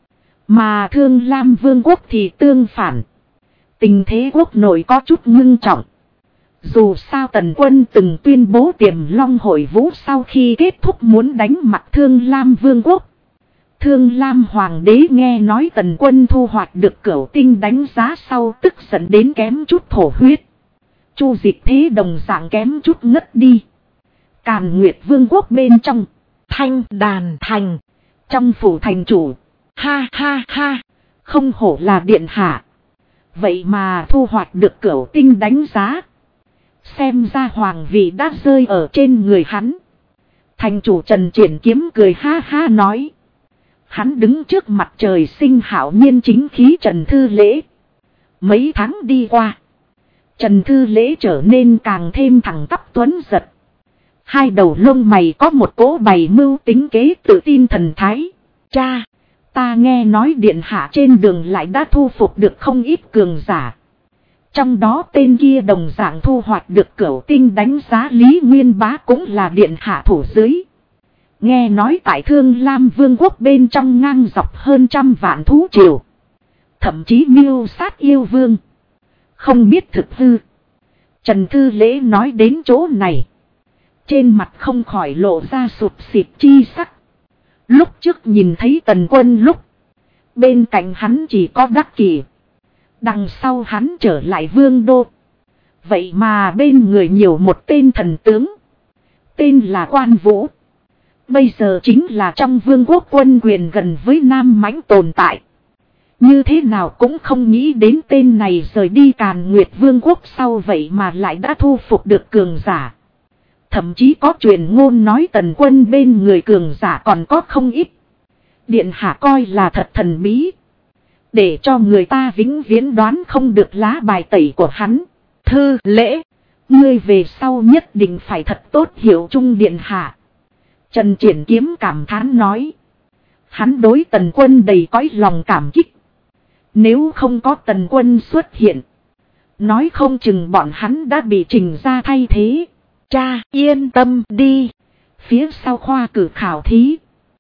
Mà Thương Lam Vương quốc thì tương phản. Tình thế quốc nội có chút ngưng trọng. Dù sao Tần Quân từng tuyên bố Tiềm Long hội vũ sau khi kết thúc muốn đánh mặt Thương Lam Vương quốc. Thương Lam Hoàng đế nghe nói Tần Quân thu hoạch được Cửu Tinh đánh giá sau tức giận đến kém chút thổ huyết. Chu Dịch Thế đồng dạng kém chút ngất đi. Càn Nguyệt Vương quốc bên trong, Thanh Đàn thành, trong phủ thành chủ, ha ha ha, không hổ là điện hạ. Vậy mà thu hoạch được Cửu Tinh đánh giá. Xem ra hoàng vị đã rơi ở trên người hắn. Thành chủ Trần Triển Kiếm cười ha ha nói. Hắn đứng trước mặt trời sinh hảo nhiên chính khí Trần Thư Lễ. Mấy tháng đi qua, Trần Thư Lễ trở nên càng thêm thẳng tắp tuấn giật. Hai đầu lông mày có một cỗ bày mưu tính kế tự tin thần thái. Cha, ta nghe nói điện hạ trên đường lại đã thu phục được không ít cường giả. Trong đó tên kia đồng dạng thu hoạch được Cửu Tinh đánh giá Lý Nguyên Bá cũng là điện hạ thủ dưới. Nghe nói tại Thương Lam Vương quốc bên trong ngang dọc hơn 100 vạn thú triều. Thậm chí mưu sát yêu vương. Không biết thực hư. Trần Thư Lễ nói đến chỗ này, trên mặt không khỏi lộ ra sụt xịt chi sắc. Lúc trước nhìn thấy Tần Quân lúc, bên cạnh hắn chỉ có Đắc Kỷ. Đằng sau hắn trở lại vương đô. Vậy mà bên người nhiều một tên thần tướng. Tên là Quan Vũ. Bây giờ chính là trong vương quốc quân quyền gần với Nam Mãnh tồn tại. Như thế nào cũng không nghĩ đến tên này rời đi Càn Nguyệt Vương quốc sau vậy mà lại đã thu phục được cường giả. Thậm chí có truyền ngôn nói Tần Quân bên người cường giả còn có không ít. Điện hạ coi là thật thần bí. Để cho người ta vĩnh viễn đoán không được lá bài tẩy của hắn. Thư Lễ, ngươi về sau nhất định phải thật tốt hiểu chung điện hạ. Trần Triển Kiếm cảm thán nói. Hắn đối Tần Quân đầy cõi lòng cảm kích. Nếu không có Tần Quân xuất hiện, nói không chừng bọn hắn đã bị trình ra thay thế. Cha yên tâm đi. Phía sau khoa cử khảo thí,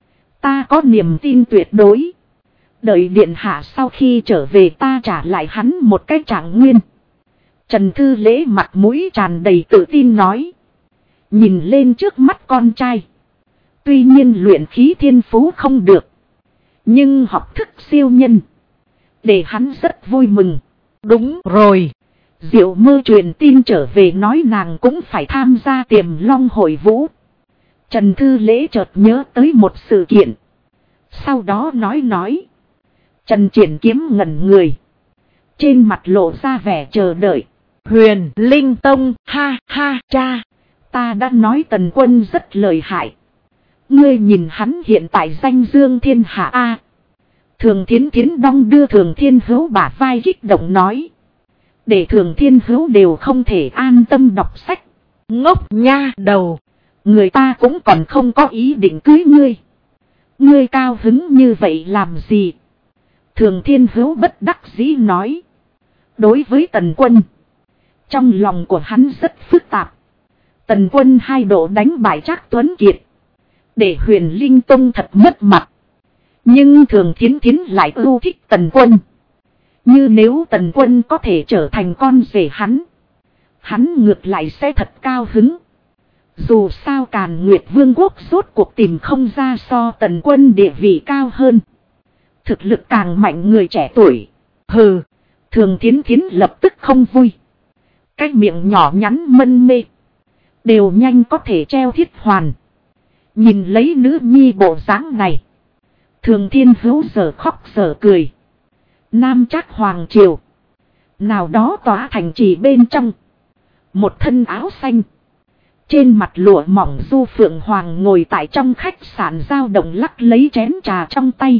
ta có niềm tin tuyệt đối. Đợi điện hạ sau khi trở về ta trả lại hắn một cái trạng nguyên. Trần Thư Lễ mặt mũi tràn đầy tự tin nói. Nhìn lên trước mắt con trai. Tuy nhiên luyện khí thiên phú không được, nhưng học thức siêu nhân, để hắn rất vui mừng. Đúng rồi. Diệu Mơ truyền tin trở về nói nàng cũng phải tham gia Tiềm Long hội vũ. Trần Thư Lễ chợt nhớ tới một sự kiện. Sau đó nói. Trần Triển Kiếm ngẩn người. Trên mặt lộ ra vẻ chờ đợi. Huyền Linh Tông, ha ha cha. Ta đã nói Tần Quân rất lợi hại. Ngươi nhìn hắn hiện tại danh dương thiên hạ a. Thường Thiến Thiến đong đưa Thường Thiên Hữu bả vai kích động nói. Để Thường Thiên Hữu đều không thể an tâm đọc sách. Ngốc nha đầu. Người ta cũng còn không có ý định cưới ngươi. Ngươi cao hứng như vậy làm gì? Thường Thiên Hữu bất đắc dĩ nói. Đối với Tần Quân, trong lòng của hắn rất phức tạp. Tần Quân hai độ đánh bại Trác Tuấn Kiệt, để Huyền Linh Tông thật mất mặt. Nhưng Thường Thiến Thiến lại ưu thích Tần Quân. Như nếu Tần Quân có thể trở thành con rể hắn ngược lại sẽ thật cao hứng. Dù sao Càn Nguyệt Vương quốc rốt cuộc tìm không ra so Tần Quân địa vị cao hơn, thực lực càng mạnh người trẻ tuổi. Hừ, Thường Thiến Thiến lập tức không vui. Cái miệng nhỏ nhắn mân mê, đều nhanh có thể treo thiết hoàn. Nhìn lấy nữ nhi bộ dáng này, Thường Thiên Hữu giờ khóc giờ cười. Nam Trác hoàng triều, nào đó tòa thành trì bên trong, một thân áo xanh, trên mặt lụa mỏng Du Phượng Hoàng ngồi tại trong khách sạn dao động lắc lấy chén trà trong tay.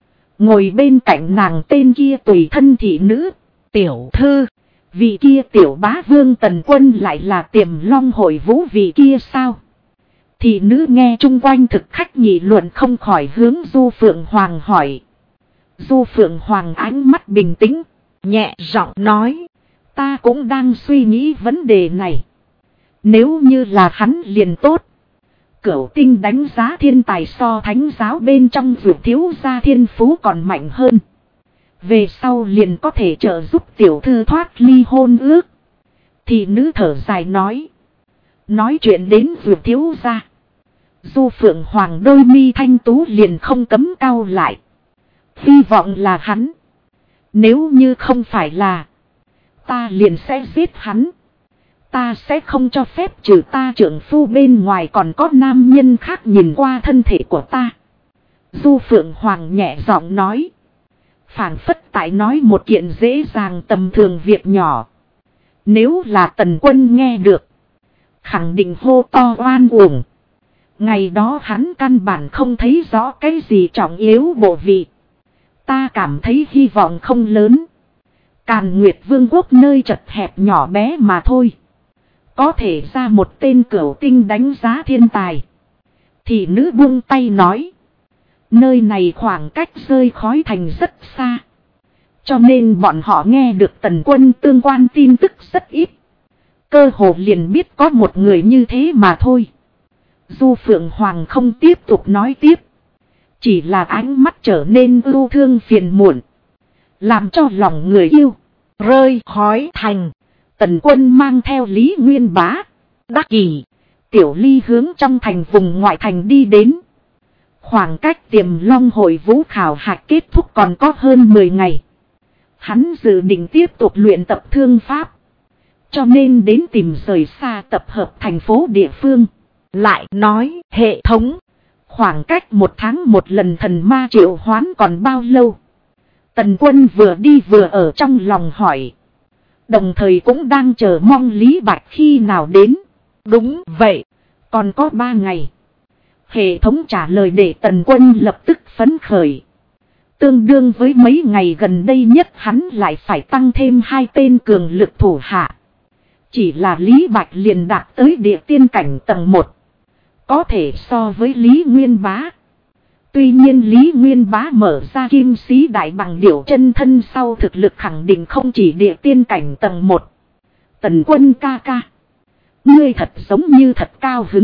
Ngồi bên cạnh nàng tên kia tùy thân thị nữ, tiểu thư. Vị kia tiểu bá vương Tần Quân lại là Tiềm Long hội vũ vị kia sao? Thị nữ nghe chung quanh thực khách nghị luận không khỏi hướng Du Phượng Hoàng hỏi. Du Phượng Hoàng ánh mắt bình tĩnh, nhẹ giọng nói. Ta cũng đang suy nghĩ vấn đề này. Nếu như là hắn liền tốt. Cửu Tinh đánh giá thiên tài so thánh giáo bên trong vượt thiếu gia thiên phú còn mạnh hơn. Về sau liền có thể trợ giúp tiểu thư thoát ly hôn ước. Thì nữ thở dài nói. Nói chuyện đến vượt thiếu gia, Du Phượng Hoàng đôi mi thanh tú liền không cấm cau lại. Hy vọng là hắn. Nếu như không phải là, ta liền sẽ giết hắn. Ta sẽ không cho phép trừ ta trưởng phu bên ngoài còn có nam nhân khác nhìn qua thân thể của ta. Du Phượng Hoàng nhẹ giọng nói. Phảng phất tại nói một kiện dễ dàng tầm thường việc nhỏ. Nếu là Tần Quân nghe được, khẳng định hô to oan uổng. Ngày đó hắn căn bản không thấy rõ cái gì trọng yếu bộ vị. Ta cảm thấy hy vọng không lớn. Càn Nguyệt Vương quốc nơi chật hẹp nhỏ bé mà thôi, có thể ra một tên Cửu Tinh đánh giá thiên tài. Thì nữ buông tay nói. Nơi này khoảng cách rơi khói thành rất xa, cho nên bọn họ nghe được Tần Quân tương quan tin tức rất ít. Cơ hồ liền biết có một người như thế mà thôi. Du Phượng Hoàng không tiếp tục nói tiếp, chỉ là ánh mắt trở nên ưu thương phiền muộn, làm cho lòng người yêu rơi khói thành. Tần Quân mang theo Lý Nguyên Bá, Đắc Kỷ, Tiểu Ly hướng trong thành vùng ngoại thành đi đến. Khoảng cách Tiềm Long hội vũ khảo hạch kết thúc còn có hơn 10 ngày. Hắn dự định tiếp tục luyện tập thương pháp, cho nên đến tìm rời xa tập hợp thành phố địa phương. Lại nói hệ thống, khoảng cách 1 tháng một lần thần ma triệu hoán còn bao lâu? Tần Quân vừa đi vừa ở trong lòng hỏi. Đồng thời cũng đang chờ mong Lý Bạch khi nào đến. Đúng vậy, còn có 3 ngày. Hệ thống trả lời để Tần Quân lập tức phấn khởi. Tương đương với mấy ngày gần đây nhất hắn lại phải tăng thêm 2 tên cường lực thủ hạ. Chỉ là Lý Bạch liền đạt tới địa tiên cảnh tầng 1. Có thể so với Lý Nguyên Bá. Tuy nhiên Lý Nguyên Bá mở ra kim sĩ đại bằng điểu chân thân sau thực lực khẳng định không chỉ địa tiên cảnh tầng 1. Tần Quân ca ca, ngươi thật giống như thật cao hứng.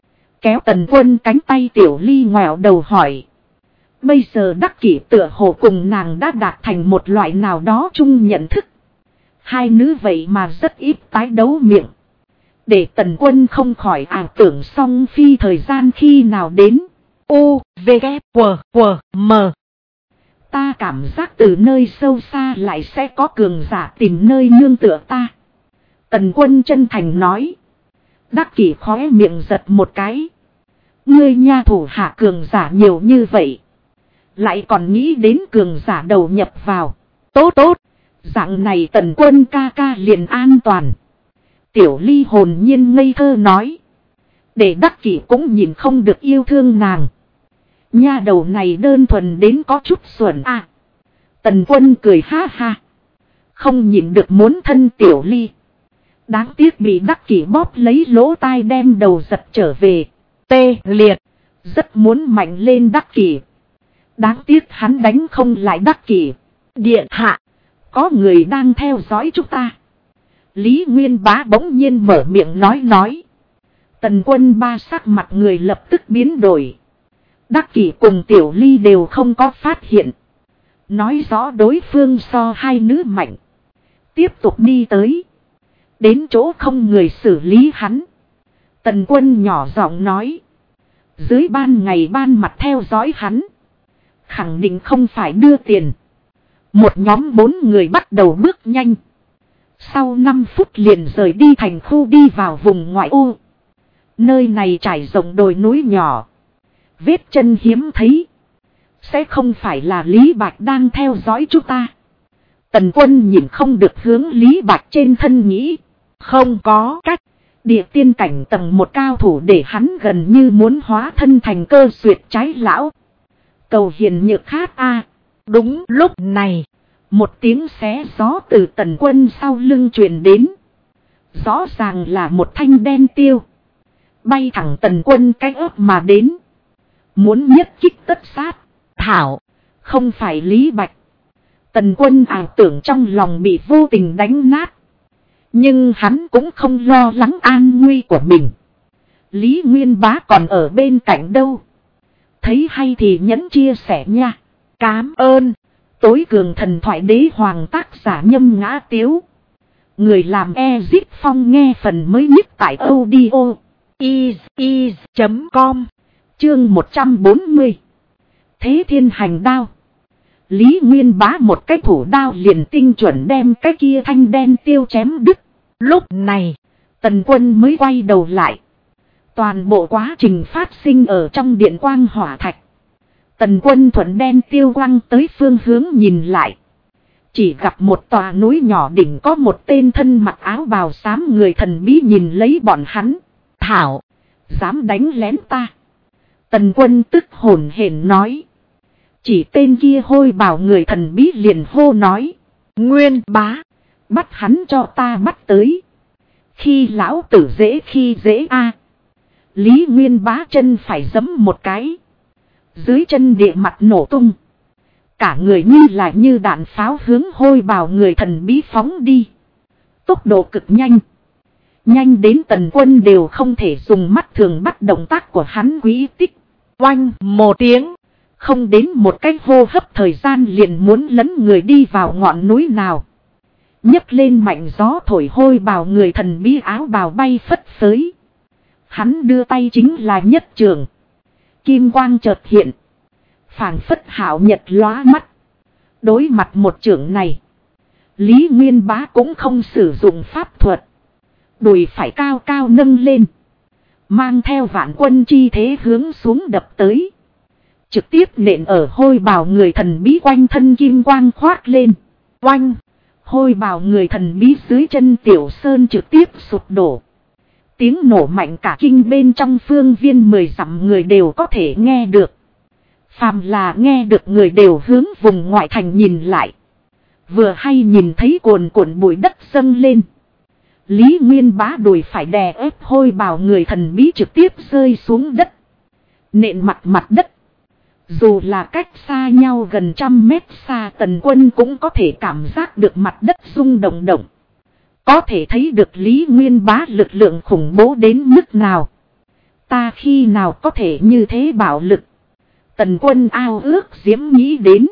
Kéo Tần Quân cánh tay Tiểu Ly ngoẹo đầu hỏi. Bây giờ Đắc Kỷ tựa hồ cùng nàng đã đạt thành một loại nào đó chung nhận thức. Hai nữ vậy mà rất ít tái đấu miệng, để Tần Quân không khỏi ảo tưởng song phi thời gian khi nào đến. U, V, K, W, M. Ta cảm giác từ nơi sâu xa lại sẽ có cường giả tìm nơi nương tựa ta. Tần Quân chân thành nói. Đắc Kỷ khóe miệng giật một cái. Ngươi nha thủ hạ cường giả nhiều như vậy, lại còn nghĩ đến cường giả đầu nhập vào. Tốt tốt, dạng này Tần Quân ca ca liền an toàn. Tiểu Ly hồn nhiên ngây thơ nói. Để Đắc Kỷ cũng nhìn không được yêu thương nàng. Nha đầu này đơn thuần đến có chút xuẩn à. Tần Quân cười ha ha, không nhịn được muốn thân Tiểu Ly. Đáng tiếc bị Đắc Kỷ bóp lấy lỗ tai đem đầu giật trở về. Tê liệt. Rất muốn mạnh lên Đắc Kỷ. Đáng tiếc hắn đánh không lại Đắc Kỷ. Điện hạ. Có người đang theo dõi chúng ta. Lý Nguyên Bá bỗng nhiên mở miệng nói. Tần Quân ba sắc mặt người lập tức biến đổi. Đắc Kỷ cùng Tiểu Ly đều không có phát hiện. Nói rõ đối phương so hai nữ mạnh. Tiếp tục đi tới. Đến chỗ không người xử lý hắn. Tần Quân nhỏ giọng nói. Dưới ban ngày ban mặt theo dõi hắn. Khẳng định không phải đưa tiền. Một nhóm 4 người bắt đầu bước nhanh. Sau 5 phút liền rời đi thành khu đi vào vùng ngoại ô. Nơi này trải rộng đồi núi nhỏ. Vết chân hiếm thấy. Sẽ không phải là Lý Bạch đang theo dõi chúng ta. Tần Quân nhìn không được hướng Lý Bạch trên thân nghĩ. Không có cách. Địa tiên cảnh tầng 1 cao thủ để hắn gần như muốn hóa thân thành cơ duyệt trái lão. Cầu hiền nhược khát a. Đúng lúc này. Một tiếng xé gió từ Tần Quân sau lưng truyền đến. Rõ ràng là một thanh đen tiêu. Bay thẳng Tần Quân cái ớt mà đến. Muốn nhất kích tất sát. Thảo. Không phải Lý Bạch. Tần Quân ảo tưởng trong lòng bị vô tình đánh nát. Nhưng hắn cũng không lo lắng an nguy của mình. Lý Nguyên Bá còn ở bên cạnh đâu. Thấy hay thì nhấn chia sẻ nha. Cám ơn. Tối cường thần thoại đế hoàng tác giả Nhâm Ngã Tiếu. Người làm Ezit Phong nghe phần mới nhất tại audio is.com. Chương 140. Thế thiên hành đao. Lý Nguyên Bá một cái thủ đao liền tinh chuẩn đem cái kia thanh đen tiêu chém đứt. Lúc này, Tần Quân mới quay đầu lại. Toàn bộ quá trình phát sinh ở trong điện quang hỏa thạch. Tần Quân thuận đen tiêu quang tới phương hướng nhìn lại. Chỉ gặp một tòa núi nhỏ đỉnh có một tên thân mặc áo bào xám người thần bí nhìn lấy bọn hắn. Thảo, dám đánh lén ta. Tần Quân tức hổn hển nói. Chỉ tên kia hôi bào người thần bí liền hô nói. Nguyên Bá, bắt hắn cho ta bắt tới. Khi lão tử dễ khi dễ a. Lý Nguyên Bá chân phải giẫm một cái. Dưới chân địa mặt nổ tung. Cả người như đạn pháo hướng hôi bào người thần bí phóng đi. Tốc độ cực nhanh. Nhanh đến Tần Quân đều không thể dùng mắt thường bắt động tác của hắn quý tích. Oanh một tiếng. Không đến một cái hô hấp thời gian liền muốn lấn người đi vào ngọn núi nào. Nhấc lên mạnh gió thổi hôi bào người thần bí áo bào bay phất phới. Hắn đưa tay chính là nhất trường. Kim quang chợt hiện. Phảng phất hảo nhật lóa mắt. Đối mặt một chưởng này. Lý Nguyên Bá cũng không sử dụng pháp thuật. Đùi phải cao cao nâng lên. Mang theo vạn quân chi thế hướng xuống đập tới. Trực tiếp nện ở hôi bào người thần bí quanh thân kim quang khoác lên. Oanh. Hôi bào người thần bí dưới chân Tiểu Sơn trực tiếp sụp đổ. Tiếng nổ mạnh cả kinh bên trong phương viên 10 dặm người đều có thể nghe được. Phàm là nghe được người đều hướng vùng ngoại thành nhìn lại. Vừa hay nhìn thấy cuồn cuộn bụi đất dâng lên. Lý Nguyên Bá đùi phải đè ép hôi bào người thần bí trực tiếp rơi xuống đất. Nện mặt đất. Dù là cách xa nhau gần 100 mét xa, Tần Quân cũng có thể cảm giác được mặt đất rung động động. Có thể thấy được Lý Nguyên Bá lực lượng khủng bố đến mức nào. Ta khi nào có thể như thế bạo lực. Tần Quân ao ước diễm nghĩ đến.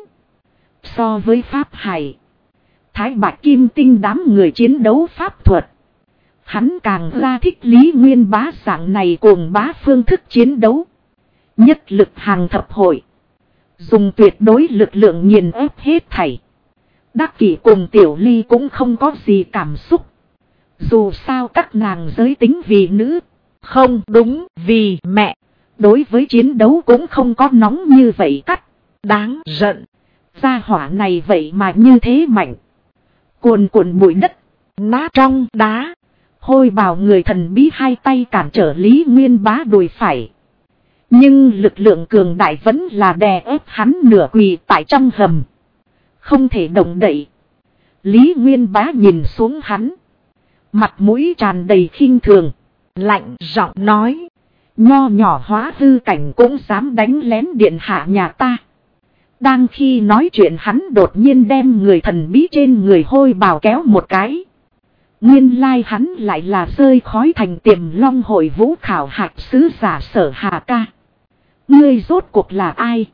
So với Pháp Hải, Thái Bạch Kim Tinh đám người chiến đấu pháp thuật, hắn càng ra thích Lý Nguyên Bá dạng này cuồng bá phương thức chiến đấu. Nhất lực hàng thập hội. Dùng tuyệt đối lực lượng nghiền ép hết thảy. Đắc Kỷ cùng Tiểu Ly cũng không có gì cảm xúc. Dù sao các nàng giới tính vì nữ. Không đúng vì mẹ. Đối với chiến đấu cũng không có nóng như vậy cắt. Đáng giận. Gia hỏa này vậy mà như thế mạnh. Cuồn cuộn bụi đất. Nát trong đá. Hôi bào người thần bí hai tay cản trở Lý Nguyên Bá đùi phải. Nhưng lực lượng cường đại vẫn là đè ép hắn nửa quỳ tại trong hầm. Không thể động đậy. Lý Nguyên Bá nhìn xuống hắn. Mặt mũi tràn đầy khinh thường. Lạnh giọng nói. Nho nhỏ Hóa hư cảnh cũng dám đánh lén điện hạ nhà ta. Đang khi nói chuyện hắn đột nhiên đem người thần bí trên người hôi bào kéo một cái. Nguyên lai hắn lại là rơi khói thành Tiềm Long hội vũ khảo hạch sứ giả Sở Hà Ca. Ngươi rốt cuộc là ai?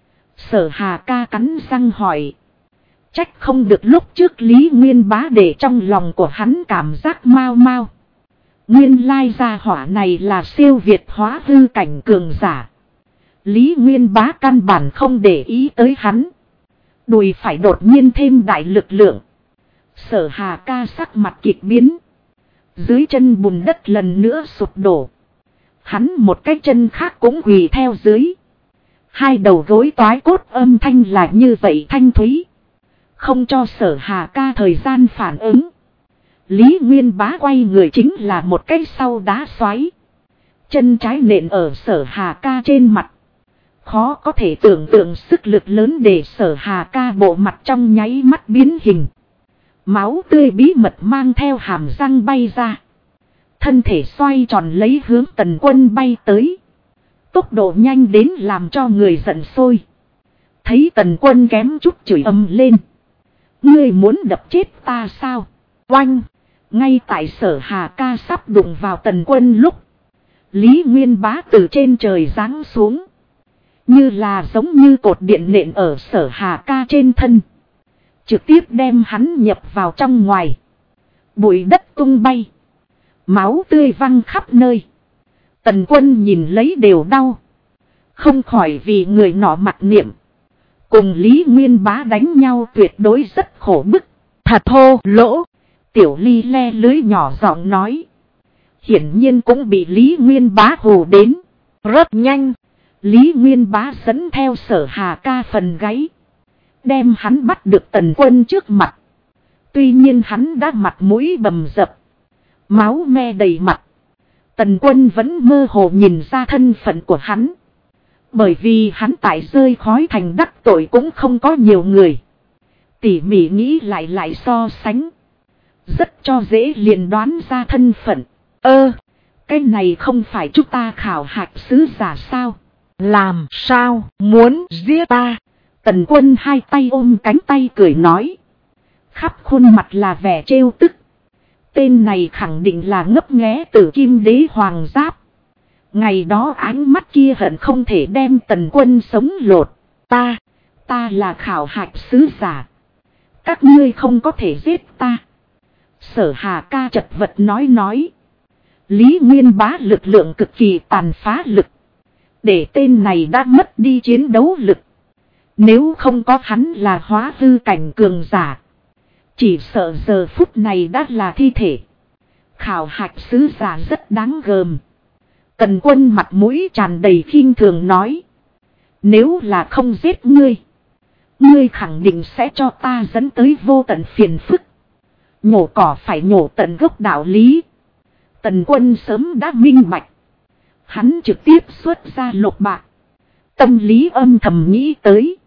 Sở Hà Ca cắn răng hỏi. Trách không được lúc trước Lý Nguyên Bá để trong lòng của hắn cảm giác mau mau. Nguyên lai gia hỏa này là siêu việt Hóa hư cảnh cường giả. Lý Nguyên Bá căn bản không để ý tới hắn. Đùi phải đột nhiên thêm đại lực lượng. Sở Hà Ca sắc mặt kịch biến. Dưới chân bùn đất lần nữa sụp đổ. Hắn một cái chân khác cũng quỳ theo dưới. Hai đầu gối toái cốt âm thanh là như vậy thanh thúy. Không cho Sở Hà Ca thời gian phản ứng. Lý Nguyên Bá quay người chính là một cái sau đá xoáy. Chân trái nện ở Sở Hà Ca trên mặt. Khó có thể tưởng tượng sức lực lớn để Sở Hà Ca bộ mặt trong nháy mắt biến hình. Máu tươi bí mật mang theo hàm răng bay ra. Thân thể xoay tròn lấy hướng Tần Quân bay tới. Tốc độ nhanh đến làm cho người giận sôi. Thấy Tần Quân kém chút chửi ầm lên. Ngươi muốn đập chết ta sao? Oanh! Ngay tại Sở Hà Ca sắp đụng vào Tần Quân lúc. Lý Nguyên Bá từ trên trời giáng xuống. Như là giống như cột điện nện ở Sở Hà Ca trên thân. Trực tiếp đem hắn nhập vào trong ngoài. Bụi đất tung bay. Máu tươi văng khắp nơi. Tần Quân nhìn lấy đều đau. Không khỏi vì người nọ mặc niệm. Cùng Lý Nguyên Bá đánh nhau tuyệt đối rất khổ bức. Thật thô lỗ. Tiểu Ly le lưới nhỏ giọng nói. Hiển nhiên cũng bị Lý Nguyên Bá hù đến. Rất nhanh. Lý Nguyên Bá dẫn theo Sở Hà Ca phần gáy. Đem hắn bắt được Tần Quân trước mặt. Tuy nhiên hắn đã mặt mũi bầm dập. Máu me đầy mặt. Tần Quân vẫn mơ hồ nhìn ra thân phận của hắn. Bởi vì hắn tại rơi khói thành đắc tội cũng không có nhiều người. Tỉ mỉ nghĩ lại so sánh. Rất cho dễ liền đoán ra thân phận. Cái này không phải chúng ta khảo hạch sứ giả sao? Làm sao muốn giết ta? Tần Quân hai tay ôm cánh tay cười nói. Khắp khuôn mặt là vẻ trêu tức. Tên này khẳng định là ngấp nghé Tử Kim Đế Hoàng Giáp. Ngày đó ánh mắt kia hận không thể đem Tần Quân sống lột. Ta là khảo hạch sứ giả. Các ngươi không có thể giết ta. Sở Hà Ca chật vật nói. Lý Nguyên Bá lực lượng cực kỳ tàn phá lực. Để tên này đã mất đi chiến đấu lực. Nếu không có hắn là Hóa hư cảnh cường giả. Chỉ sợ giờ phút này đã là thi thể. Khảo hạch sứ giả rất đáng gờm. Tần Quân mặt mũi tràn đầy khinh thường nói. Nếu là không giết ngươi. Ngươi khẳng định sẽ cho ta dẫn tới vô tận phiền phức. Nhổ cỏ phải nhổ tận gốc đạo lý. Tần Quân sớm đã minh bạch. Hắn trực tiếp xuất ra lục bạc. Tâm lý âm thầm nghĩ tới.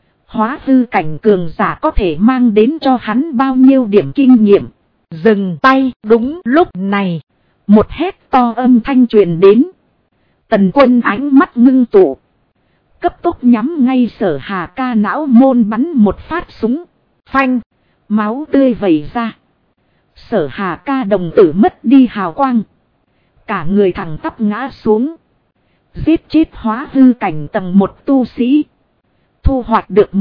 Hóa hư cảnh cường giả có thể mang đến cho hắn bao nhiêu điểm kinh nghiệm. Dừng tay. Đúng lúc này. Một hét to âm thanh truyền đến. Tần Quân ánh mắt ngưng tụ. Cấp tốc nhắm ngay Sở Hà Ca não môn bắn một phát súng. Phanh. Máu tươi vẩy ra. Sở Hà Ca đồng tử mất đi hào quang. Cả người thẳng tắp ngã xuống. Giết chết Hóa hư cảnh tầng 1 tu sĩ. Thu hoạch được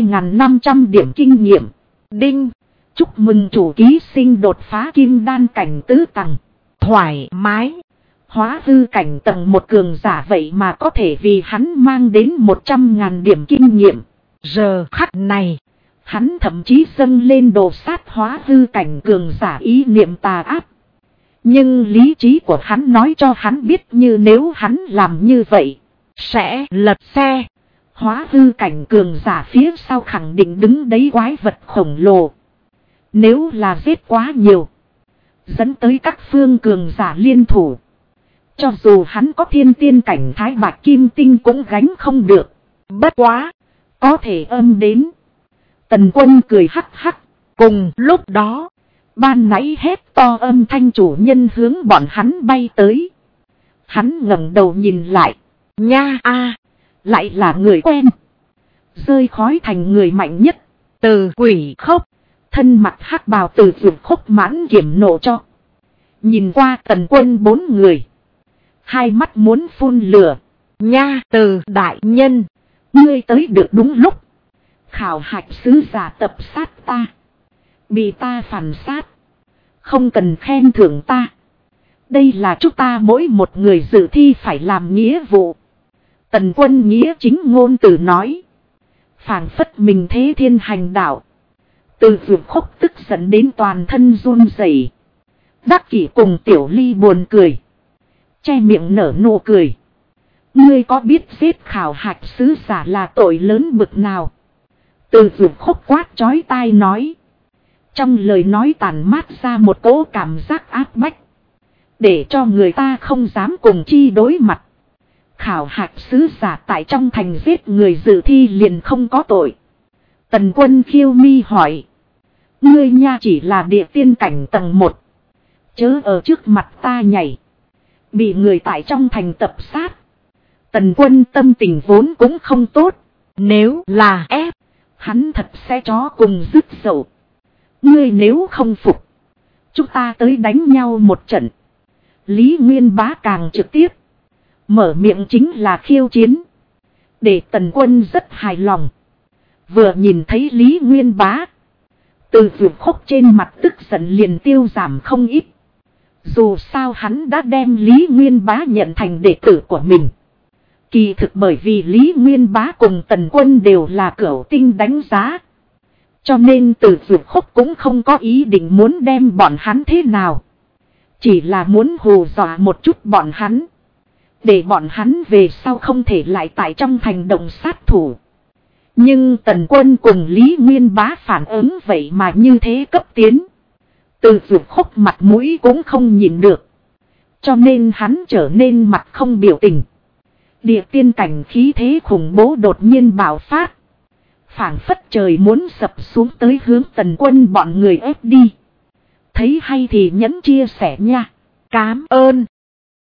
12.500 điểm kinh nghiệm. Đinh. Chúc mừng chủ ký sinh đột phá kim đan cảnh tứ tầng. Thoải mái. Hóa hư cảnh tầng 1 cường giả vậy mà có thể vì hắn mang đến 100.000 điểm kinh nghiệm. Giờ khắc này. Hắn thậm chí dâng lên đồ sát hóa hư cảnh cường giả ý niệm tà ác. Nhưng lý trí của hắn nói cho hắn biết như nếu hắn làm như vậy. Sẽ lật xe. Hóa hư cảnh cường giả phía sau khẳng định đứng đấy quái vật khổng lồ. Nếu là giết quá nhiều. Dẫn tới các phương cường giả liên thủ. Cho dù hắn có thiên tiên cảnh thái bạch kim tinh cũng gánh không được. Bất quá. Có thể âm đến. Tần Quân cười hắc hắc. Cùng lúc đó. Ban nãy hét to âm thanh chủ nhân hướng bọn hắn bay tới. Hắn ngẩng đầu nhìn lại. Nha a, lại là người quen. Rơi khói thành người mạnh nhất. Từ Quỷ Khốc. Thân mặt hắc bào Từ Vượt Khốc mãn kiểm nộ cho. Nhìn qua Tần Quân 4 người. Hai mắt muốn phun lửa. Nha Từ đại nhân. Ngươi tới được đúng lúc. Khảo hạch sứ giả tập sát ta. Bị ta phản sát. Không cần khen thưởng ta. Đây là chúng ta mỗi một người dự thi phải làm nghĩa vụ. Tần Quân nghĩa chính ngôn từ nói. Phảng phất mình thế thiên hành đạo. Từ Vượt Khốc tức giận đến toàn thân run rẩy. Đắc Kỷ cùng Tiểu Ly buồn cười. Che miệng nở nụ cười. Ngươi có biết giết khảo hạch sứ giả là tội lớn bực nào? Từ Vượt Khốc quát chói tai nói. Trong lời nói tàn mát ra một cỗ cảm giác áp bách. Để cho người ta không dám cùng chi đối mặt. Khảo hạch sứ giả tại trong thành giết người dự thi liền không có tội. Tần Quân khiêu mi hỏi. Ngươi nha chỉ là địa tiên cảnh tầng 1. Chớ ở trước mặt ta nhảy. Bị người tại trong thành tập sát. Tần Quân tâm tình vốn cũng không tốt. Nếu là ép, hắn thật sẽ chó cùng dứt dậu. Ngươi nếu không phục, chúng ta tới đánh nhau một trận. Lý Nguyên Bá càng trực tiếp. Mở miệng chính là khiêu chiến. Để Tần Quân rất hài lòng. Vừa nhìn thấy Lý Nguyên Bá, Từ Vượt Khốc trên mặt tức giận liền tiêu giảm không ít. Dù sao hắn đã đem Lý Nguyên Bá nhận thành đệ tử của mình. Kỳ thực bởi vì Lý Nguyên Bá cùng Tần Quân đều là cửu tinh đánh giá. Cho nên Từ Vượt Khốc cũng không có ý định muốn đem bọn hắn thế nào. Chỉ là muốn hù dọa một chút bọn hắn. Để bọn hắn về sau không thể lại tại trong thành động sát thủ. Nhưng Tần Quân cùng Lý Nguyên Bá phản ứng vậy mà như thế cấp tiến. Từ Vượt Khốc mặt mũi cũng không nhìn được. Cho nên hắn trở nên mặt không biểu tình. Địa tiên cảnh khí thế khủng bố đột nhiên bạo phát. Phảng phất trời muốn sập xuống tới hướng Tần Quân bọn người ép đi. Thấy hay thì nhấn chia sẻ nha. Cám ơn.